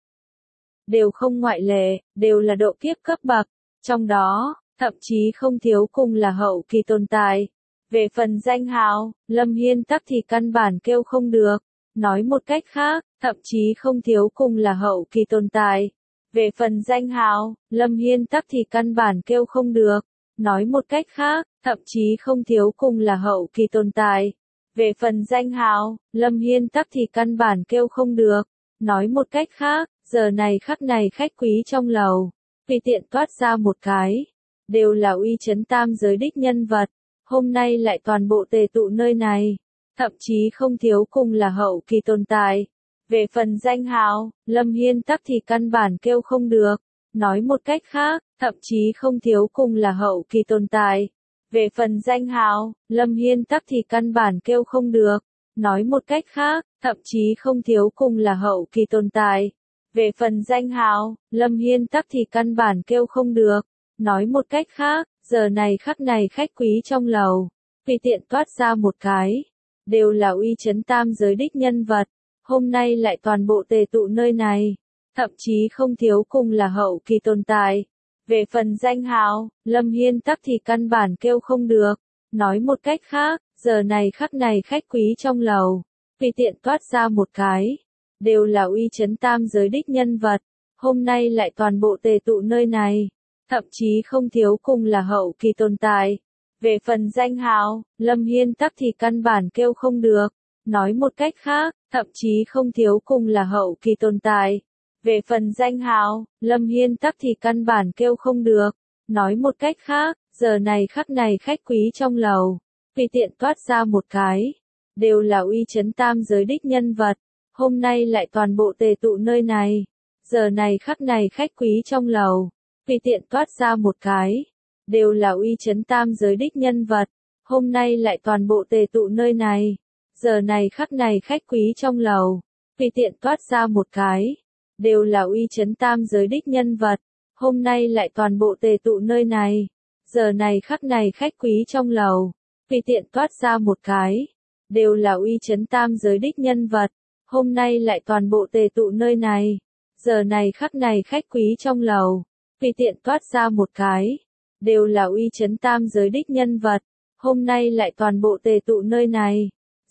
Đều không ngoại lệ, đều là độ kiếp cấp bậc. Trong đó, thậm chí không thiếu cùng là hậu kỳ tồn tại. Về phần danh hào, Lâm Hiên tắc thì căn bản kêu không được. Nói một cách khác, thậm chí không thiếu cùng là hậu kỳ tồn tại. Về phần danh hào, Lâm Hiên tắc thì căn bản kêu không được. Nói một cách khác, thậm chí không thiếu cùng là hậu kỳ tồn tại. Về phần danh hào, Lâm Hiên tắc thì căn bản kêu không được. Nói một cách khác, giờ này khắc này khách quý trong lầu, tùy tiện toát ra một cái. Đều là uy chấn tam giới đích nhân vật. Hôm nay lại toàn bộ tề tụ nơi này. Thậm chí không thiếu cùng là hậu kỳ tồn tại. Về phần danh hào, Lâm Hiên tắc thì căn bản kêu không được. Nói một cách khác, thậm chí không thiếu cùng là hậu kỳ tồn tại. Về phần danh hào, Lâm Hiên tắc thì căn bản kêu không được. Nói một cách khác, thậm chí không thiếu cùng là hậu kỳ tồn tại. Về phần danh hào, Lâm Hiên tắc thì căn bản kêu không được. Nói một cách khác, giờ này khắc này khách quý trong lầu, tùy tiện toát ra một cái. Đều là uy chấn tam giới đích nhân vật. Hôm nay lại toàn bộ tề tụ nơi này. Thậm chí không thiếu cùng là hậu kỳ tồn tại. Về phần danh hào, Lâm Hiên tắc thì căn bản kêu không được. Nói một cách khác, giờ này khắc này khách quý trong lầu, tùy tiện toát ra một cái. Đều là uy chấn tam giới đích nhân vật. Hôm nay lại toàn bộ tề tụ nơi này. Thậm chí không thiếu cùng là hậu kỳ tồn tại. Về phần danh hào, Lâm Hiên tắc thì căn bản kêu không được. Nói một cách khác, thậm chí không thiếu cùng là hậu kỳ tồn tại. Về phần danh hào, Lâm Hiên tắc thì căn bản kêu không được. Nói một cách khác, giờ này khắc này khách quý trong lầu, tùy tiện toát ra một cái. Đều là uy chấn tam giới đích nhân vật. Hôm nay lại toàn bộ tề tụ nơi này. Giờ này khắc này khách quý trong lầu, tùy tiện toát ra một cái. Đều là uy chấn tam giới đích nhân vật. Hôm nay lại toàn bộ tề tụ nơi này. Giờ này khắc này khách quý trong lầu, tùy tiện toát ra một cái. Đều là uy chấn tam giới đích nhân vật. Hôm nay lại toàn bộ tề tụ nơi này. Giờ này khắc này khách quý trong lầu, tùy tiện toát ra một cái. Đều là uy chấn tam giới đích nhân vật. Hôm nay lại toàn bộ tề tụ nơi này. Giờ này khắc này khách quý trong lầu, tùy tiện toát ra một cái. Đều là uy chấn tam giới đích nhân vật. Hôm nay lại toàn bộ tề tụ nơi này.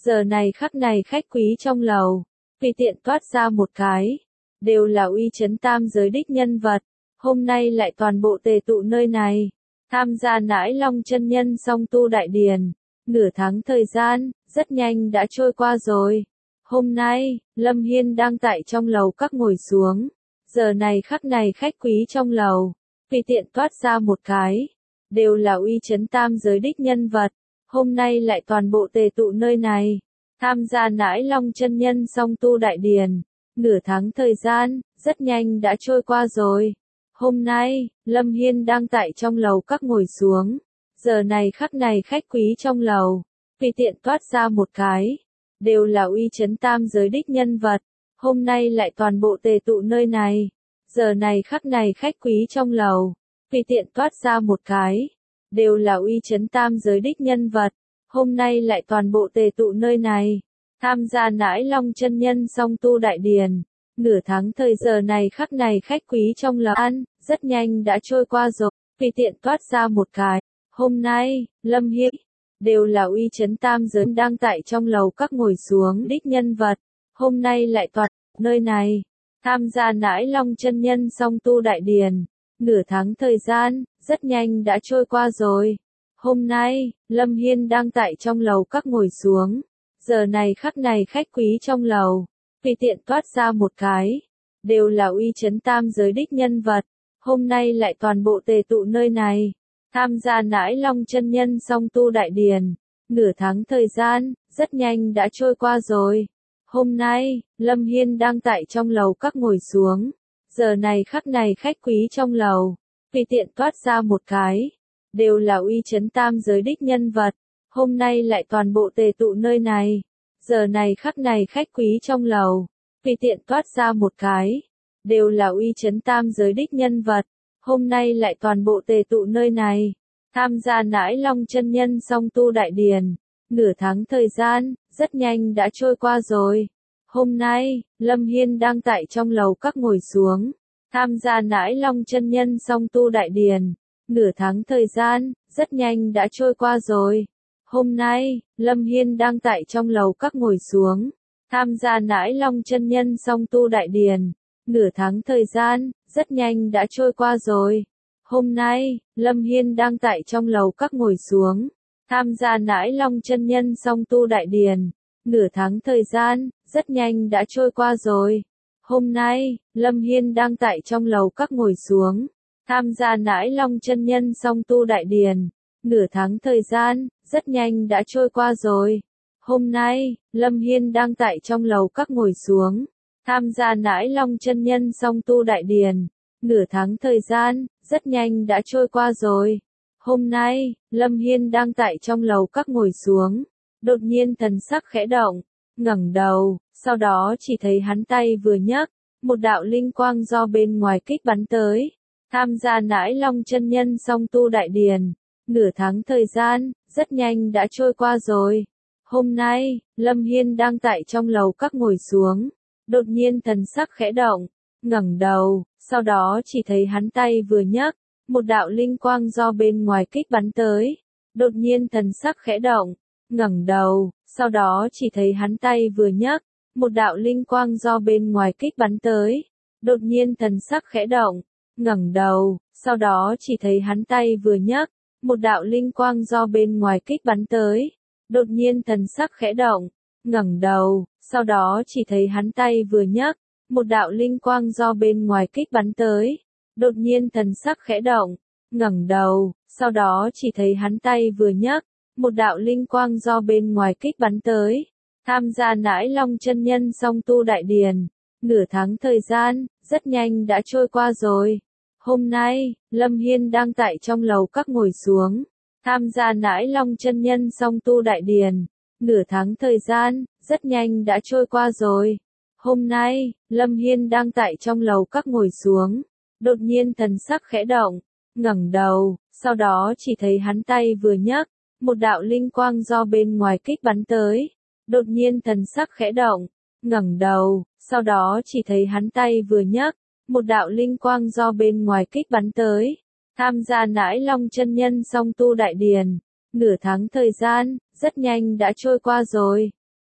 Giờ này khắc này khách quý trong lầu, tùy tiện toát ra một cái, đều là uy chấn tam giới đích nhân vật, hôm nay lại toàn bộ tề tụ nơi này, tham gia nãi long chân nhân song tu đại điển. Nửa tháng thời gian, rất nhanh đã trôi qua rồi. Hôm nay, Lâm Hiên đang tại trong lầu các ngồi xuống. Giờ này khắc này khách quý trong lầu, tùy tiện toát ra một cái, đều là uy chấn tam giới đích nhân vật. Hôm nay lại toàn bộ tề tụ nơi này, tham gia nãi long chân nhân song tu đại điển. Nửa tháng thời gian, rất nhanh đã trôi qua rồi. Hôm nay, Lâm Hiên đang tại trong lầu các ngồi xuống. Giờ này khắc này khách quý trong lầu, tùy tiện toát ra một cái, đều là uy chấn tam giới đích nhân vật. Hôm nay lại toàn bộ tề tụ nơi này. Giờ này khắc này khách quý trong lầu, tùy tiện toát ra một cái, đều là uy chấn tam giới đích nhân vật. Hôm nay lại toàn bộ tề tụ nơi này, tham gia nãi long chân nhân song tu đại điển. Nửa tháng thời giờ này khắc này khách quý trong lầu ăn, rất nhanh đã trôi qua rồi, tùy tiện toát ra một cái. Hôm nay, Lâm Hiên, đều là uy chấn tam giới đang tại trong lầu các ngồi xuống đích nhân vật. Hôm nay lại toàn nơi này, tham gia nãi long chân nhân song tu đại điển. Nửa tháng thời gian, rất nhanh đã trôi qua rồi. Hôm nay, Lâm Hiên đang tại trong lầu các ngồi xuống. Giờ này khắc này khách quý trong lầu, tùy tiện toát ra một cái, đều là uy chấn tam giới đích nhân vật. Hôm nay lại toàn bộ tề tụ nơi này, tham gia nãi long chân nhân song tu đại điển. Nửa tháng thời gian, rất nhanh đã trôi qua rồi. Hôm nay, Lâm Hiên đang tại trong lầu các ngồi xuống. Giờ này khắc này khách quý trong lầu, tùy tiện toát ra một cái, đều là uy chấn tam giới đích nhân vật. Hôm nay lại toàn bộ tề tụ nơi này. Giờ này khắc này khách quý trong lầu, tùy tiện toát ra một cái, đều là uy chấn tam giới đích nhân vật. Hôm nay lại toàn bộ tề tụ nơi này, tham gia nãi long chân nhân song tu đại điển. Nửa tháng thời gian, rất nhanh đã trôi qua rồi. Hôm nay, Lâm Hiên đang tại trong lầu các ngồi xuống, tham gia nãi long chân nhân song tu đại điển. Nửa tháng thời gian, rất nhanh đã trôi qua rồi. Hôm nay, Lâm Hiên đang tại trong lầu các ngồi xuống, tham gia nãi long chân nhân song tu đại điển. Nửa tháng thời gian, rất nhanh đã trôi qua rồi. Hôm nay, Lâm Hiên đang tại trong lầu các ngồi xuống, tham gia nãi long chân nhân song tu đại điển. Nửa tháng thời gian, rất nhanh đã trôi qua rồi. Hôm nay, Lâm Hiên đang tại trong lầu các ngồi xuống, tham gia nãi long chân nhân song tu đại điển. Nửa tháng thời gian, rất nhanh đã trôi qua rồi. Hôm nay, Lâm Hiên đang tại trong lầu các ngồi xuống, tham gia nãi long chân nhân song tu đại điển. Nửa tháng thời gian, rất nhanh đã trôi qua rồi. Hôm nay, Lâm Hiên đang tại trong lầu các ngồi xuống. Đột nhiên thần sắc khẽ động, ngẩng đầu, sau đó chỉ thấy hắn tay vừa nhấc, một đạo linh quang do bên ngoài kích bắn tới. Tham gia nãi long chân nhân song tu đại điển. Nửa tháng thời gian, rất nhanh đã trôi qua rồi. Hôm nay, Lâm Hiên đang tại trong lầu các ngồi xuống. Đột nhiên thần sắc khẽ động, ngẩng đầu, sau đó chỉ thấy hắn tay vừa nhấc, một đạo linh quang do bên ngoài kích bắn tới. Đột nhiên thần sắc khẽ động, ngẩng đầu, sau đó chỉ thấy hắn tay vừa nhấc, một đạo linh quang do bên ngoài kích bắn tới. Đột nhiên thần sắc khẽ động, ngẩng đầu, sau đó chỉ thấy hắn tay vừa nhấc, một đạo linh quang do bên ngoài kích bắn tới. Đột nhiên thần sắc khẽ động, ngẩng đầu, sau đó chỉ thấy hắn tay vừa nhấc, một đạo linh quang do bên ngoài kích bắn tới. Đột nhiên thần sắc khẽ động, ngẩng đầu, sau đó chỉ thấy hắn tay vừa nhấc, một đạo linh quang do bên ngoài kích bắn tới. Tham gia nãi long chân nhân song tu đại điển. Nửa tháng thời gian, rất nhanh đã trôi qua rồi. Hôm nay, Lâm Hiên đang tại trong lầu các ngồi xuống, tham gia nãi long chân nhân song tu đại điển. Nửa tháng thời gian, rất nhanh đã trôi qua rồi. Hôm nay, Lâm Hiên đang tại trong lầu các ngồi xuống. Đột nhiên thần sắc khẽ động, ngẩng đầu, sau đó chỉ thấy hắn tay vừa nhấc, một đạo linh quang do bên ngoài kích bắn tới. Đột nhiên thần sắc khẽ động, ngẩng đầu, sau đó chỉ thấy hắn tay vừa nhấc, một đạo linh quang do bên ngoài kích bắn tới. Tham gia nãi long chân nhân song tu đại điển. Nửa tháng thời gian, rất nhanh đã trôi qua rồi.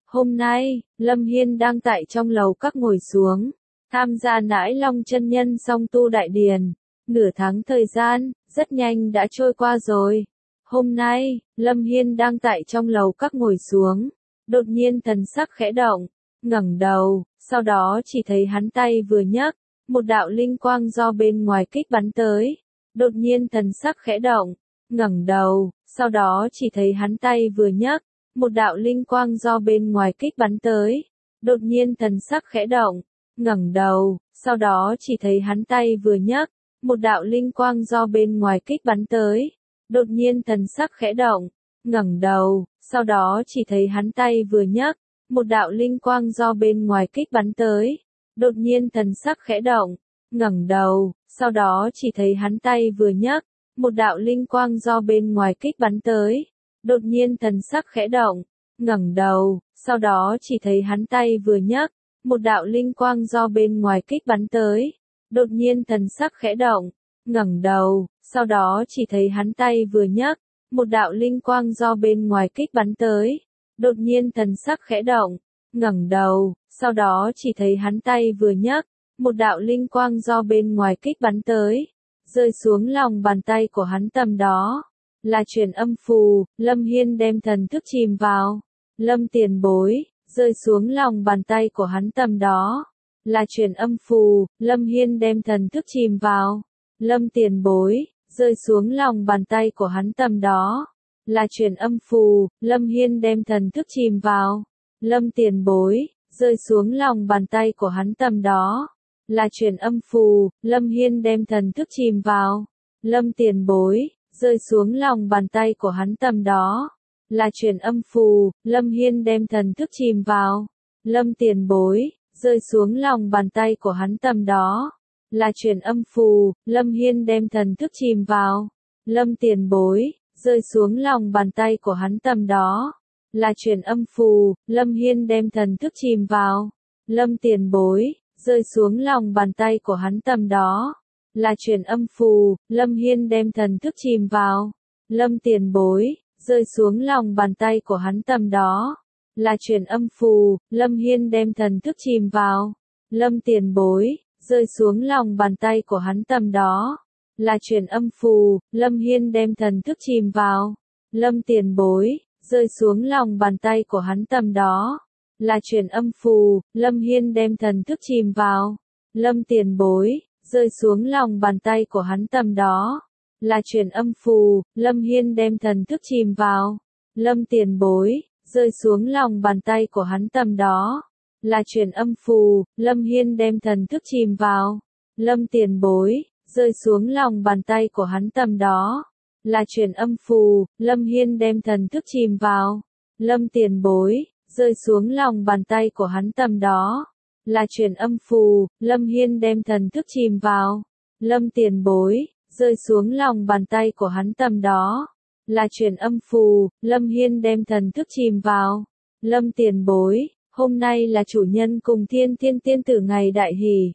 Hôm nay, Lâm Hiên đang tại trong lầu các ngồi xuống, tham gia nãi long chân nhân song tu đại điển. Nửa tháng thời gian, rất nhanh đã trôi qua rồi. Hôm nay, Lâm Hiên đang tại trong lầu các ngồi xuống, đột nhiên thần sắc khẽ động, ngẩng đầu, sau đó chỉ thấy hắn tay vừa nhấc, một đạo linh quang do bên ngoài kích bắn tới. Đột nhiên thần sắc khẽ động, ngẩng đầu, sau đó chỉ thấy hắn tay vừa nhấc, một đạo linh quang do bên ngoài kích bắn tới. Đột nhiên thần sắc khẽ động, ngẩng đầu, sau đó chỉ thấy hắn tay vừa nhấc, một đạo linh quang do bên ngoài kích bắn tới. Đột nhiên thần sắc khẽ động, ngẩng đầu, sau đó chỉ thấy hắn tay vừa nhấc, một đạo linh quang do bên ngoài kích bắn tới. Đột nhiên thần sắc khẽ động, ngẩng đầu, sau đó chỉ thấy hắn tay vừa nhấc, một đạo linh quang do bên ngoài kích bắn tới. Đột nhiên thần sắc khẽ động, ngẩng đầu, sau đó chỉ thấy hắn tay vừa nhấc, một đạo linh quang do bên ngoài kích bắn tới. Đột nhiên thần sắc khẽ động, ngẩng đầu, sau đó chỉ thấy hắn tay vừa nhấc, một đạo linh quang do bên ngoài kích bắn tới. Đột nhiên thần sắc khẽ động, ngẩng đầu, sau đó chỉ thấy hắn tay vừa nhấc, một đạo linh quang do bên ngoài kích bắn tới, rơi xuống lòng bàn tay của hắn tầm đó. Là truyền âm phù. Lâm Hiên đem thần thức chìm vào. Lâm tiền bối, rơi xuống lòng bàn tay của hắn tầm đó. Là truyền âm phù. Lâm Hiên đem thần thức chìm vào. Lâm tiền bối, rơi xuống lòng bàn tay của hắn tầm đó. Là truyền âm phù. Lâm Hiên đem thần thức chìm vào. Lâm tiền bối, rơi xuống lòng bàn tay của hắn tầm đó. Là truyền âm phù. Lâm Hiên đem thần thức chìm vào. Lâm tiền bối, rơi xuống lòng bàn tay của hắn tầm đó. Là truyền âm phù. Lâm Hiên đem thần thức chìm vào. Lâm tiền bối, rơi xuống lòng bàn tay của hắn tầm đó. Là truyền âm phù. Lâm Hiên đem thần thức chìm vào. Lâm tiền bối, rơi xuống lòng bàn tay của hắn tầm đó. Là truyền âm phù. Lâm Hiên đem thần thức chìm vào. Lâm tiền bối, rơi xuống lòng bàn tay của hắn tầm đó. Là truyền âm phù. Lâm Hiên đem thần thức chìm vào. Lâm tiền bối, rơi xuống lòng bàn tay của hắn tầm đó. Là truyền âm phù. Lâm Hiên đem thần thức chìm vào. Lâm tiền bối, rơi xuống lòng bàn tay của hắn tầm đó. Là truyền âm phù. Lâm Hiên đem thần thức chìm vào. Lâm tiền bối, rơi xuống lòng bàn tay của hắn tầm đó. Là truyền âm phù. Lâm Hiên đem thần thức chìm vào. Lâm tiền bối, rơi xuống lòng bàn tay của hắn tầm đó. Là truyền âm phù. Lâm Hiên đem thần thức chìm vào. Lâm tiền bối, rơi xuống lòng bàn tay của hắn tầm đó. Là truyền âm phù. Lâm Hiên đem thần thức chìm vào. Lâm tiền bối, rơi xuống lòng bàn tay của hắn tầm đó. Là truyền âm phù. Lâm Hiên đem thần thức chìm vào. Lâm tiền bối, rơi xuống lòng bàn tay của hắn tầm đó. Là truyền âm phù. Lâm Hiên đem thần thức chìm vào. Lâm tiền bối, rơi xuống lòng bàn tay của hắn tầm đó. Là truyền âm phù. Lâm Hiên đem thần thức chìm vào. Lâm tiền bối, hôm nay là chủ nhân cùng thiên thiên tiên tử ngày đại hỷ.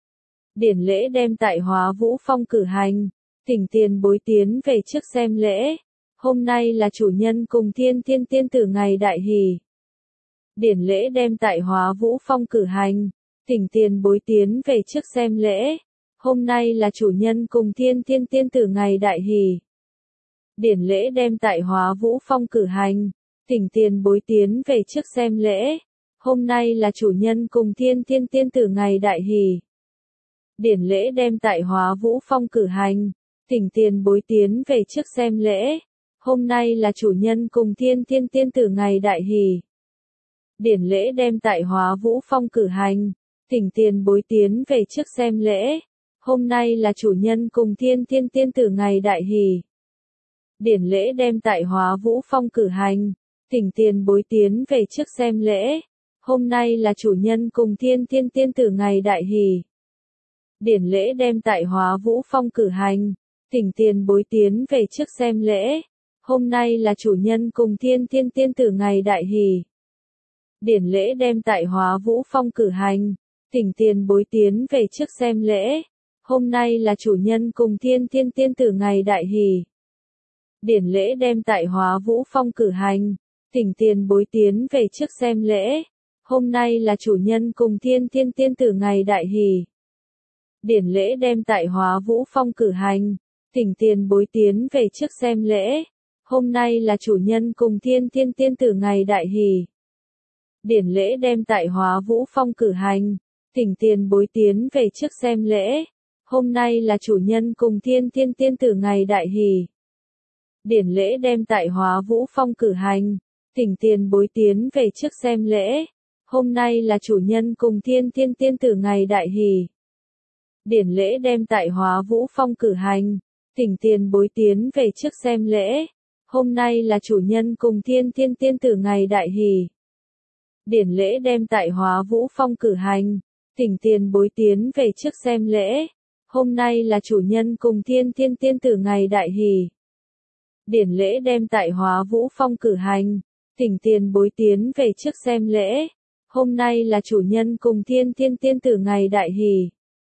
Điển lễ đem tại Hóa Vũ Phong cử hành. Thỉnh tiền bối tiến về trước xem lễ. Hôm nay là chủ nhân cùng thiên thiên tiên tử ngày đại hỷ. Điển lễ đem tại Hóa Vũ Phong cử hành. Thỉnh tiền bối tiến về trước xem lễ. Hôm nay là chủ nhân cùng thiên thiên tiên tử ngày đại hỷ. Điển lễ đem tại Hóa Vũ Phong cử hành. Thỉnh tiền bối tiến về trước xem lễ. Hôm nay là chủ nhân cùng thiên thiên tiên tử ngày đại hỷ. Điển lễ đem tại Hóa Vũ Phong cử hành. Thỉnh tiền bối tiến về trước xem lễ. Hôm nay là chủ nhân cùng thiên thiên tiên tử ngày đại hỷ. Điển lễ đem tại Hóa Vũ Phong cử hành. Thỉnh tiền bối tiến về trước xem lễ. Hôm nay là chủ nhân cùng thiên thiên tiên tử ngày đại hỷ. Điển lễ đem tại Hóa Vũ Phong cử hành. Thỉnh tiền bối tiến về trước xem lễ. Hôm nay là chủ nhân cùng thiên thiên tiên tử ngày đại hỷ. Điển lễ đem tại Hóa Vũ Phong cử hành. Thỉnh tiền bối tiến về trước xem lễ. Hôm nay là chủ nhân cùng thiên thiên tiên tử ngày đại hỷ. Điển lễ đem tại Hóa Vũ Phong cử hành. Thỉnh tiền bối tiến về trước xem lễ. Hôm nay là chủ nhân cùng thiên thiên tiên tử ngày đại hỷ. Điển lễ đem tại Hóa Vũ Phong cử hành. Thỉnh tiền bối tiến về trước xem lễ. Hôm nay là chủ nhân cùng thiên thiên tiên tử ngày đại hỷ. Điển lễ đem tại Hóa Vũ Phong cử hành. Thỉnh tiền bối tiến về trước xem lễ. Hôm nay là chủ nhân cùng thiên thiên tiên tử ngày đại hỷ. Điển lễ đem tại Hóa Vũ Phong cử hành. Thỉnh tiền bối tiến về trước xem lễ. Hôm nay là chủ nhân cùng thiên thiên tiên tử ngày đại hỷ. Điển lễ đem tại Hóa Vũ Phong cử hành. Thỉnh tiền bối tiến về trước xem lễ. Hôm nay là chủ nhân cùng thiên thiên tiên tử ngày đại hỷ. Điển lễ đem tại Hóa Vũ Phong cử hành. Thỉnh tiền bối tiến về trước xem lễ. Hôm nay là chủ nhân cùng thiên thiên tiên tử ngày đại hỷ. Điển lễ đem tại Hóa Vũ Phong cử hành. Thỉnh tiền bối tiến về trước xem lễ. Hôm nay là chủ nhân cùng thiên thiên tiên tử ngày đại hỷ. Điển lễ đem tại Hóa Vũ Phong cử hành. Thỉnh tiền bối tiến về trước xem lễ. Hôm nay là chủ nhân cùng thiên thiên tiên tử ngày đại hỷ.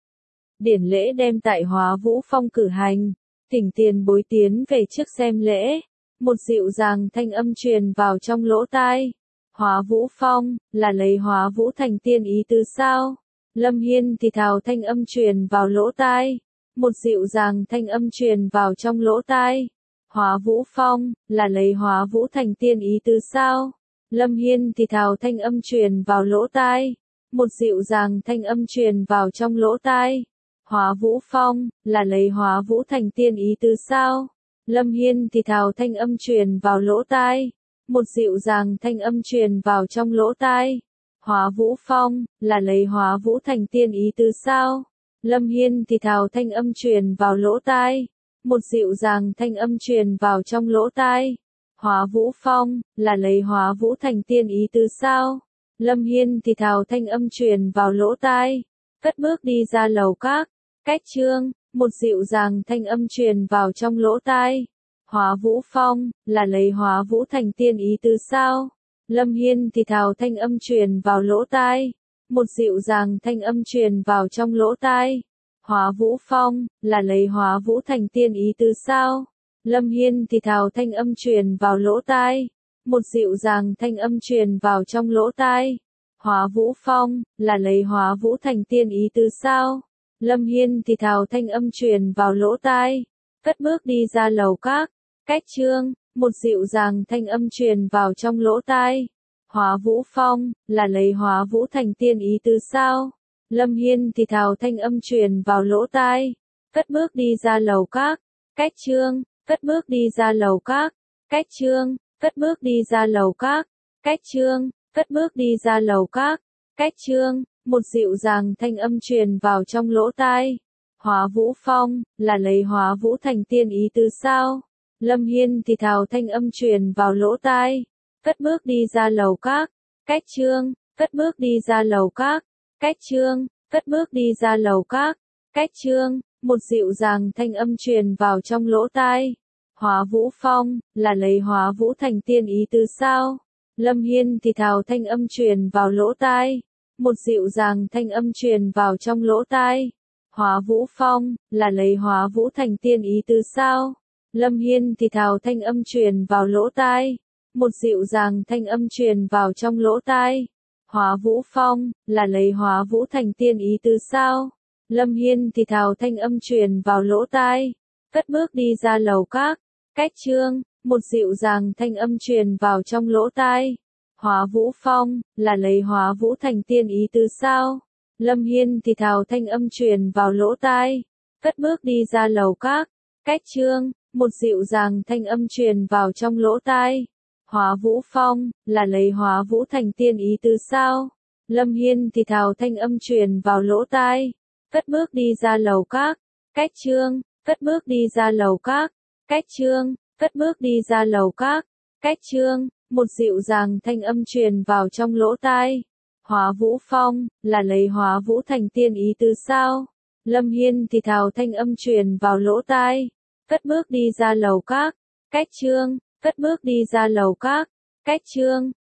Điển lễ đem tại Hóa Vũ Phong cử hành. Thỉnh tiền bối tiến về trước xem lễ. Một dịu dàng thanh âm truyền vào trong lỗ tai. Hóa Vũ Phong, là lấy Hóa Vũ thành tiên ý tứ sao? Lâm Hiên thì thào thanh âm truyền vào lỗ tai. Một dịu dàng thanh âm truyền vào trong lỗ tai. Hóa Vũ Phong, là lấy Hóa Vũ thành tiên ý tứ sao? Lâm Hiên thì thào thanh âm truyền vào lỗ tai. Một dịu dàng thanh âm truyền vào trong lỗ tai. Hóa Vũ Phong, là lấy Hóa Vũ thành tiên ý tứ sao? Lâm Hiên thì thào thanh âm truyền vào lỗ tai. Một dịu dàng thanh âm truyền vào trong lỗ tai. Hóa Vũ Phong, là lấy Hóa Vũ thành tiên ý tứ sao? Lâm Hiên thì thào thanh âm truyền vào lỗ tai. Một dịu dàng thanh âm truyền vào trong lỗ tai. Hóa Vũ Phong, là lấy Hóa Vũ thành tiên ý tứ sao? Lâm Hiên thì thào thanh âm truyền vào lỗ tai. Cất bước đi ra lầu các. Cách chương, một dịu dàng thanh âm truyền vào trong lỗ tai. Hóa Vũ Phong, là lấy Hóa Vũ thành tiên ý tứ sao? Lâm Hiên thì thào thanh âm truyền vào lỗ tai. Một dịu dàng thanh âm truyền vào trong lỗ tai. Hóa Vũ Phong, là lấy Hóa Vũ thành tiên ý tứ sao? Lâm Hiên thì thào thanh âm truyền vào lỗ tai. Một dịu dàng thanh âm truyền vào trong lỗ tai. Hóa Vũ Phong, là lấy Hóa Vũ thành tiên ý tứ sao? Lâm Hiên thì thào thanh âm truyền vào lỗ tai. Cất bước đi ra lầu các. Cách chương, một dịu dàng thanh âm truyền vào trong lỗ tai. Hóa Vũ Phong, là lấy Hóa Vũ thành tiên ý tứ sao? Lâm Hiên thì thào thanh âm truyền vào lỗ tai. Cất bước đi ra lầu các. Cách chương, cất bước đi ra lầu các. Cách chương, cất bước đi ra lầu các. Cách chương, cất bước đi ra lầu các. Cách chương, một dịu dàng thanh âm truyền vào trong lỗ tai. Hóa Vũ Phong, là lấy Hóa Vũ thành tiên ý tứ sao? Lâm Hiên thì thào thanh âm truyền vào lỗ tai. Cất bước đi ra lầu các. Cách chương, cất bước đi ra lầu các. Cách chương, cất bước đi ra lầu các. Cách chương, một dịu dàng thanh âm truyền vào trong lỗ tai. Hóa Vũ Phong, là lấy Hóa Vũ thành tiên ý tứ sao? Lâm Hiên thì thào thanh âm truyền vào lỗ tai. Một dịu dàng thanh âm truyền vào trong lỗ tai. Hóa Vũ Phong, là lấy Hóa Vũ thành tiên ý tứ sao? Lâm Hiên thì thào thanh âm truyền vào lỗ tai. Một dịu dàng thanh âm truyền vào trong lỗ tai. Hóa Vũ Phong, là lấy Hóa Vũ thành tiên ý tứ sao? Lâm Hiên thì thào thanh âm truyền vào lỗ tai. Cất bước đi ra lầu các. Cách chương, một dịu dàng thanh âm truyền vào trong lỗ tai. Hóa Vũ Phong, là lấy Hóa Vũ thành tiên ý tứ sao? Lâm Hiên thì thào thanh âm truyền vào lỗ tai. Cất bước đi ra lầu các. Cách chương, một dịu dàng thanh âm truyền vào trong lỗ tai. Hóa Vũ Phong, là lấy Hóa Vũ thành tiên ý tứ sao? Lâm Hiên thì thào thanh âm truyền vào lỗ tai. Cất bước đi ra lầu các. Cách chương, cất bước đi ra lầu các. Cách chương, cất bước đi ra lầu các. Cách chương, một dịu dàng thanh âm truyền vào trong lỗ tai. Hóa Vũ Phong, là lấy Hóa Vũ thành tiên ý tứ sao? Lâm Hiên thì thào thanh âm truyền vào lỗ tai. Cất bước đi ra lầu các. Cách chương, cất bước đi ra lầu các. Cách chương,